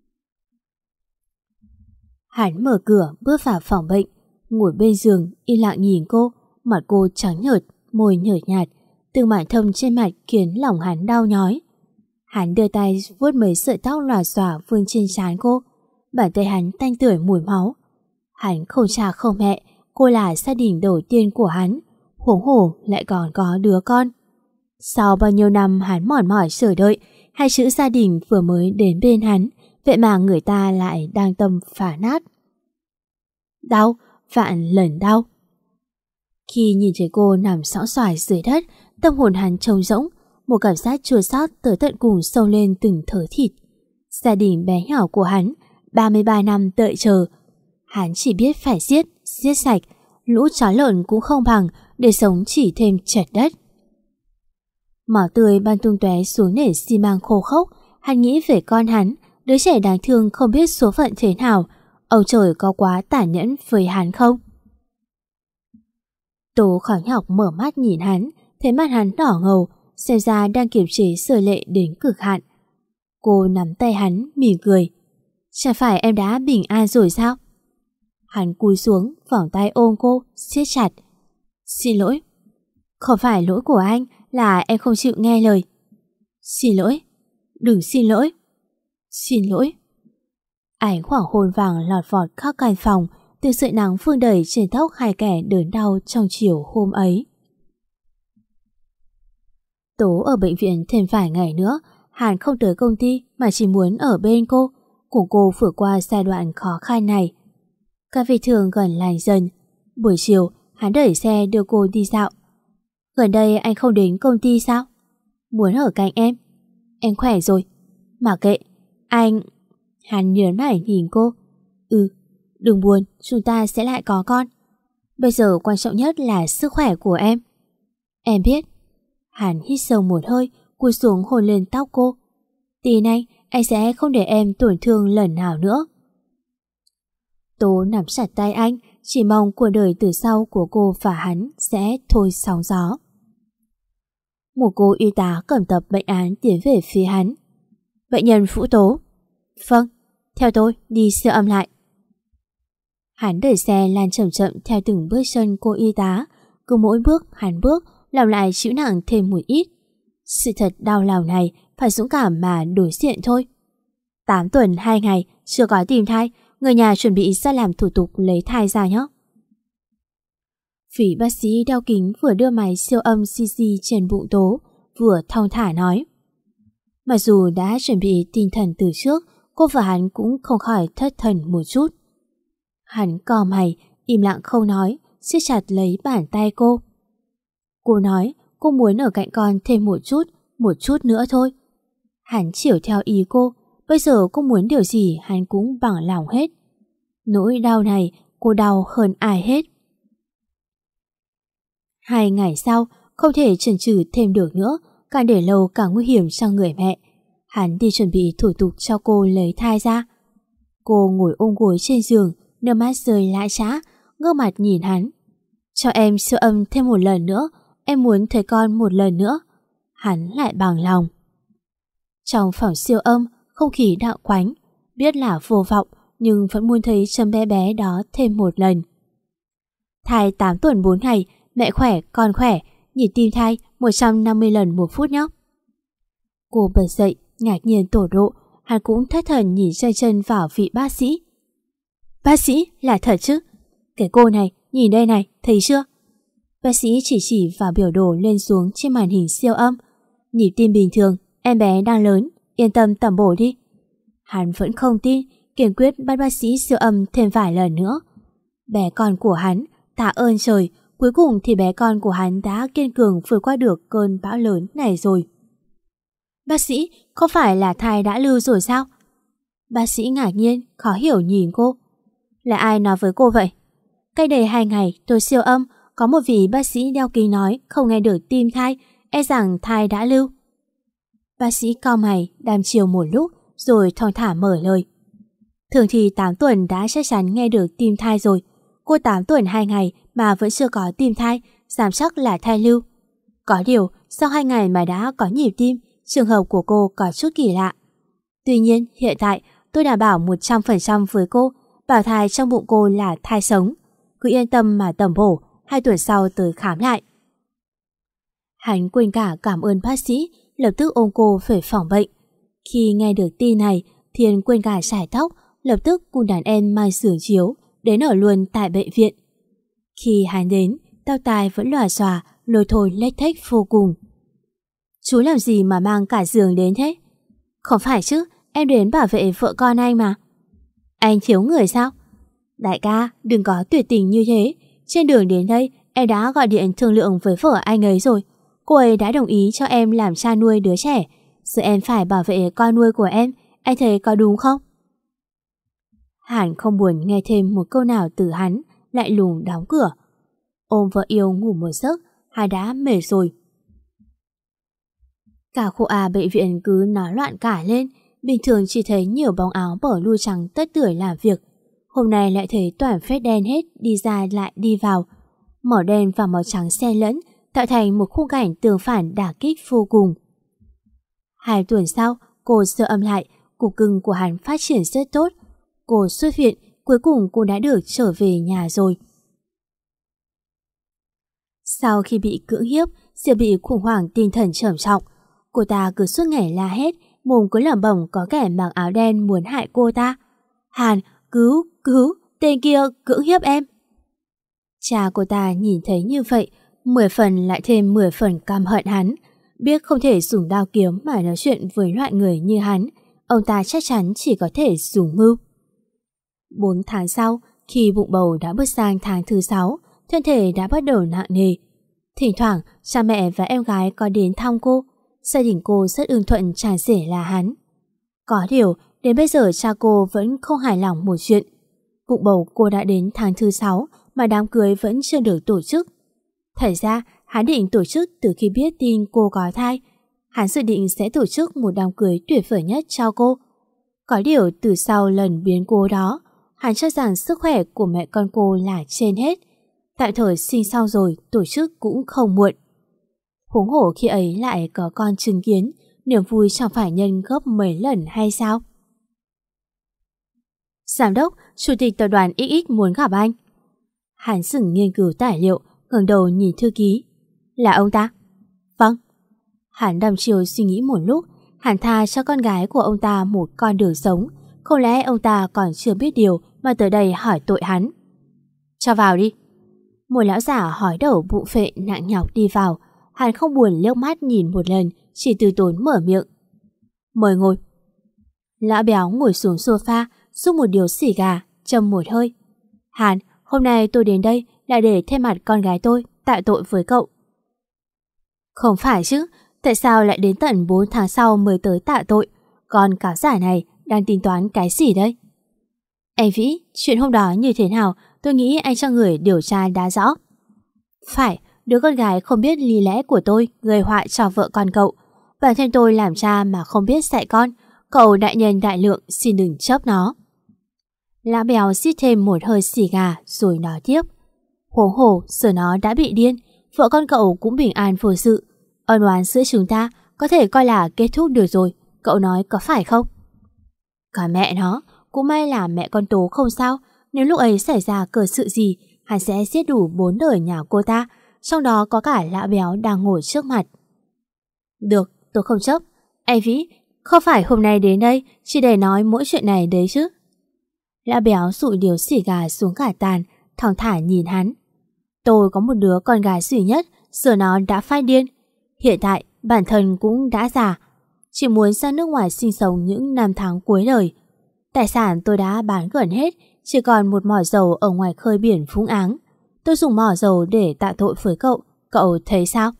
Hắn mở cửa bước vào phòng bệnh, ngồi bên giường yên lặng nhìn cô. Mặt cô trắng nhợt, môi nhợt nhạt, từng mảng thâm trên mặt khiến lòng hắn đau nhói. Hắn đưa tay vuốt mấy sợi tóc lòa xòa vương trên trán cô, bàn tay hắn tanh tưởi mùi máu. Hắn không cha không mẹ, cô là gia đình đầu tiên của hắn, huống hồ lại còn có đứa con. Sau bao nhiêu năm hắn mòn mỏi chờ đợi, hai chữ gia đình vừa mới đến bên hắn, vậy mà người ta lại đang tâm phá nát. Đau, vạn lần đau. Khi nhìn thấy cô nằm sõng soài dưới đất, tâm hồn hắn trống rỗng, một cảm giác chua xót tới tận cùng sâu lên từng thớ thịt. Gia đình bé nhỏ của hắn, 33 năm đợi chờ, hắn chỉ biết phải giết sạch, lũ chó lợn cũng không bằng, để sống chỉ thêm chật đất. Máu tươi ban tung tóe xuống nền xi măng khô khốc, hắn nghĩ về con hắn, đứa trẻ đáng thương không biết số phận thế nào, ông trời có quá tàn nhẫn với hắn không? Tố khó nhọc mở mắt nhìn hắn, thấy mắt hắn đỏ ngầu, xem ra đang kiềm chế sở lệ đến cực hạn. Cô nắm tay hắn, mỉm cười. Chẳng phải em đã bình an rồi sao? Hắn cúi xuống, vòng tay ôm cô, siết chặt. Xin lỗi. Không phải lỗi của anh, là em không chịu nghe lời. Xin lỗi. Đừng xin lỗi. Xin lỗi. Ánh hoàng hôn vàng lọt vọt khắp căn phòng, từ sợi nắng phương đầy trên tóc hai kẻ đớn đau trong chiều hôm ấy. Tố ở bệnh viện thêm vài ngày nữa, Hàn không tới công ty mà chỉ muốn ở bên cô, cùng cô vượt qua giai đoạn khó khăn này. Các vết thương gần lành dần. Buổi chiều, hắn đẩy xe đưa cô đi dạo. Gần đây anh không đến công ty sao? Muốn ở cạnh em. Em khỏe rồi. Mà kệ, anh... Hắn nhớn mày nhìn cô. Đừng buồn, chúng ta sẽ lại có con. Bây giờ quan trọng nhất là sức khỏe của em. Em biết. Hắn hít sâu một hơi, cúi xuống hôn lên tóc cô. Tin anh sẽ không để em tổn thương lần nào nữa. Tố nắm chặt tay anh, chỉ mong cuộc đời từ sau của cô và hắn sẽ thôi sóng gió. Một cô y tá cầm tập bệnh án tiến về phía hắn. Bệnh nhân Vũ Tố. Vâng, theo tôi đi siêu âm lại. Hắn đẩy xe lan chậm chậm theo từng bước chân cô y tá. Cứ mỗi bước hắn bước, làm lại chịu nặng thêm một ít. Sự thật đau lòng này phải dũng cảm mà đối diện thôi. 8 tuần 2 ngày chưa có tìm thai, người nhà chuẩn bị ra làm thủ tục lấy thai ra nhé. Vị bác sĩ đeo kính vừa đưa máy siêu âm CT trên bụng Tố, vừa thong thả nói. Mặc dù đã chuẩn bị tinh thần từ trước, Cô và hắn cũng không khỏi thất thần một chút. Hắn cau mày, im lặng không nói, siết chặt lấy bàn tay cô. Cô nói cô muốn ở cạnh con thêm một chút nữa thôi. Hắn chiều theo ý cô, bây giờ cô muốn điều gì hắn cũng bằng lòng hết. Nỗi đau này cô đau hơn ai hết. 2 ngày sau, không thể chần chừ thêm được nữa, càng để lâu càng nguy hiểm cho người mẹ. Hắn đi chuẩn bị thủ tục cho cô lấy thai ra. Cô ngồi ôm gối trên giường, nước mắt rơi lã chã, ngước mặt nhìn hắn. Cho em siêu âm thêm một lần nữa, em muốn thấy con một lần nữa. Hắn lại bằng lòng. Trong phòng siêu âm, không khí đạo quánh, biết là vô vọng nhưng vẫn muốn thấy chấm bé bé đó thêm một lần. Thai 8 tuần 4 ngày, mẹ khỏe, con khỏe, nhịp tim thai 150 lần một phút nhé. Cô bật dậy, ngạc nhiên tột độ, hắn cũng thất thần nhìn chân chân vào vị bác sĩ. Bác sĩ là thật chứ? Cái cô này, nhìn đây này, thấy chưa? Bác sĩ chỉ vào biểu đồ lên xuống trên màn hình siêu âm. Nhịp tim bình thường, em bé đang lớn, yên tâm tẩm bổ đi. Hắn vẫn không tin, kiên quyết bắt bác sĩ siêu âm thêm vài lần nữa. Bé con của hắn, tạ ơn trời, cuối cùng thì bé con của hắn đã kiên cường vượt qua được cơn bão lớn này rồi. Bác sĩ, không phải là thai đã lưu rồi sao? Bác sĩ ngạc nhiên, khó hiểu nhìn cô. Là ai nói với cô vậy? Cách đây 2 ngày tôi siêu âm, có một vị bác sĩ đeo kính nói không nghe được tim thai, e rằng thai đã lưu. Bác sĩ cau mày, đăm chiều một lúc rồi thong thả mở lời. Thường thì 8 tuần đã chắc chắn nghe được tim thai rồi. Cô 8 tuần 2 ngày mà vẫn chưa có tim thai, giảm chắc là thai lưu. Có điều, sau 2 ngày mà đã có nhịp tim, trường hợp của cô có chút kỳ lạ. Tuy nhiên, hiện tại tôi đảm bảo 100% với cô, bảo thai trong bụng cô là thai sống. Cứ yên tâm mà tẩm bổ, 2 tuần sau tới khám lại. Hắn quên cả cảm ơn bác sĩ, lập tức ôm cô về phòng bệnh. Khi nghe được tin này, Thiên quên cả chải tóc, lập tức cùng đàn em mang giường chiếu, đến ở luôn tại bệnh viện. Khi hắn đến, tóc tai vẫn lòa xòa, lôi thôi lếch thếch vô cùng. Chú làm gì mà mang cả giường đến thế? Không phải chứ, em đến bảo vệ vợ con anh mà. Anh thiếu người sao? Đại ca, đừng có tuyệt tình như thế. Trên đường đến đây, em đã gọi điện thương lượng với vợ anh ấy rồi. Cô ấy đã đồng ý cho em làm cha nuôi đứa trẻ. Giờ em phải bảo vệ con nuôi của em. Anh thấy có đúng không? Hàn không buồn nghe thêm một câu nào từ hắn, lại lùng đóng cửa. Ôm vợ yêu ngủ một giấc, hai đã mệt rồi. Cả khu A bệnh viện cứ nói loạn cả lên. Bình thường chỉ thấy nhiều bóng áo bỏ lui trắng tất tưởi làm việc. Hôm nay lại thấy toàn phết đen hết, đi ra lại đi vào. Màu đen và màu trắng xen lẫn, tạo thành một khung cảnh tương phản đả kích vô cùng. 2 tuần sau, cô siêu âm lại, cục cưng của hắn phát triển rất tốt. Cô xuất viện, cuối cùng cô đã được trở về nhà rồi. Sau khi bị cưỡng hiếp, Diệp bị khủng hoảng tinh thần trầm trọng. Cô ta cứ suốt ngày la hét, mồm cứ lẩm bẩm có kẻ mặc áo đen muốn hại cô ta. Hàn, cứu, tên kia cưỡng hiếp em. Cha cô ta nhìn thấy như vậy, 10 phần lại thêm 10 phần căm hận hắn. Biết không thể dùng đao kiếm mà nói chuyện với loại người như hắn, ông ta chắc chắn chỉ có thể dùng mưu. 4 tháng sau, khi bụng bầu đã bước sang tháng thứ 6, thân thể đã bắt đầu nặng nề. Thỉnh thoảng, cha mẹ và em gái có đến thăm cô. Gia đình cô rất ưng thuận tràn rể là hắn. Có điều, đến bây giờ cha cô vẫn không hài lòng một chuyện. Bụng bầu cô đã đến tháng thứ 6 mà đám cưới vẫn chưa được tổ chức. Thật ra, hắn định tổ chức từ khi biết tin cô có thai. Hắn dự định sẽ tổ chức một đám cưới tuyệt vời nhất cho cô. Có điều từ sau lần biến cố đó, hắn cho rằng sức khỏe của mẹ con cô là trên hết. Tạm thời sinh xong rồi tổ chức cũng không muộn. Huống hồ khi ấy lại có con chứng kiến, niềm vui chẳng phải nhân gấp mấy lần hay sao? Giám đốc, chủ tịch tập đoàn XX muốn gặp anh. Hắn dừng nghiên cứu tài liệu, ngẩng đầu nhìn thư ký. Là ông ta? Vâng. Hắn đăm chiều suy nghĩ một lúc, hắn tha cho con gái của ông ta một con đường sống. Không lẽ ông ta còn chưa biết điều mà tới đây hỏi tội hắn? Cho vào đi. Một lão giả hói đầu bụng phệ nặng nhọc đi vào. Hắn không buồn liếc mắt nhìn một lần, chỉ từ tốn mở miệng. Mời ngồi. Lão béo ngồi xuống sofa, rút một điếu xì gà, châm một hơi. Hàn, hôm nay tôi đến đây là để thay mặt con gái tôi tạ tội với cậu. Không phải chứ, tại sao lại đến tận 4 tháng sau mới tới tạ tội? Con cáo giả này đang tính toán cái gì đây? Anh Vĩ, chuyện hôm đó như thế nào, tôi nghĩ anh cho người điều tra đã rõ. Phải, đứa con gái không biết lý lẽ của tôi gây họa cho vợ con cậu. Bản thân tôi làm cha mà không biết dạy con. Cậu đại nhân đại lượng xin đừng chấp nó. Lão béo xít thêm một hơi xì gà rồi nói tiếp. Huống hồ giờ nó đã bị điên, vợ con cậu cũng bình an vô sự. Ân oán giữa chúng ta có thể coi là kết thúc được rồi, cậu nói có phải không? Cả mẹ nó, cũng may là mẹ con Tố không sao. Nếu lúc ấy xảy ra cớ sự gì, hắn sẽ giết đủ 4 đời nhà cô ta, trong đó có cả lão béo đang ngồi trước mặt. Được, tôi không chấp. Anh Vĩ, không phải hôm nay đến đây chỉ để nói mỗi chuyện này đấy chứ. Lão béo dụi điếu xì gà xuống cả tàn, thong thả nhìn hắn. Tôi có một đứa con gái duy nhất, giờ nó đã phát điên. Hiện tại bản thân cũng đã già, chỉ muốn sang nước ngoài sinh sống những năm tháng cuối đời. Tài sản tôi đã bán gần hết, chỉ còn một mỏ dầu ở ngoài khơi biển Vũng Áng. Tôi dùng mỏ dầu để tạ tội với cậu, cậu thấy sao?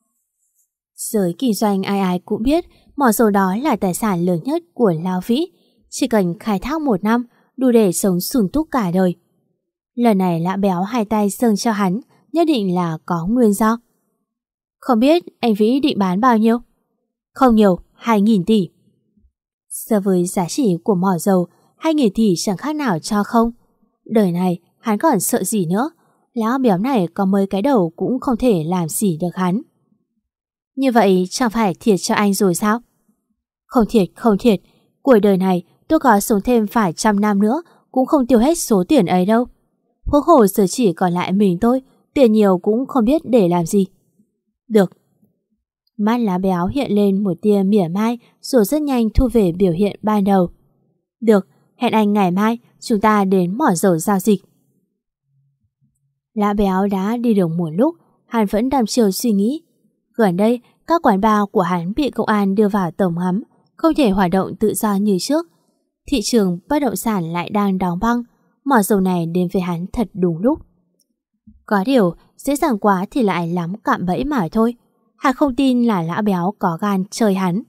Giới kinh doanh ai ai cũng biết mỏ dầu đó là tài sản lớn nhất của Lão Vĩ. Chỉ cần khai thác 1 năm, đủ để sống sung túc cả đời. Lần này lão béo hai tay dâng cho hắn, nhất định là có nguyên do. Không biết anh Vĩ định bán bao nhiêu? Không nhiều, 2.000 tỷ. So với giá trị của mỏ dầu, 2.000 tỷ chẳng khác nào cho không. Đời này hắn còn sợ gì nữa. Lão béo này có mấy cái đầu cũng không thể làm gì được hắn. Như vậy chẳng phải thiệt cho anh rồi sao? Không thiệt, không thiệt. Cuộc đời này tôi có sống thêm vài 100 năm nữa cũng không tiêu hết số tiền ấy đâu. Huống hồ giờ chỉ còn lại mình tôi, tiền nhiều cũng không biết để làm gì. Được. Mắt lá béo hiện lên một tia mỉa mai rồi rất nhanh thu về biểu hiện ban đầu. Được, hẹn anh ngày mai chúng ta đến mỏ dầu giao dịch. Lá béo đã đi được một lúc, hắn vẫn đăm chiêu suy nghĩ. Gần đây, các quán bar của hắn bị công an đưa vào tầm ngắm, không thể hoạt động tự do như trước. Thị trường bất động sản lại đang đóng băng, mỏ dầu này đến với hắn thật đúng lúc. Có điều, dễ dàng quá thì lại lắm cạm bẫy mà thôi. Hắn không tin là lão béo có gan chơi hắn.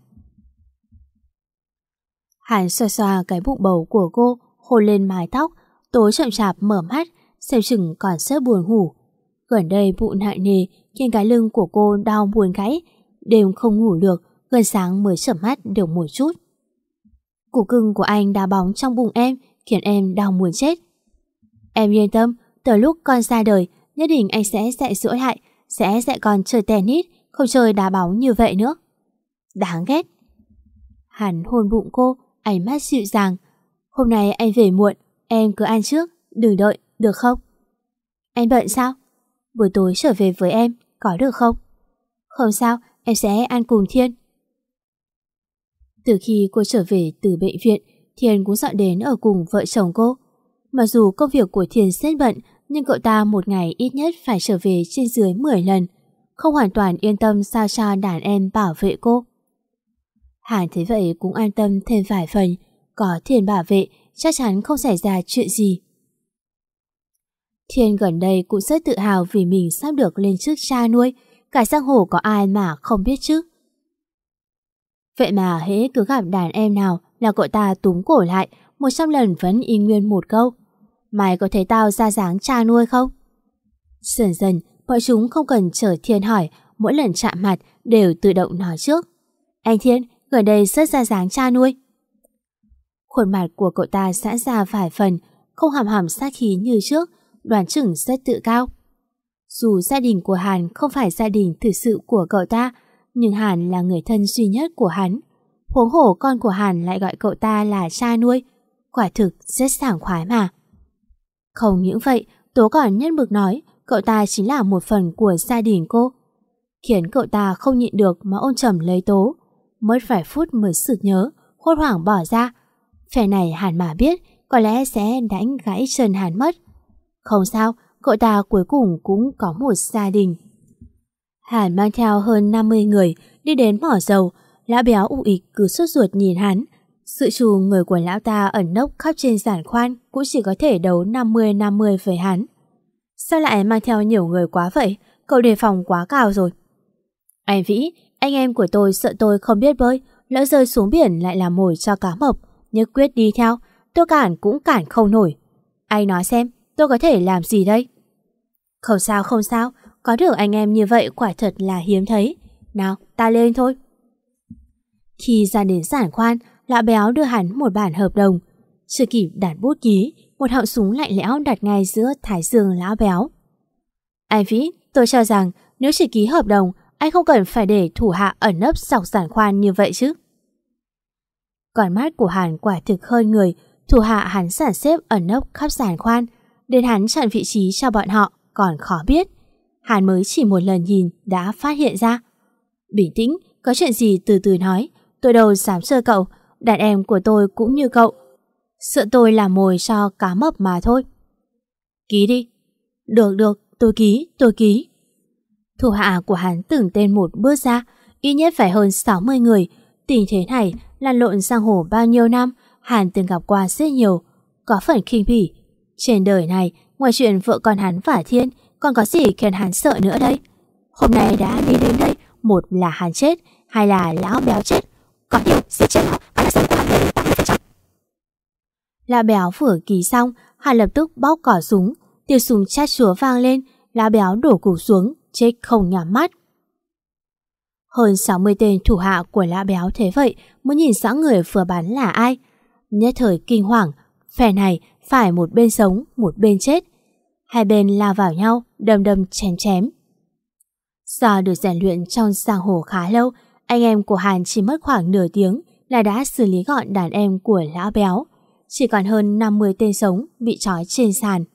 Hắn xoa xoa cái bụng bầu của cô, hôn lên mái tóc, tối chậm chạp mở mắt, xem chừng còn rất buồn ngủ. Gần đây bụng nặng nề khiến cái lưng của cô đau buồn gãy, đêm không ngủ được, gần sáng mới chợp mắt được một chút. Củ cưng của anh đá bóng trong bụng em khiến em đau muốn chết. Em yên tâm, từ lúc con ra đời nhất định anh sẽ dạy dỗ lại, sẽ dạy con chơi tennis, không chơi đá bóng như vậy nữa. Đáng ghét. Hắn hôn bụng cô, ánh mắt dịu dàng. Hôm nay anh về muộn, em cứ ăn trước, đừng đợi, được không? Anh bận sao? Buổi tối trở về với em, có được không? Không sao, em sẽ ăn cùng Thiên. Từ khi cô trở về từ bệnh viện, Thiên cũng dọn đến ở cùng vợ chồng cô. Mặc dù công việc của Thiên rất bận, nhưng cậu ta một ngày ít nhất phải trở về trên dưới 10 lần, không hoàn toàn yên tâm sao cho đàn em bảo vệ cô. Hàn thấy vậy cũng an tâm thêm vài phần, có Thiên bảo vệ chắc chắn không xảy ra chuyện gì. Thiên gần đây cũng rất tự hào vì mình sắp được lên chức cha nuôi, cả giang hồ có ai mà không biết chứ. Vậy mà hễ cứ gặp đàn em nào là cậu ta túm cổ lại, 100 lần vẫn y nguyên một câu. Mày có thấy tao ra dáng cha nuôi không? Dần dần, bọn chúng không cần chờ Thiên hỏi, mỗi lần chạm mặt đều tự động nói trước. Anh Thiên, gần đây rất ra dáng cha nuôi. Khuôn mặt của cậu ta giãn ra vài phần, không hàm hàm sát khí như trước, đoán chừng rất tự cao. Dù gia đình của Hàn không phải gia đình thực sự của cậu ta, nhưng Hàn là người thân duy nhất của hắn. Huống hồ con của Hàn lại gọi cậu ta là cha nuôi, quả thực rất sảng khoái mà. Không những vậy, Tố còn nhất mực nói cậu ta chính là một phần của gia đình cô, khiến cậu ta không nhịn được mà ôm chầm lấy Tố. Mất vài phút mới sực nhớ, hốt hoảng bỏ ra. Phe này Hàn mà biết, có lẽ sẽ đánh gãy chân Hàn mất. Không sao, cậu ta cuối cùng cũng có một gia đình. Hàn mang theo hơn 50 người đi đến mỏ dầu, lão béo ụ ịch cứ sốt ruột nhìn hắn. Sự trù người của lão ta ẩn nấp khắp trên giàn khoan cũng chỉ có thể đấu 50-50 với hắn. Sao lại mang theo nhiều người quá vậy? Cậu đề phòng quá cao rồi. Anh Vĩ, anh em của tôi sợ tôi không biết bơi, lỡ rơi xuống biển lại làm mồi cho cá mập, nhất quyết đi theo, tôi cản cũng cản không nổi. Anh nói xem, tôi có thể làm gì đây? Không sao, không sao, có được anh em như vậy quả thật là hiếm thấy. Nào, ta lên thôi. Khi ra đến giàn khoan, lão béo đưa hắn một bản hợp đồng. Chưa kịp đặt bút ký, một họng súng lạnh lẽo đặt ngay giữa thái dương lão béo. Anh Vĩ, tôi cho rằng nếu chỉ ký hợp đồng, anh không cần phải để thủ hạ ẩn nấp dọc giàn khoan như vậy chứ. Con mắt của hắn quả thực hơn người, thủ hạ hắn sản xếp ẩn nấp khắp giàn khoan, đến hắn chọn vị trí cho bọn họ còn khó biết. Hắn mới chỉ một lần nhìn đã phát hiện ra. Bình tĩnh, có chuyện gì từ từ nói, tôi đâu dám chơi cậu, đàn em của tôi cũng như cậu. Sợ tôi làm mồi cho cá mập mà thôi. Ký đi. Được, tôi ký. Thủ hạ của hắn từng tên một bước ra, ít nhất phải hơn 60 người. Tình thế này, lăn lộn giang hồ bao nhiêu năm, hắn từng gặp qua rất nhiều, có phần khinh bỉ. Trên đời này, ngoài chuyện vợ con hắn và Thiên, còn có gì khiến hắn sợ nữa đây? Hôm nay đã đi đến đây, một là hắn chết, hai là lão béo chết. Có điều, giết chết lão, hắn là sống của hắn về 80%. Lão béo vừa ký xong, hắn lập tức bóc cỏ súng, tiếng súng chát chúa vang lên, lão béo đổ gục xuống, chết không nhắm mắt. Hơn 60 tên thủ hạ của lão béo thế vậy mới nhìn rõ người vừa bắn là ai. Nhất thời kinh hoàng, phe này phải một bên sống, một bên chết. Hai bên lao vào nhau, đâm chém. Do được rèn luyện trong giang hồ khá lâu, anh em của Hàn chỉ mất khoảng nửa tiếng là đã xử lý gọn đàn em của lão béo. Chỉ còn hơn 50 tên sống bị trói trên sàn.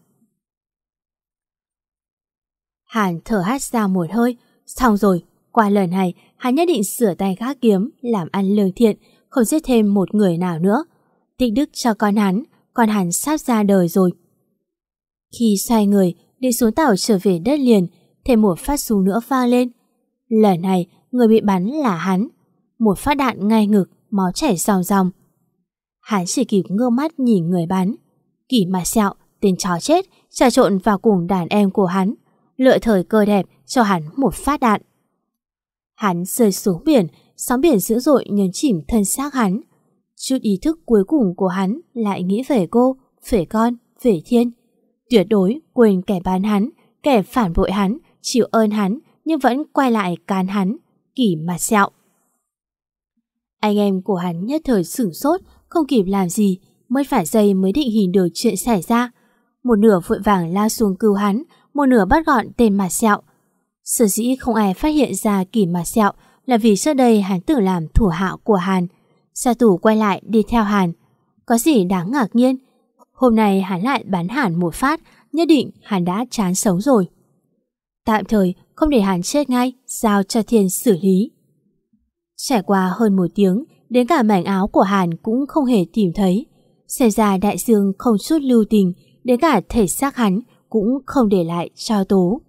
Hàn thở hắt ra một hơi, xong rồi, qua lần này hắn nhất định sửa tay gác kiếm, làm ăn lương thiện, không giết thêm một người nào nữa. Tích đức cho con hắn sắp ra đời rồi. Khi xoay người, đi xuống tàu trở về đất liền, thêm một phát súng nữa vang lên. Lần này, người bị bắn là hắn. Một phát đạn ngay ngực, máu chảy ròng ròng. Hắn chỉ kịp ngơ mắt nhìn người bắn. Kỷ Mà Sẹo, tên chó chết, trà trộn vào cùng đàn em của hắn, lựa thời cơ đẹp cho hắn một phát đạn. Hắn rơi xuống biển, sóng biển dữ dội nhấn chìm thân xác hắn. Chút ý thức cuối cùng của hắn lại nghĩ về cô, về con, về Thiên. Tuyệt đối quên kẻ bán hắn, kẻ phản bội hắn, chịu ơn hắn, nhưng vẫn quay lại cán hắn, Kỷ Mà Sẹo. Anh em của hắn nhất thời sửng sốt, không kịp làm gì, mất vài giây mới định hình được chuyện xảy ra. Một nửa vội vàng lao xuống cứu hắn, một nửa bắt gọn tên Mà Sẹo. Sở dĩ không ai phát hiện ra Kỷ Mà Sẹo là vì trước đây hắn tự làm thủ hạ của Hàn. Sa Tù quay lại đi theo Hàn. Có gì đáng ngạc nhiên? Hôm nay hắn lại bắn Hàn một phát, nhất định hắn đã chán sống rồi. Tạm thời không để hắn chết ngay, giao cho Thiên xử lý. Trải qua hơn một tiếng, đến cả mảnh áo của Hàn cũng không hề tìm thấy. Xem ra đại dương không chút lưu tình, đến cả thể xác hắn cũng không để lại tro tố.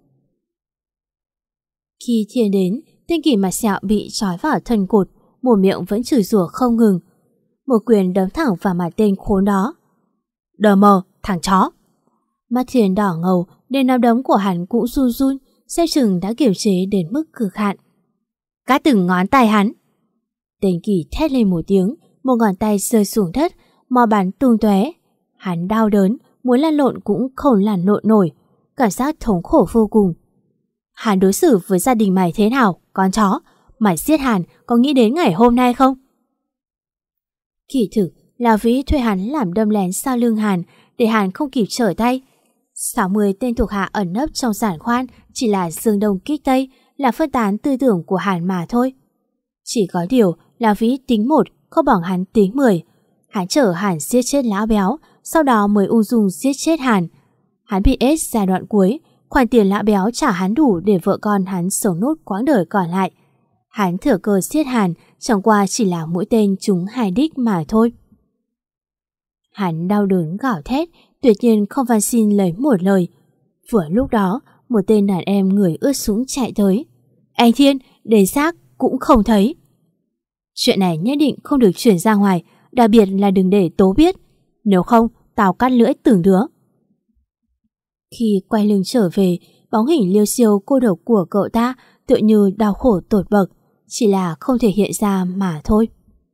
Khi Thiên đến, tên Kỷ Mà Sẹo bị trói vào thân cột, mồm miệng vẫn chửi rủa không ngừng. Một quyền đấm thẳng vào mặt tên khốn đó. Đờ mờ, thằng chó! Mắt Thiên đỏ ngầu, đến nắm đấm của hắn cũng run run, xem chừng đã kiềm chế đến mức cực hạn. Cắt từng ngón tay hắn! Tên Kỷ thét lên một tiếng, một ngón tay rơi xuống đất, mò bắn tung tóe. Hắn đau đớn, muốn lăn lộn cũng không lăn lộn nổi, cảm giác thống khổ vô cùng. Hắn đối xử với gia đình mày thế nào, con chó? Mày giết Hàn có nghĩ đến ngày hôm nay không? Kỳ thực là Vĩ thuê hắn làm đâm lén sau lưng Hàn để Hàn không kịp trở tay. 60 tên thuộc hạ ẩn nấp trong giàn khoan chỉ là dương đông kích tây, là phân tán tư tưởng của Hàn mà thôi. Chỉ có điều là Vĩ tính 1 không bằng hắn tính 10. Hắn chở Hàn giết chết lão béo, sau đó mới ung dung giết chết Hàn. Hắn bị ép giai đoạn cuối, khoản tiền lão béo trả hắn đủ để vợ con hắn sống nốt quãng đời còn lại. Hắn thừa cơ giết Hàn, chẳng qua chỉ là mũi tên trúng 2 đích mà thôi. Hắn đau đớn gào thét, tuyệt nhiên không van xin lấy một lời. Vừa lúc đó, một tên đàn em người ướt sũng chạy tới. Anh Thiên, đến xác cũng không thấy. Chuyện này nhất định không được chuyển ra ngoài, đặc biệt là đừng để Tố biết. Nếu không, tao cắt lưỡi từng đứa. Khi quay lưng trở về, bóng hình liêu xiêu cô độc của cậu ta tựa như đau khổ tột bậc, chỉ là không thể hiện ra mà thôi.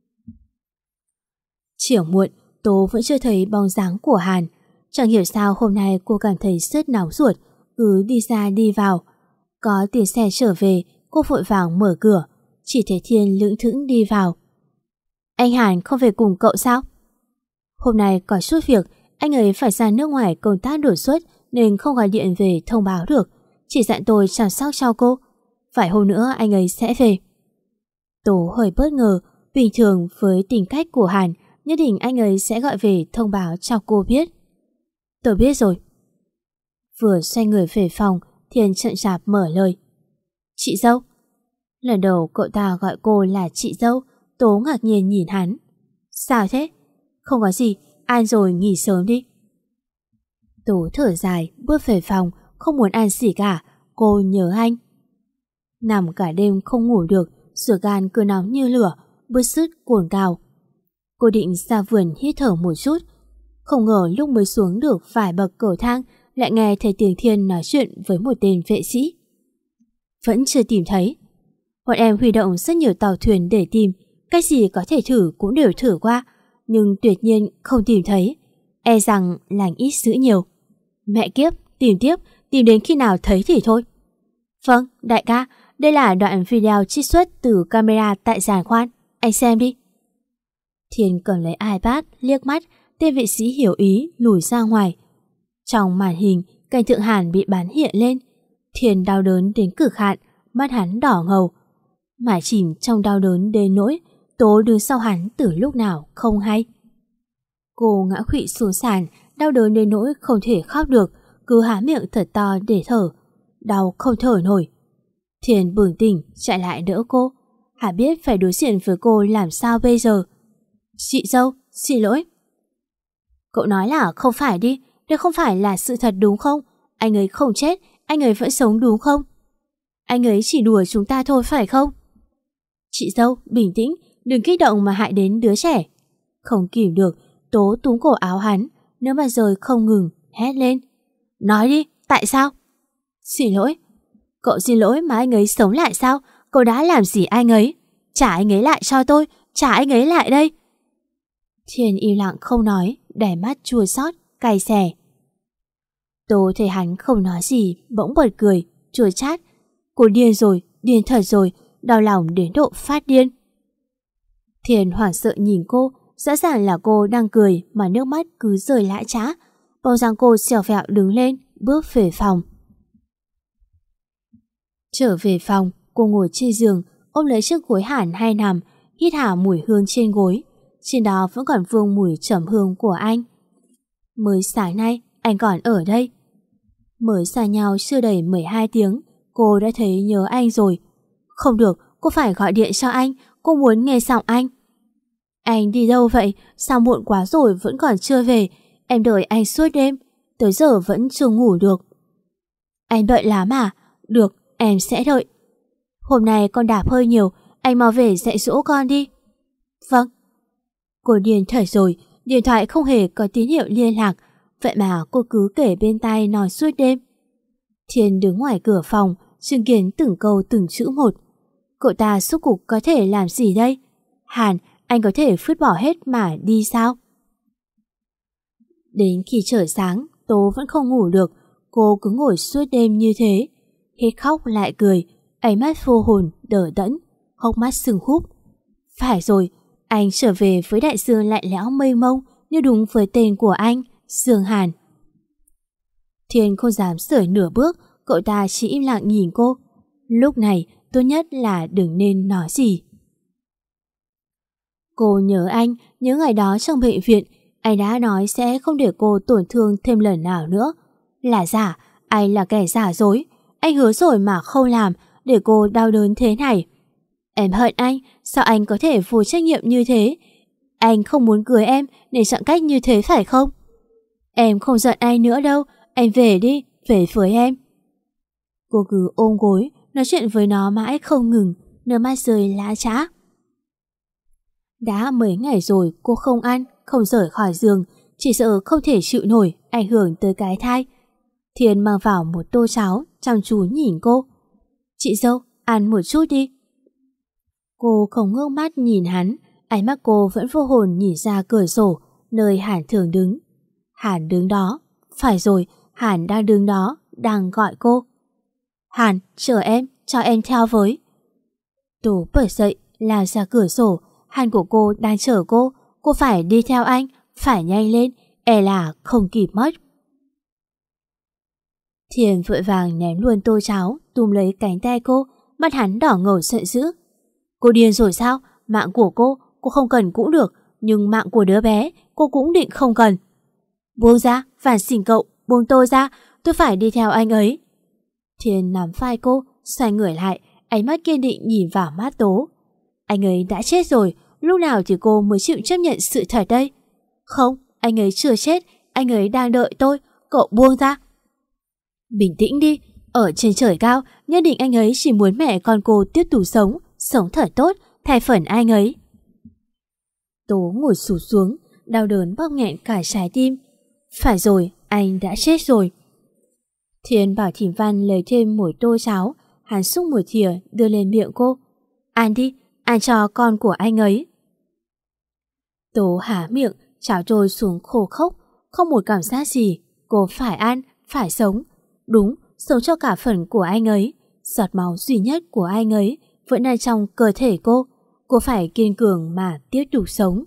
Chiều muộn, Tố vẫn chưa thấy bóng dáng của Hàn. Chẳng hiểu sao hôm nay cô cảm thấy rất nóng ruột, cứ đi ra đi vào. Có tiền xe trở về, cô vội vàng mở cửa, chỉ thấy Thiên lững thững đi vào. Anh Hàn không về cùng cậu sao? Hôm nay có chút việc, anh ấy phải ra nước ngoài công tác đột xuất nên không gọi điện về thông báo được, chỉ dặn tôi chăm sóc cho cô. Vài hôm nữa anh ấy sẽ về. Tố hơi bất ngờ, bình thường với tính cách của Hàn, nhất định anh ấy sẽ gọi về thông báo cho cô biết. Tôi biết rồi. Vừa xoay người về phòng, Thiên chậm chạp mở lời. Chị dâu. Lần đầu cậu ta gọi cô là chị dâu, Tố ngạc nhiên nhìn hắn. Sao thế? Không có gì, ăn rồi nghỉ sớm đi. Tố thở dài, bước về phòng, không muốn ăn gì cả, cô nhớ anh. Nằm cả đêm không ngủ được, ruột gan cứ nóng như lửa, bứt rứt cuồn cào. Cô định ra vườn hít thở một chút, không ngờ lúc mới xuống được vài bậc cầu thang lại nghe thấy tiếng Thiên nói chuyện với một tên vệ sĩ. Vẫn chưa tìm thấy. Bọn em huy động rất nhiều tàu thuyền để tìm, cách gì có thể thử cũng đều thử qua, nhưng tuyệt nhiên không tìm thấy. E rằng lành ít dữ nhiều. Mẹ kiếp, tìm tiếp, tìm đến khi nào thấy thì thôi. Vâng, đại ca, đây là đoạn video trích xuất từ camera tại giàn khoan, anh xem đi. Thiên cầm lấy iPad, liếc mắt, tên vệ sĩ hiểu ý lùi ra ngoài. Trong màn hình, cảnh tượng Hàn bị bắn hiện lên. Thiên đau đớn đến cực hạn, mắt hắn đỏ ngầu. Mải chìm trong đau đớn đến nỗi Tố đứng sau hắn từ lúc nào không hay. Cô ngã khuỵu xuống sàn, đau đớn đến nỗi không thể khóc được, cứ há miệng thật to để thở. Đau không thở nổi. Thiên bừng tỉnh chạy lại đỡ cô. Hà biết phải đối diện với cô làm sao bây giờ. Chị dâu, xin lỗi. Cậu nói là không phải đi, đây không phải là sự thật đúng không? Anh ấy không chết, anh ấy vẫn sống đúng không? Anh ấy chỉ đùa chúng ta thôi phải không? Chị dâu, bình tĩnh, đừng kích động mà hại đến đứa trẻ. Không kìm được, Tố túm cổ áo hắn, nước mắt rơi không ngừng, hét lên. Nói đi, tại sao? Xin lỗi. Cậu xin lỗi mà anh ấy sống lại sao? Cậu đã làm gì anh ấy? Trả anh ấy lại cho tôi, trả anh ấy lại đây. Thiên im lặng không nói, đè mắt chua xót, cay xè. Tố thấy hắn không nói gì, bỗng bật cười, chua chát. Cô điên rồi, điên thật rồi, đau lòng đến độ phát điên. Thiên hoảng sợ nhìn cô, rõ ràng là cô đang cười mà nước mắt cứ rơi lã chã. Bóng dáng cô xèo phẹo đứng lên, bước về phòng. Trở về phòng, cô ngồi trên giường, ôm lấy chiếc gối Hàn hay nằm, hít hà mùi hương trên gối. Trên đó vẫn còn vương mùi trầm hương của anh. Mới sáng nay, anh còn ở đây. Mới xa nhau chưa đầy 12 tiếng, cô đã thấy nhớ anh rồi. Không được, cô phải gọi điện cho anh, cô muốn nghe giọng anh. Anh đi đâu vậy? Sao muộn quá rồi vẫn còn chưa về? Em đợi anh suốt đêm, tới giờ vẫn chưa ngủ được. Anh đợi lắm à? Được, em sẽ đợi. Hôm nay con đạp hơi nhiều, anh mau về dạy dỗ con đi. Vâng. Cô điên thật rồi, điện thoại không hề có tín hiệu liên lạc, vậy mà cô cứ kể bên tai nói suốt đêm. Thiên đứng ngoài cửa phòng, chứng kiến từng câu từng chữ một. Cậu ta suốt cục có thể làm gì đây? Hàn, anh có thể phứt bỏ hết mà đi sao? Đến khi trời sáng, Tố vẫn không ngủ được, cô cứ ngồi suốt đêm như thế. Hết khóc lại cười, ánh mắt vô hồn, đờ đẫn, hốc mắt sưng húp. Phải rồi, anh trở về với đại dương lạnh lẽo mênh mông như đúng với tên của anh, Dương Hàn. Thiên không dám sởi nửa bước, cậu ta chỉ im lặng nhìn cô. Lúc này, tốt nhất là đừng nên nói gì. Cô nhớ anh, nhớ ngày đó trong bệnh viện, anh đã nói sẽ không để cô tổn thương thêm lần nào nữa. Là giả, anh là kẻ giả dối. Anh hứa rồi mà không làm, để cô đau đớn thế này. Em hận anh, sao anh có thể vô trách nhiệm như thế? Anh không muốn cưới em để chọn cách như thế phải không? Em không giận anh nữa đâu, anh về đi, về với em. Cô cứ ôm gối, nói chuyện với nó mãi không ngừng, nước mắt rơi lã chã. Đã mấy ngày rồi cô không ăn, không rời khỏi giường, chỉ sợ không thể chịu nổi, ảnh hưởng tới cái thai. Thiên mang vào một tô cháo, chăm chú nhìn cô. Chị dâu, ăn một chút đi. Cô không ngước mắt nhìn hắn, ánh mắt cô vẫn vô hồn nhìn ra cửa sổ, nơi Hàn thường đứng. Hàn đứng đó. Phải rồi, Hàn đang đứng đó, đang gọi cô. Hàn, chờ em, cho em theo với. Tú bật dậy, lao ra cửa sổ. Hàn của cô đang chờ cô phải đi theo anh, phải nhanh lên, e là không kịp mất. Thiên vội vàng ném luôn tô cháo, túm lấy cánh tay cô, mắt hắn đỏ ngầu giận dữ. Cô điên rồi sao? Mạng của cô không cần cũng được, nhưng mạng của đứa bé, cô cũng định không cần. Buông ra, phản xỉn cậu, buông tôi ra, tôi phải đi theo anh ấy. Thiên nắm vai cô, xoay người lại, ánh mắt kiên định nhìn vào mắt Tố. Anh ấy đã chết rồi, lúc nào thì cô mới chịu chấp nhận sự thật đây? Không, anh ấy chưa chết, anh ấy đang đợi tôi, cậu buông ra. Bình tĩnh đi, ở trên trời cao, nhất định anh ấy chỉ muốn mẹ con cô tiếp tục sống thật tốt, thay phần anh ấy. Tố ngồi sụp xuống, đau đớn bóp nghẹn cả trái tim. Phải rồi, anh đã chết rồi. Thiên bảo Thím Văn lấy thêm một tô cháo, hắn xúc một thìa đưa lên miệng cô. Ăn đi, ăn cho con của anh ấy. Tố há miệng, cháo trôi xuống khô khốc, không một cảm giác gì. Cô phải ăn, phải sống. Đúng, sống cho cả phần của anh ấy. Giọt máu duy nhất của anh ấy vẫn đang trong cơ thể cô. Cô phải kiên cường mà tiếp tục sống.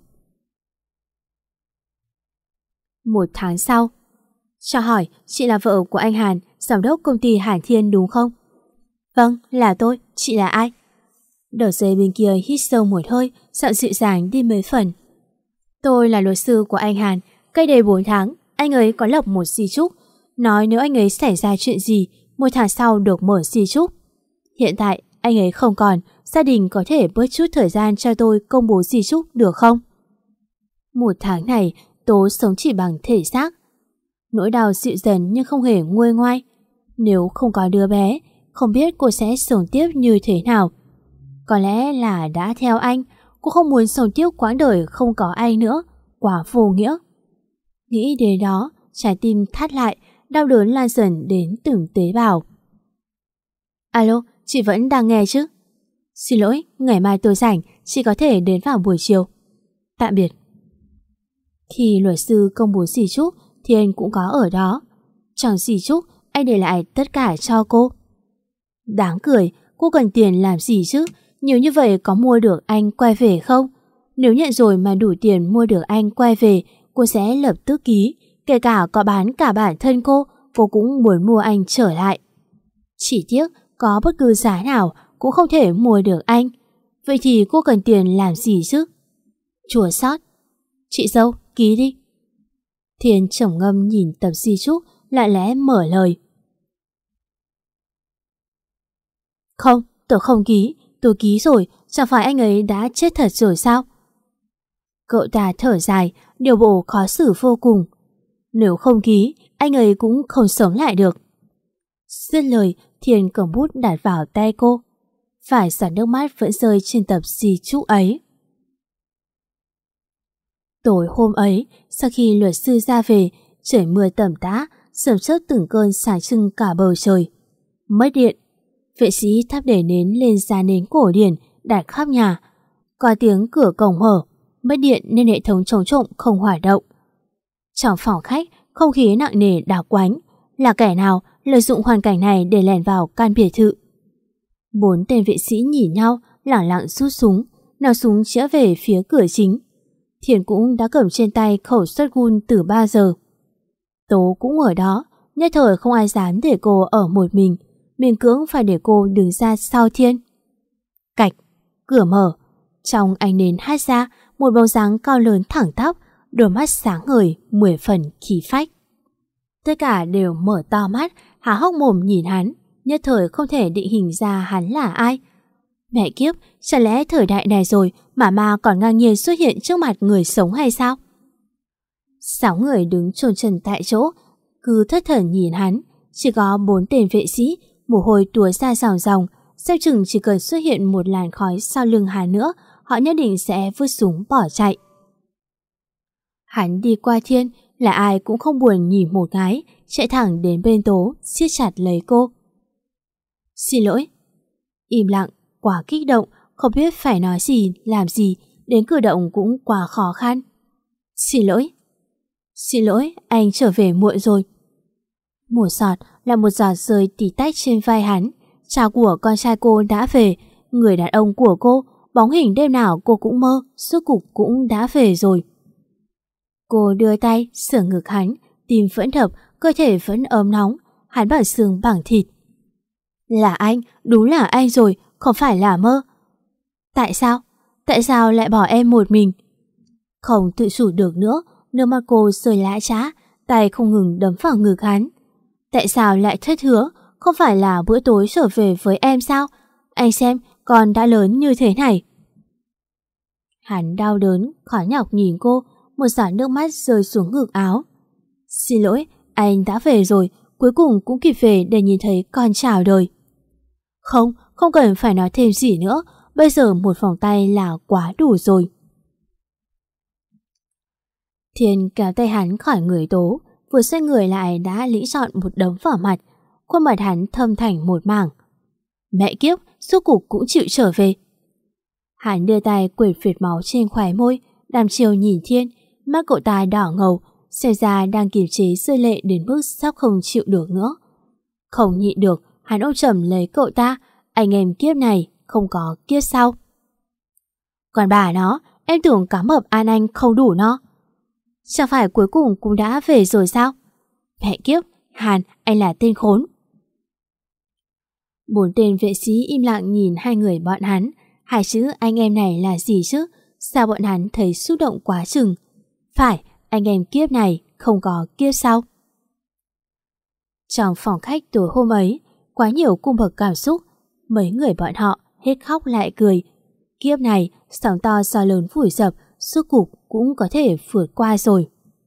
1 tháng sau. Cho hỏi, chị là vợ của anh Hàn, giám đốc công ty Hàn Thiên đúng không? Vâng, là tôi, chị là ai? Đầu dây bên kia hít sâu một hơi, giọng dịu dàng đi mấy phần. Tôi là luật sư của anh Hàn, cách đây 4 tháng, anh ấy có lập một di chúc, nói nếu anh ấy xảy ra chuyện gì, 1 tháng sau được mở di chúc. Hiện tại, anh ấy không còn, gia đình có thể bớt chút thời gian cho tôi công bố di chúc được không? 1 tháng này, Tố sống chỉ bằng thể xác. Nỗi đau dịu dần nhưng không hề nguôi ngoai. Nếu không có đứa bé, không biết cô sẽ sống tiếp như thế nào. Có lẽ là đã theo anh, cô không muốn sống tiếp quãng đời không có anh nữa, quá vô nghĩa. Nghĩ đến đó, trái tim thắt lại, đau đớn lan dần đến từng tế bào. Alo, chị vẫn đang nghe chứ? Xin lỗi, ngày mai tôi rảnh, chị có thể đến vào buổi chiều. Tạm biệt. Khi luật sư công bố di chúc, Thiên cũng có ở đó. Trong di chúc, anh để lại tất cả cho cô. Đáng cười, cô cần tiền làm gì chứ? Nhiều như vậy có mua được anh quay về không? Nếu nhận rồi mà đủ tiền mua được anh quay về, cô sẽ lập tức ký. Kể cả có bán cả bản thân cô cũng muốn mua anh trở lại. Chỉ tiếc, có bất cứ giá nào cũng không thể mua được anh. Vậy thì cô cần tiền làm gì chứ? Chua xót. Chị dâu, ký đi. Thiên trầm ngâm nhìn tập di chúc, lại lẽ mở lời. Không, tôi không ký. Tôi ký rồi, chẳng phải anh ấy đã chết thật rồi sao? Cậu ta thở dài, điều bộ khó xử vô cùng. Nếu không ký, anh ấy cũng không sống lại được. Dứt lời, Thiên cầm bút đặt vào tay cô. Vài giọt nước mắt vẫn rơi trên tập di chúc ấy. Tối hôm ấy, sau khi luật sư ra về, trời mưa tầm tã, sầm sớt từng cơn sáng trưng cả bầu trời. Mất điện, vệ sĩ thắp đèn nến lên giá nến cổ điển đặt khắp nhà. Có tiếng cửa cổng mở, mất điện nên hệ thống chống trộm không hoạt động. Trong phòng khách, không khí nặng nề đặc quánh. Là kẻ nào lợi dụng hoàn cảnh này để lẻn vào căn biệt thự? 4 tên vệ sĩ nhìn nhau, lẳng lặng rút súng, nào súng chĩa về phía cửa chính. Thiên cũng đã cầm trên tay khẩu shotgun từ 3 giờ. Tố cũng ở đó, nhất thời không ai dám để cô ở một mình, miễn cưỡng phải để cô đứng ra sau Thiên. Cạch, cửa mở, trong ánh nến hắt ra một bóng dáng cao lớn thẳng tắp, đôi mắt sáng ngời, 10 phần khí phách. Tất cả đều mở to mắt, há hốc mồm nhìn hắn, nhất thời không thể định hình ra hắn là ai. Mẹ kiếp, chẳng lẽ thời đại này rồi mà ma còn ngang nhiên xuất hiện trước mặt người sống hay sao? 6 người đứng chôn chân tại chỗ, cứ thất thần nhìn hắn. Chỉ có 4 tên vệ sĩ, mồ hôi túa ra ròng ròng, xem chừng chỉ cần xuất hiện một làn khói sau lưng hắn nữa, họ nhất định sẽ vứt súng bỏ chạy. Hắn đi qua Thiên là ai cũng không buồn nhìn một cái, chạy thẳng đến bên Tố, siết chặt lấy cô. Xin lỗi. Im lặng, quá kích động, không biết phải nói gì, làm gì, đến cử động cũng quá khó khăn. Xin lỗi. Xin lỗi, anh trở về muộn rồi. Một giọt là một giọt rơi tí tách trên vai hắn. Cha của con trai cô đã về, người đàn ông của cô, bóng hình đêm nào cô cũng mơ, suốt cục cũng đã về rồi. Cô đưa tay sờ ngực hắn, tim vẫn đập, cơ thể vẫn ấm nóng, hắn bằng xương bằng thịt. Là anh, đúng là anh rồi, không phải là mơ. Tại sao? Tại sao lại bỏ em một mình? Không tự chủ được nữa, nước mắt cô rơi lã chã, tay không ngừng đấm vào ngực hắn. Tại sao lại thất hứa? Không phải là bữa tối trở về với em sao? Anh xem, con đã lớn như thế này. Hắn đau đớn, khó nhọc nhìn cô, một giọt nước mắt rơi xuống ngực áo. Xin lỗi, anh đã về rồi, cuối cùng cũng kịp về để nhìn thấy con chào đời. Không, không cần phải nói thêm gì nữa, bây giờ một vòng tay là quá đủ rồi. Thiên kéo tay hắn khỏi người Tố, vừa xoay người lại đã lĩ chọn một đấm vào mặt, khuôn mặt hắn thâm thành một mảng. Mẹ kiếp, suốt cục cũng chịu trở về. Hắn đưa tay quệt phệt máu trên khóe môi, đăm chiều nhìn Thiên, mắt cậu ta đỏ ngầu, xem ra đang kiềm chế rơi lệ đến mức sắp không chịu được nữa. Không nhịn được, hắn ôm chầm lấy cậu ta, anh em kiếp này không có kiếp sau. Còn bà nó, em tưởng cá mập An Anh không đủ no. Chẳng phải cuối cùng cũng đã về rồi sao? Mẹ kiếp, Hàn, anh là tên khốn. 4 tên vệ sĩ im lặng nhìn hai người bọn hắn. Hai chữ anh em này là gì chứ? Sao bọn hắn thấy xúc động quá chừng? Phải, anh em kiếp này không có kiếp sau. Trong phòng khách tối hôm ấy, quá nhiều cung bậc cảm xúc. Mấy người bọn họ hết khóc lại cười. Kiếp này, sóng to gió lớn vùi dập, suốt cục cũng có thể vượt qua rồi.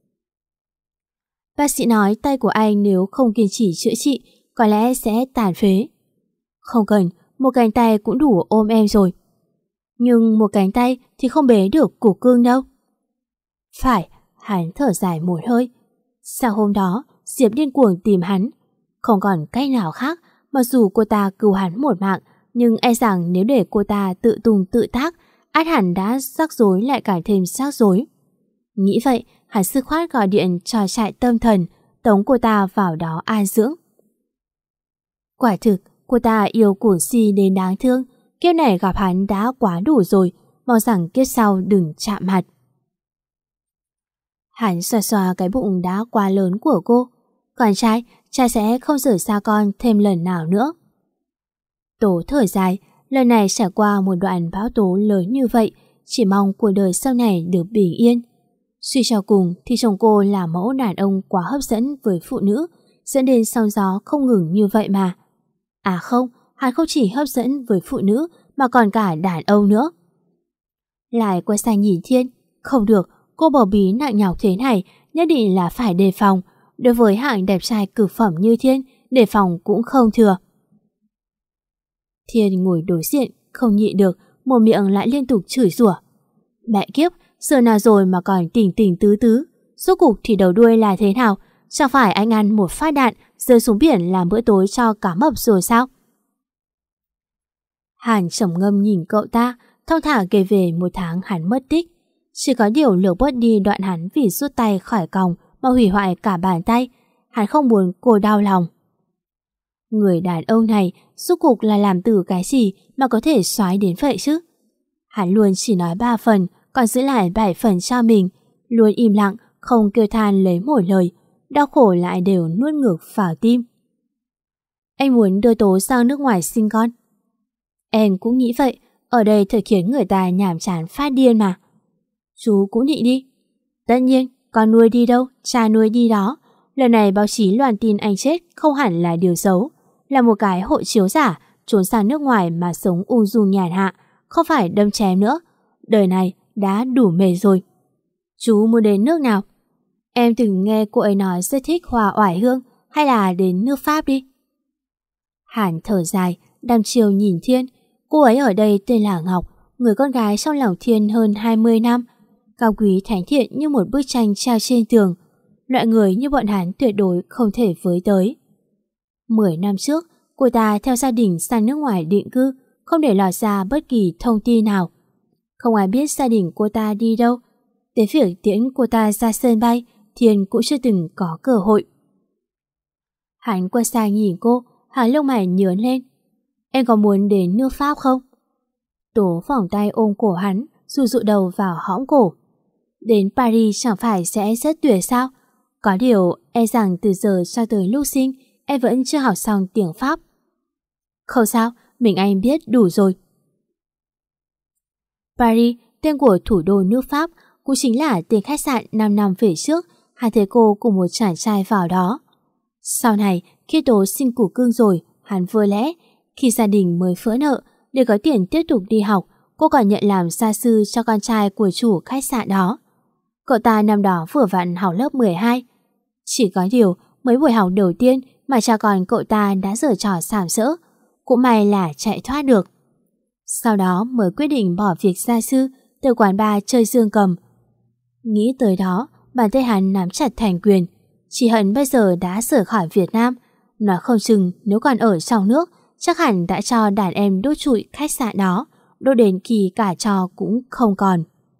Bác sĩ nói tay của anh nếu không kiên trì chữa trị, có lẽ sẽ tàn phế. Không cần, một cánh tay cũng đủ ôm em rồi. Nhưng một cánh tay thì không bế được củ cưng đâu. Phải, hắn thở dài một hơi. Sau hôm đó, Diệp điên cuồng tìm hắn. Không còn cách nào khác, mặc dù cô ta cứu hắn một mạng, nhưng e rằng nếu để cô ta tự tung tự tác, át hẳn đã rắc rối lại càng thêm rắc rối. Nghĩ vậy, hắn dứt khoát gọi điện cho trại tâm thần, tống cô ta vào đó an dưỡng. Quả thực, cô ta yêu cuồng si đến đáng thương, kiếp này gặp hắn đã quá đủ rồi, mong rằng kiếp sau đừng chạm mặt. Hắn xoa xoa cái bụng đã quá lớn của cô. Con trai, cha sẽ không rời xa con thêm lần nào nữa. Tố thở dài, lần này trải qua một đoạn bão tố lớn như vậy, chỉ mong cuộc đời sau này được bình yên. Suy cho cùng thì chồng cô là mẫu đàn ông quá hấp dẫn với phụ nữ, dẫn đến sóng gió không ngừng như vậy mà. À không, hắn không chỉ hấp dẫn với phụ nữ mà còn cả đàn ông nữa. Lại quay sang nhìn Thiên, không được, cô bầu bí nặng nhọc thế này nhất định là phải đề phòng. Đối với hạng đẹp trai cực phẩm như Thiên, đề phòng cũng không thừa. Thiên ngồi đối diện, không nhịn được, một miệng lại liên tục chửi rủa. Mẹ kiếp, giờ nào rồi mà còn tỉnh tỉnh tứ tứ, rốt cục thì đầu đuôi là thế nào? Chẳng phải anh ăn một phát đạn rơi xuống biển làm bữa tối cho cá mập rồi sao? Hàn trầm ngâm nhìn cậu ta, thong thả kể về một tháng hắn mất tích. Chỉ có điều lược bớt đi đoạn hắn vì rút tay khỏi còng mà hủy hoại cả bàn tay. Hắn không muốn cô đau lòng. Người đàn ông này rốt cuộc là làm từ cái gì mà có thể xoái đến vậy chứ? Hắn luôn chỉ nói 3 phần, còn giữ lại 7 phần cho mình. Luôn im lặng, không kêu than lấy một lời. Đau khổ lại đều nuốt ngược vào tim. Anh muốn đưa Tố sang nước ngoài sinh con. Em cũng nghĩ vậy, ở đây thật khiến người ta nhàm chán phát điên mà. Chú cũng định đi. Tất nhiên, con nuôi đi đâu, cha nuôi đi đó. Lần này báo chí loan tin anh chết không hẳn là điều xấu, là một cái hộ chiếu giả, trốn sang nước ngoài mà sống ung dung nhàn hạ, không phải đâm chém nữa. Đời này đã đủ mệt rồi. Chú muốn đến nước nào? Em từng nghe cô ấy nói rất thích hoa oải hương, hay là đến nước Pháp đi. Hàn thở dài, đăm chiều nhìn Thiên. Cô ấy ở đây tên là Ngọc, người con gái trong lòng Thiên hơn 20 năm, cao quý thánh thiện như một bức tranh treo trên tường. Loại người như bọn hắn tuyệt đối không thể với tới. 10 năm trước, cô ta theo gia đình sang nước ngoài định cư, không để lọt ra bất kỳ thông tin nào. Không ai biết gia đình cô ta đi đâu. Đến việc tiễn cô ta ra sân bay, Thiên cũng chưa từng có cơ hội. Hắn quay sang nhìn cô, hàng lông mày nhướng lên. Em có muốn đến nước Pháp không? Tố vòng tay ôm cổ hắn, dụ đầu vào hõm cổ. Đến Paris chẳng phải sẽ rất tuyệt sao? Có điều e rằng từ giờ cho tới lúc sinh em vẫn chưa học xong tiếng Pháp. Không sao, mình anh biết đủ rồi. Paris, tên của thủ đô nước Pháp, cũng chính là tên khách sạn 5 năm về trước hai thầy cô cùng một chàng trai vào đó. Sau này, khi Tố sinh củ cưng rồi, hắn vơ lẽ, khi gia đình mới vỡ nợ, để có tiền tiếp tục đi học, cô còn nhận làm gia sư cho con trai của chủ khách sạn đó. Cậu ta năm đó vừa vặn học lớp 12. Chỉ có điều, mấy buổi học đầu tiên mà cha con cậu ta đã giở trò sàm sỡ, cũng may là chạy thoát được. Sau đó mới quyết định bỏ việc gia sư, từ quán bar chơi dương cầm. Nghĩ tới đó, bàn tay hắn nắm chặt thành quyền. Chỉ hận bây giờ đã rời khỏi Việt Nam. Nói không chừng nếu còn ở trong nước, chắc hẳn đã cho đàn em đốt trụi khách sạn đó, đốt đến khi cả trò cũng không còn.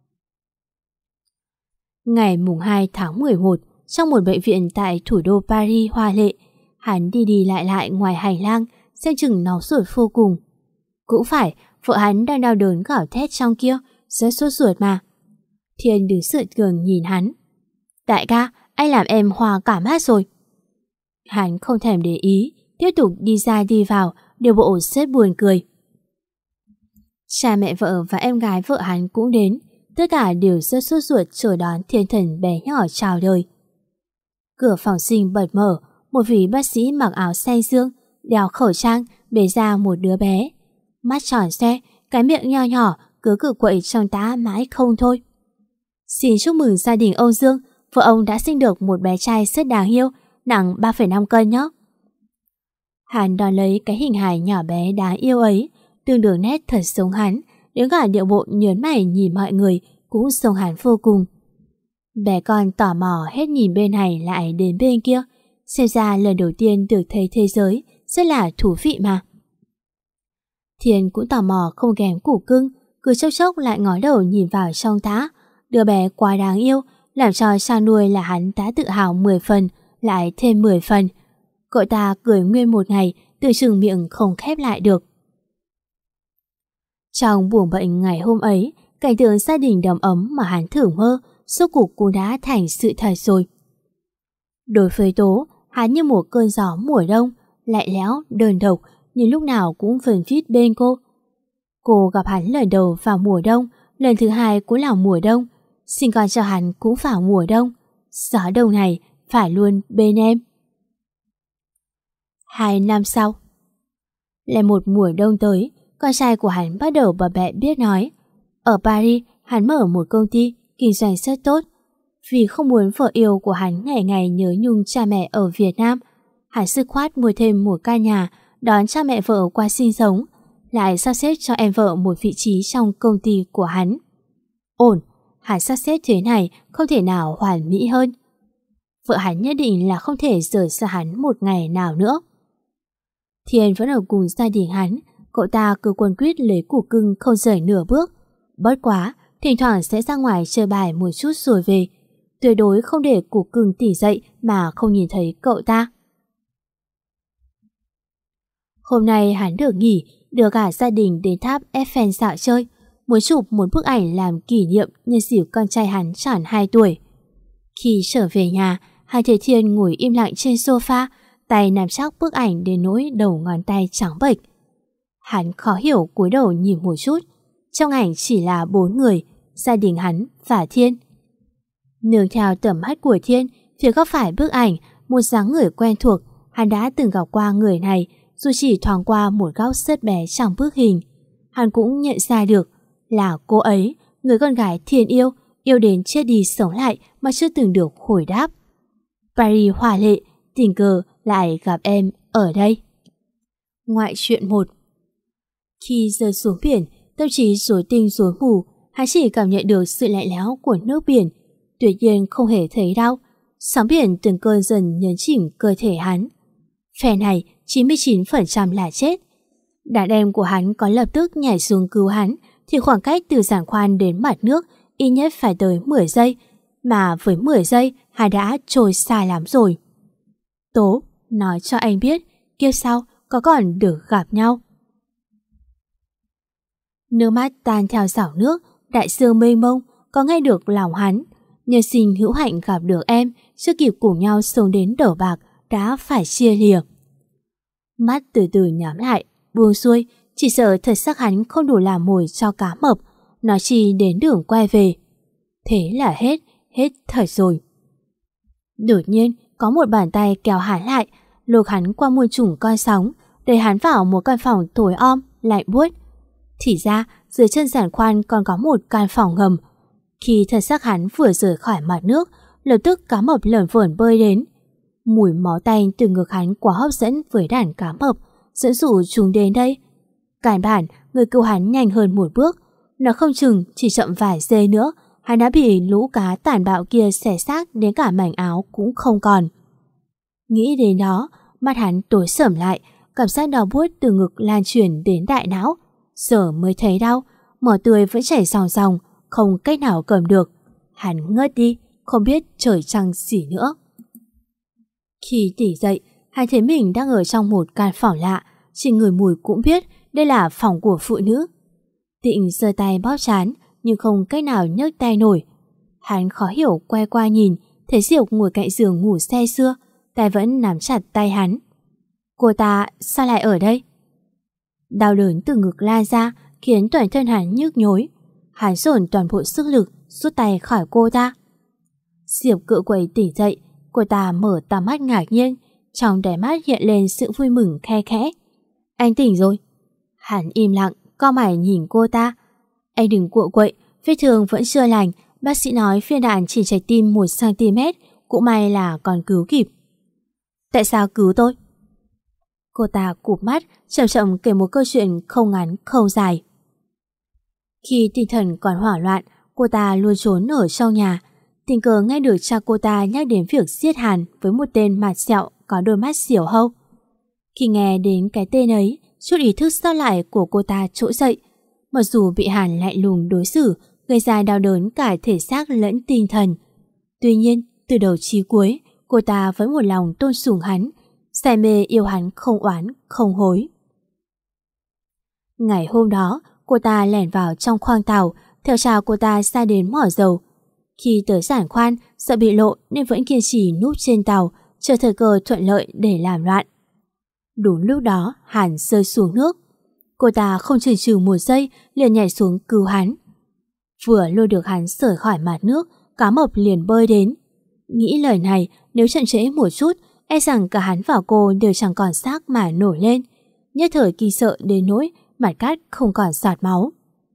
Ngày mùng 2 tháng 11, trong một bệnh viện tại thủ đô Paris hoa lệ, hắn đi lại ngoài hành lang, xem chừng nóng ruột vô cùng. Cũng phải, vợ hắn đang đau đớn gào thét trong kia, rất sốt ruột mà. Thiên đứng sượt gường nhìn hắn. Đại ca, anh làm em hoa cả mắt rồi. Hắn không thèm để ý, tiếp tục đi ra đi vào, điều bộ rất buồn cười. Cha mẹ vợ và em gái vợ hắn cũng đến, tất cả đều rất sốt ruột chờ đón thiên thần bé nhỏ chào đời. Cửa phòng sinh bật mở, một vị bác sĩ mặc áo xanh dương, đeo khẩu trang, bế ra một đứa bé. Mắt tròn xoe, cái miệng nho nhỏ, cứ cự quậy trong tá mãi không thôi. Xin chúc mừng gia đình ông Dương, vợ ông đã sinh được một bé trai rất đáng yêu, nặng 3,5 cân nhé. Hắn đón lấy cái hình hài nhỏ bé đáng yêu ấy, tương đường nét thật giống hắn, đến cả điệu bộ nhớn mày nhìn mọi người cũng giống hắn vô cùng. Bé con tò mò hết nhìn bên này lại đến bên kia, xem ra lần đầu tiên được thấy thế giới, rất là thú vị mà. Thiên cũng tò mò không kém củ cưng, cứ chốc chốc lại ngó đầu nhìn vào trong tá. Đứa bé quá đáng yêu, làm cho cha nuôi là hắn đã tự hào 10 phần, lại thêm 10 phần. Cậu ta cười nguyên một ngày, từ chừng miệng không khép lại được. Trong buồng bệnh ngày hôm ấy, cảnh tượng gia đình đầm ấm mà hắn thường mơ, rốt cuộc cũng đã thành sự thật rồi. Đối với Tố, hắn như một cơn gió mùa đông, lạnh lẽo, đơn độc, nhưng lúc nào cũng phần vít bên cô. Cô gặp hắn lần đầu vào mùa đông, lần thứ hai cũng là mùa đông, sinh con cho hắn cũng vào mùa đông. Gió đông này phải luôn bên em. 2 năm sau, lại một mùa đông tới, con trai của hắn bắt đầu bà bẹ biết nói. Ở Paris, hắn mở một công ty, kinh doanh rất tốt. Vì không muốn vợ yêu của hắn ngày ngày nhớ nhung cha mẹ ở Việt Nam, hắn dứt khoát mua thêm một căn nhà, đón cha mẹ vợ qua sinh sống, lại sắp xếp cho em vợ một vị trí trong công ty của hắn. Ổn, hắn sắp xếp thế này không thể nào hoàn mỹ hơn. Vợ hắn nhất định là không thể rời xa hắn một ngày nào nữa. Thiên vẫn ở cùng gia đình hắn, cậu ta cứ quấn quýt lấy củ cưng không rời nửa bước. Bất quá, thỉnh thoảng sẽ ra ngoài chơi bài một chút rồi về. Tuyệt đối không để củ cưng tỉnh dậy mà không nhìn thấy cậu ta. Hôm nay hắn được nghỉ, đưa cả gia đình đến tháp Eiffel dạo chơi, muốn chụp một bức ảnh làm kỷ niệm nhân dịp con trai hắn tròn 2 tuổi. Khi trở về nhà, hai thầy Thiên ngồi im lặng trên sofa, tay nắm chắc bức ảnh đến nỗi đầu ngón tay trắng bệch. Hắn khó hiểu cúi đầu nhìn một chút. Trong ảnh chỉ là 4 người, gia đình hắn và Thiên. Nương theo tầm mắt của Thiên, phía góc phải bức ảnh, một dáng người quen thuộc, hắn đã từng gặp qua người này, dù chỉ thoáng qua một góc rất bé trong bức hình. Hắn cũng nhận ra được là cô ấy, người con gái Thiên yêu đến chết đi sống lại mà chưa từng được hồi đáp. Paris hòa lệ, tình cờ lại gặp em ở đây. Ngoại truyện 1. Khi rơi xuống biển, tâm trí rối tinh rối mù, hắn chỉ cảm nhận được sự lạnh lẽo của nước biển, tuyệt nhiên không hề thấy đau. Sóng biển từng cơn dần nhấn chìm cơ thể hắn. Phe này 99% là chết. Đàn em của hắn có lập tức nhảy xuống cứu hắn thì khoảng cách từ giàn khoan đến mặt nước ít nhất phải tới 10 giây, mà với 10 giây hắn đã trôi xa lắm rồi. Tố, nói cho anh biết kiếp sau có còn được gặp nhau. Nước mắt tan theo dòng nước, đại dương mênh mông, có nghe được lòng hắn. Nhân sinh hữu hạnh gặp được em, chưa kịp cùng nhau sống đến đổ bạc đã phải chia lìa. Mắt từ từ nhắm lại, buông xuôi, chỉ sợ thật sắc hắn không đủ làm mồi cho cá mập, nói chi đến đường quay về. Thế là hết thật rồi. Đột nhiên có một bàn tay kéo hắn lại, lôi hắn qua muôn trùng con sóng, đẩy hắn vào một căn phòng tối om, lạnh buốt. Thì ra dưới chân giàn khoan còn có một căn phòng ngầm. Khi thân xác hắn vừa rời khỏi mặt nước, lập tức cá mập lởn vởn bơi đến. Mùi máu tanh từ ngực hắn quá hấp dẫn với đàn cá mập, dẫn dụ chúng đến đây. Cản bản, người cứu hắn nhanh hơn một bước. Nó không chừng chỉ chậm vài giây nữa, hắn đã bị lũ cá tàn bạo kia xẻ xác đến cả mảnh áo cũng không còn. Nghĩ đến đó, mắt hắn tối sầm lại, cảm giác đau buốt từ ngực lan truyền đến đại não. Giờ mới thấy đau, mỏ tươi vẫn chảy ròng ròng, không cách nào cầm được. Hắn ngất đi, không biết trời trăng gì nữa. Khi tỉnh dậy, hắn thấy mình đang ở trong một căn phòng lạ, chỉ ngửi mùi cũng biết đây là phòng của phụ nữ. Tịnh giơ tay bóp trán, nhưng không cách nào nhấc tay nổi. Hắn khó hiểu quay qua nhìn, thấy Diệp ngồi cạnh giường ngủ say sưa, tay vẫn nắm chặt tay hắn. Cô ta sao lại ở đây? Đau đớn từ ngực lan ra khiến toàn thân hắn nhức nhối. Hắn dồn toàn bộ sức lực rút tay khỏi cô ta. Diệp cựa quậy tỉnh dậy, cô ta mở to mắt ngạc nhiên, trong đáy mắt hiện lên sự vui mừng khe khẽ. Anh tỉnh rồi. Hắn im lặng, cau mày nhìn cô ta. Anh đừng cựa quậy, vết thương vẫn chưa lành, bác sĩ nói viên đạn chỉ chảy tim 1 cm, cũng may là còn cứu kịp. Tại sao cứu tôi? Cô ta cụp mắt, chậm chậm kể một câu chuyện không ngắn không dài. Khi tinh thần còn hoảng loạn, cô ta luôn trốn ở trong nhà. Tình cờ nghe được cha cô ta nhắc đến việc giết Hàn với một tên mặt sẹo có đôi mắt diều hâu. Khi nghe đến cái tên ấy, chút ý thức sót lại của cô ta trỗi dậy. Mặc dù bị Hàn lạnh lùng đối xử, gây ra đau đớn cả thể xác lẫn tinh thần. Tuy nhiên, từ đầu chí cuối, cô ta vẫn một lòng tôn sùng hắn, say mê yêu hắn không oán, không hối. Ngày hôm đó, cô ta lẻn vào trong khoang tàu, theo cha cô ta ra đến mỏ dầu. Khi tới giàn khoan, sợ bị lộ nên vẫn kiên trì núp trên tàu, chờ thời cơ thuận lợi để làm loạn. Đúng lúc đó, Hàn rơi xuống nước. Cô ta không chần chừ một giây, liền nhảy xuống cứu hắn. Vừa lôi được hắn rời khỏi mặt nước, cá mập liền bơi đến. Nghĩ lời này, nếu chậm trễ một chút, e rằng cả hắn và cô đều chẳng còn xác mà nổi lên. Nhất thời kinh sợ đến nỗi mặt cát không còn giọt máu.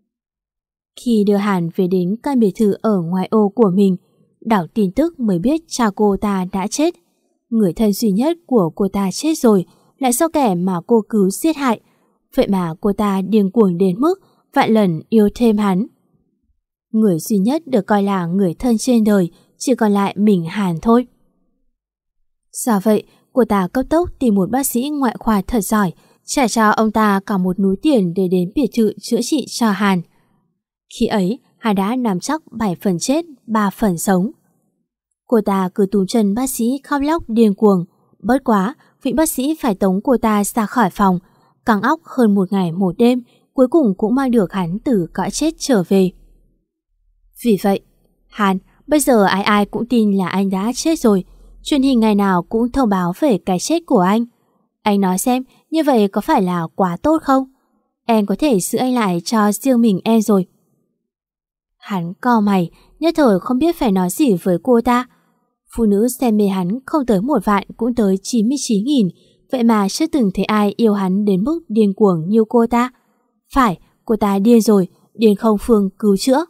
Khi đưa Hàn về đến căn biệt thự ở ngoại ô của mình, đọc tin tức mới biết cha cô ta đã chết. Người thân duy nhất của cô ta chết rồi, lại do kẻ mà cô cứu giết hại. Vậy mà cô ta điên cuồng đến mức vạn lần yêu thêm hắn. Người duy nhất được coi là người thân trên đời chỉ còn lại mình Hàn thôi. Do vậy, cô ta cấp tốc tìm một bác sĩ ngoại khoa thật giỏi, trả cho ông ta cả một núi tiền để đến biệt thự chữa trị cho Hàn. Khi ấy, Hàn đã nắm chắc 7 phần chết, 3 phần sống. Cô ta cứ túm chân bác sĩ khóc lóc điên cuồng. Bất quá, vị bác sĩ phải tống cô ta ra khỏi phòng, căng óc hơn 1 ngày 1 đêm, cuối cùng cũng mang được hắn từ cõi chết trở về. Vì vậy, Hàn, bây giờ ai ai cũng tin là anh đã chết rồi. Truyền hình ngày nào cũng thông báo về cái chết của anh. Anh nói xem, như vậy có phải là quá tốt không? Em có thể giữ anh lại cho riêng mình em rồi. Hắn cau mày, nhất thời không biết phải nói gì với cô ta. Phụ nữ xem mê hắn không tới 1 vạn cũng tới 99.000, vậy mà chưa từng thấy ai yêu hắn đến mức điên cuồng như cô ta. Phải, cô ta điên rồi, điên không phương cứu chữa.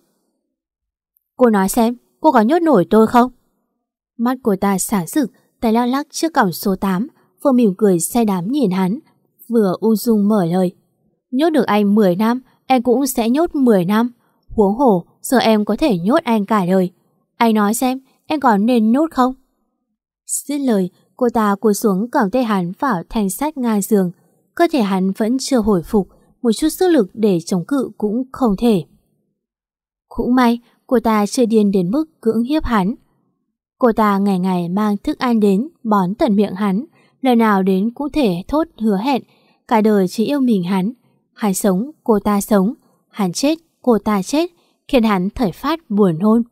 Cô nói xem, cô có nhốt nổi tôi không? Mắt cô ta sáng rực, tay lắc lắc chiếc còng số 8, vừa mỉm cười say đắm nhìn hắn, vừa ung dung mở lời. Nhốt được anh 10 năm, em cũng sẽ nhốt 10 năm. Huống hồ, giờ em có thể nhốt anh cả đời. Anh nói xem, em còn nên nhốt không? Dứt lời, cô ta cúi xuống cầm tay hắn vào thanh sắt ngang giường. Cơ thể hắn vẫn chưa hồi phục, một chút sức lực để chống cự cũng không thể. Cũng may, cô ta chưa điên đến mức cưỡng hiếp hắn. Cô ta ngày ngày mang thức ăn đến, bón tận miệng hắn, lần nào đến cũng thể thốt hứa hẹn, cả đời chỉ yêu mình hắn. Hắn sống, cô ta sống, hắn chết, cô ta chết, khiến hắn thời phát buồn hôn.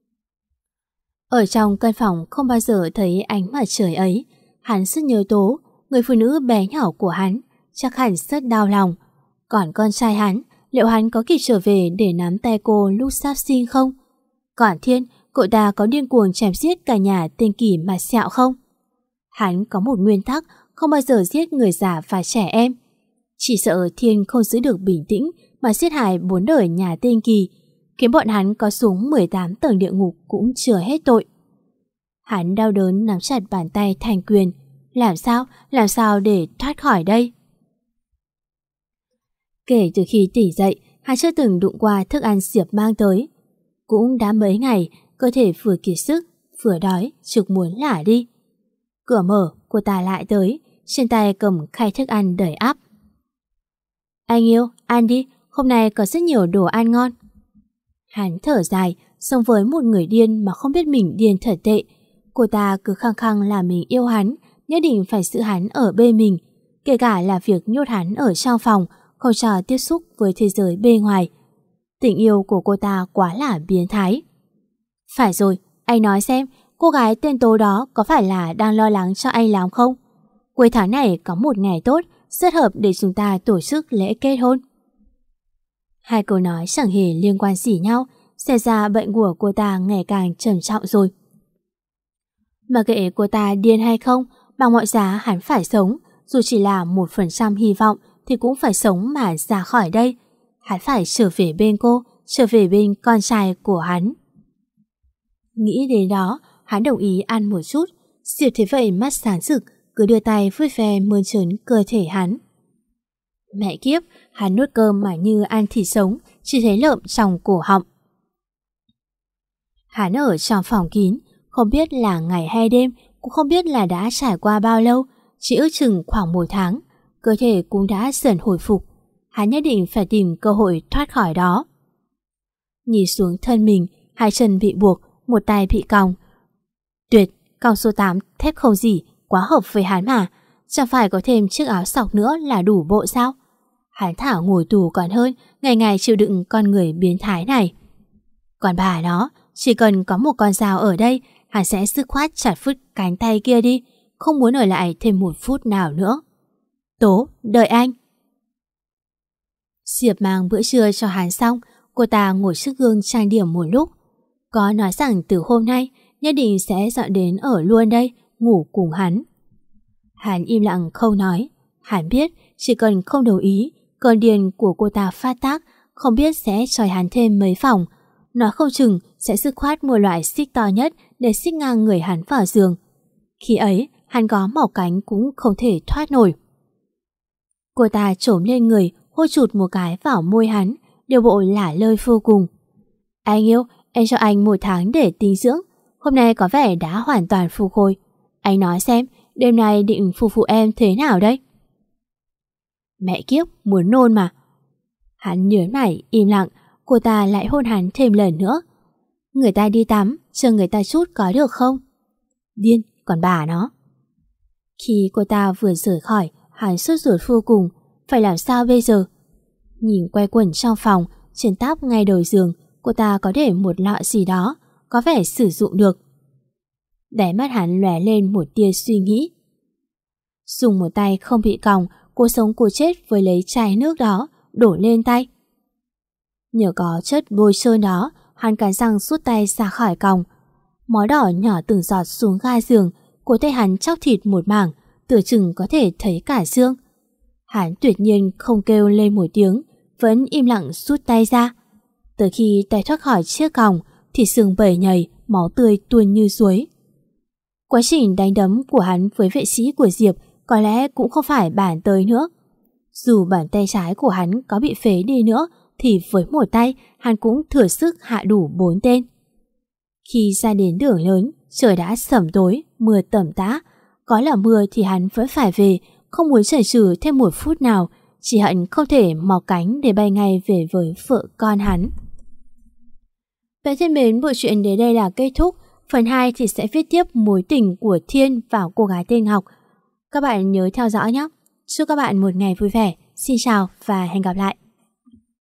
Ở trong căn phòng không bao giờ thấy ánh mặt trời ấy, hắn rất nhớ Tố, người phụ nữ bé nhỏ của hắn, chắc hẳn rất đau lòng. Còn con trai hắn, liệu hắn có kịp trở về để nắm tay cô lúc sắp sinh không? Còn Thiên, cậu ta có điên cuồng chém giết cả nhà tên Kỳ mà sẹo không? Hắn có một nguyên tắc không bao giờ giết người già và trẻ em. Chỉ sợ Thiên không giữ được bình tĩnh mà giết hại 4 đời nhà tên Kỳ, khiến bọn hắn có xuống 18 tầng địa ngục cũng chưa hết tội. Hắn đau đớn nắm chặt bàn tay thành quyền. Làm sao để thoát khỏi đây? Kể từ khi tỉnh dậy, hắn chưa từng đụng qua thức ăn Diệp mang tới. Cũng đã mấy ngày, cơ thể vừa kiệt sức, vừa đói, trực muốn lả đi. Cửa mở, cô ta lại tới, trên tay cầm khay thức ăn đầy ắp. Anh yêu, ăn đi, hôm nay có rất nhiều đồ ăn ngon. Hắn thở dài, sống với một người điên mà không biết mình điên thật tệ. Cô ta cứ khăng khăng là mình yêu hắn, nhất định phải giữ hắn ở bên mình, kể cả là việc nhốt hắn ở trong phòng, không cho tiếp xúc với thế giới bên ngoài. Tình yêu của cô ta quá là biến thái. Phải rồi, anh nói xem, cô gái tên Tố đó có phải là đang lo lắng cho anh lắm không? Cuối tháng này có một ngày tốt, rất hợp để chúng ta tổ chức lễ kết hôn. Hai câu nói chẳng hề liên quan gì nhau, xem ra bệnh của cô ta ngày càng trầm trọng rồi. Mà kệ cô ta điên hay không, bằng mọi giá hắn phải sống, dù chỉ là 1% hy vọng thì cũng phải sống mà ra khỏi đây. Hắn phải trở về bên cô, trở về bên con trai của hắn. Nghĩ đến đó, hắn đồng ý ăn một chút. Diệp thế vậy mắt sáng rực, cứ đưa tay vuốt ve mơn trớn cơ thể hắn. Mẹ kiếp, hắn nuốt cơm mà như ăn thịt sống, chỉ thấy lợm trong cổ họng. Hắn ở trong phòng kín, không biết là ngày hay đêm, cũng không biết là đã trải qua bao lâu, chỉ ước chừng khoảng 1 tháng, cơ thể cũng đã dần hồi phục. Hắn nhất định phải tìm cơ hội thoát khỏi đó. Nhìn xuống thân mình, 2 chân bị buộc, một tay bị còng. Tuyệt, còng số 8 thép không gì, quá hợp với hắn mà. Chẳng phải có thêm chiếc áo sọc nữa là đủ bộ sao? Hắn thả ngồi tù còn hơn, ngày ngày chịu đựng con người biến thái này. Còn bà nó, chỉ cần có một con dao ở đây, hắn sẽ dứt khoát chặt phứt cánh tay kia đi, không muốn ở lại thêm 1 phút nào nữa. Tố, đợi anh. Diệp mang bữa trưa cho hắn xong, cô ta ngồi trước gương trang điểm một lúc. Có nói rằng từ hôm nay nhất định sẽ dọn đến ở luôn đây, ngủ cùng hắn. Hắn im lặng không nói. Hắn biết chỉ cần không đồng ý, cơn điên của cô ta phát tác, không biết sẽ choi hắn thêm mấy phòng. Nó không chừng sẽ dứt khoát mua loại xích to nhất để xích ngang người hắn vào giường. Khi ấy, hắn có mỏ cánh cũng không thể thoát nổi. Cô ta trồm lên người, hôn chụt một cái vào môi hắn, điều bộ lả lơi vô cùng. Anh yêu, em cho anh 1 tháng để tinh dưỡng, hôm nay có vẻ đã hoàn toàn phục hồi. Anh nói xem, đêm nay định phục vụ em thế nào đây? Mẹ kiếp, muốn nôn mà. Hắn nhớn mày, im lặng, cô ta lại hôn hắn thêm lần nữa. Người ta đi tắm, chờ người ta chút có được không? Điên, còn bà nó. Khi cô ta vừa rời khỏi, hắn sốt ruột vô cùng, phải làm sao bây giờ? Nhìn quay quẩn trong phòng, trên táp ngay đầu giường, cô ta có để một lọ gì đó, có vẻ sử dụng được. Đáy mắt hắn lóe lên một tia suy nghĩ. Dùng một tay không bị còng, cô sống cô chết với lấy chai nước đó, đổ lên tay. Nhờ có chất bôi trơn đó, hắn cắn răng rút tay ra khỏi còng. Máu đỏ nhỏ từng giọt xuống ga giường, cổ tay hắn chóc thịt một mảng, tưởng chừng có thể thấy cả xương. Hắn tuyệt nhiên không kêu lên một tiếng, vẫn im lặng rút tay ra. Tới khi tay thoát khỏi chiếc còng, thì xương bầy nhầy, máu tươi tuôn như suối. Quá trình đánh đấm của hắn với vệ sĩ của Diệp có lẽ cũng không phải bàn tới nữa. Dù bàn tay trái của hắn có bị phế đi nữa thì với một tay hắn cũng thừa sức hạ đủ 4 tên. Khi ra đến đường lớn, trời đã sẩm tối, mưa tầm tã. Có là mưa thì hắn vẫn phải về, không muốn chần chừ thêm một phút nào, chỉ hận không thể mọc cánh để bay ngay về với vợ con hắn. Bạn thân mến, bộ truyện đến đây là kết thúc. Phần 2 thì sẽ viết tiếp mối tình của Thiên và cô gái tên Ngọc. Các bạn nhớ theo dõi nhé. Chúc các bạn một ngày vui vẻ. Xin chào và hẹn gặp lại.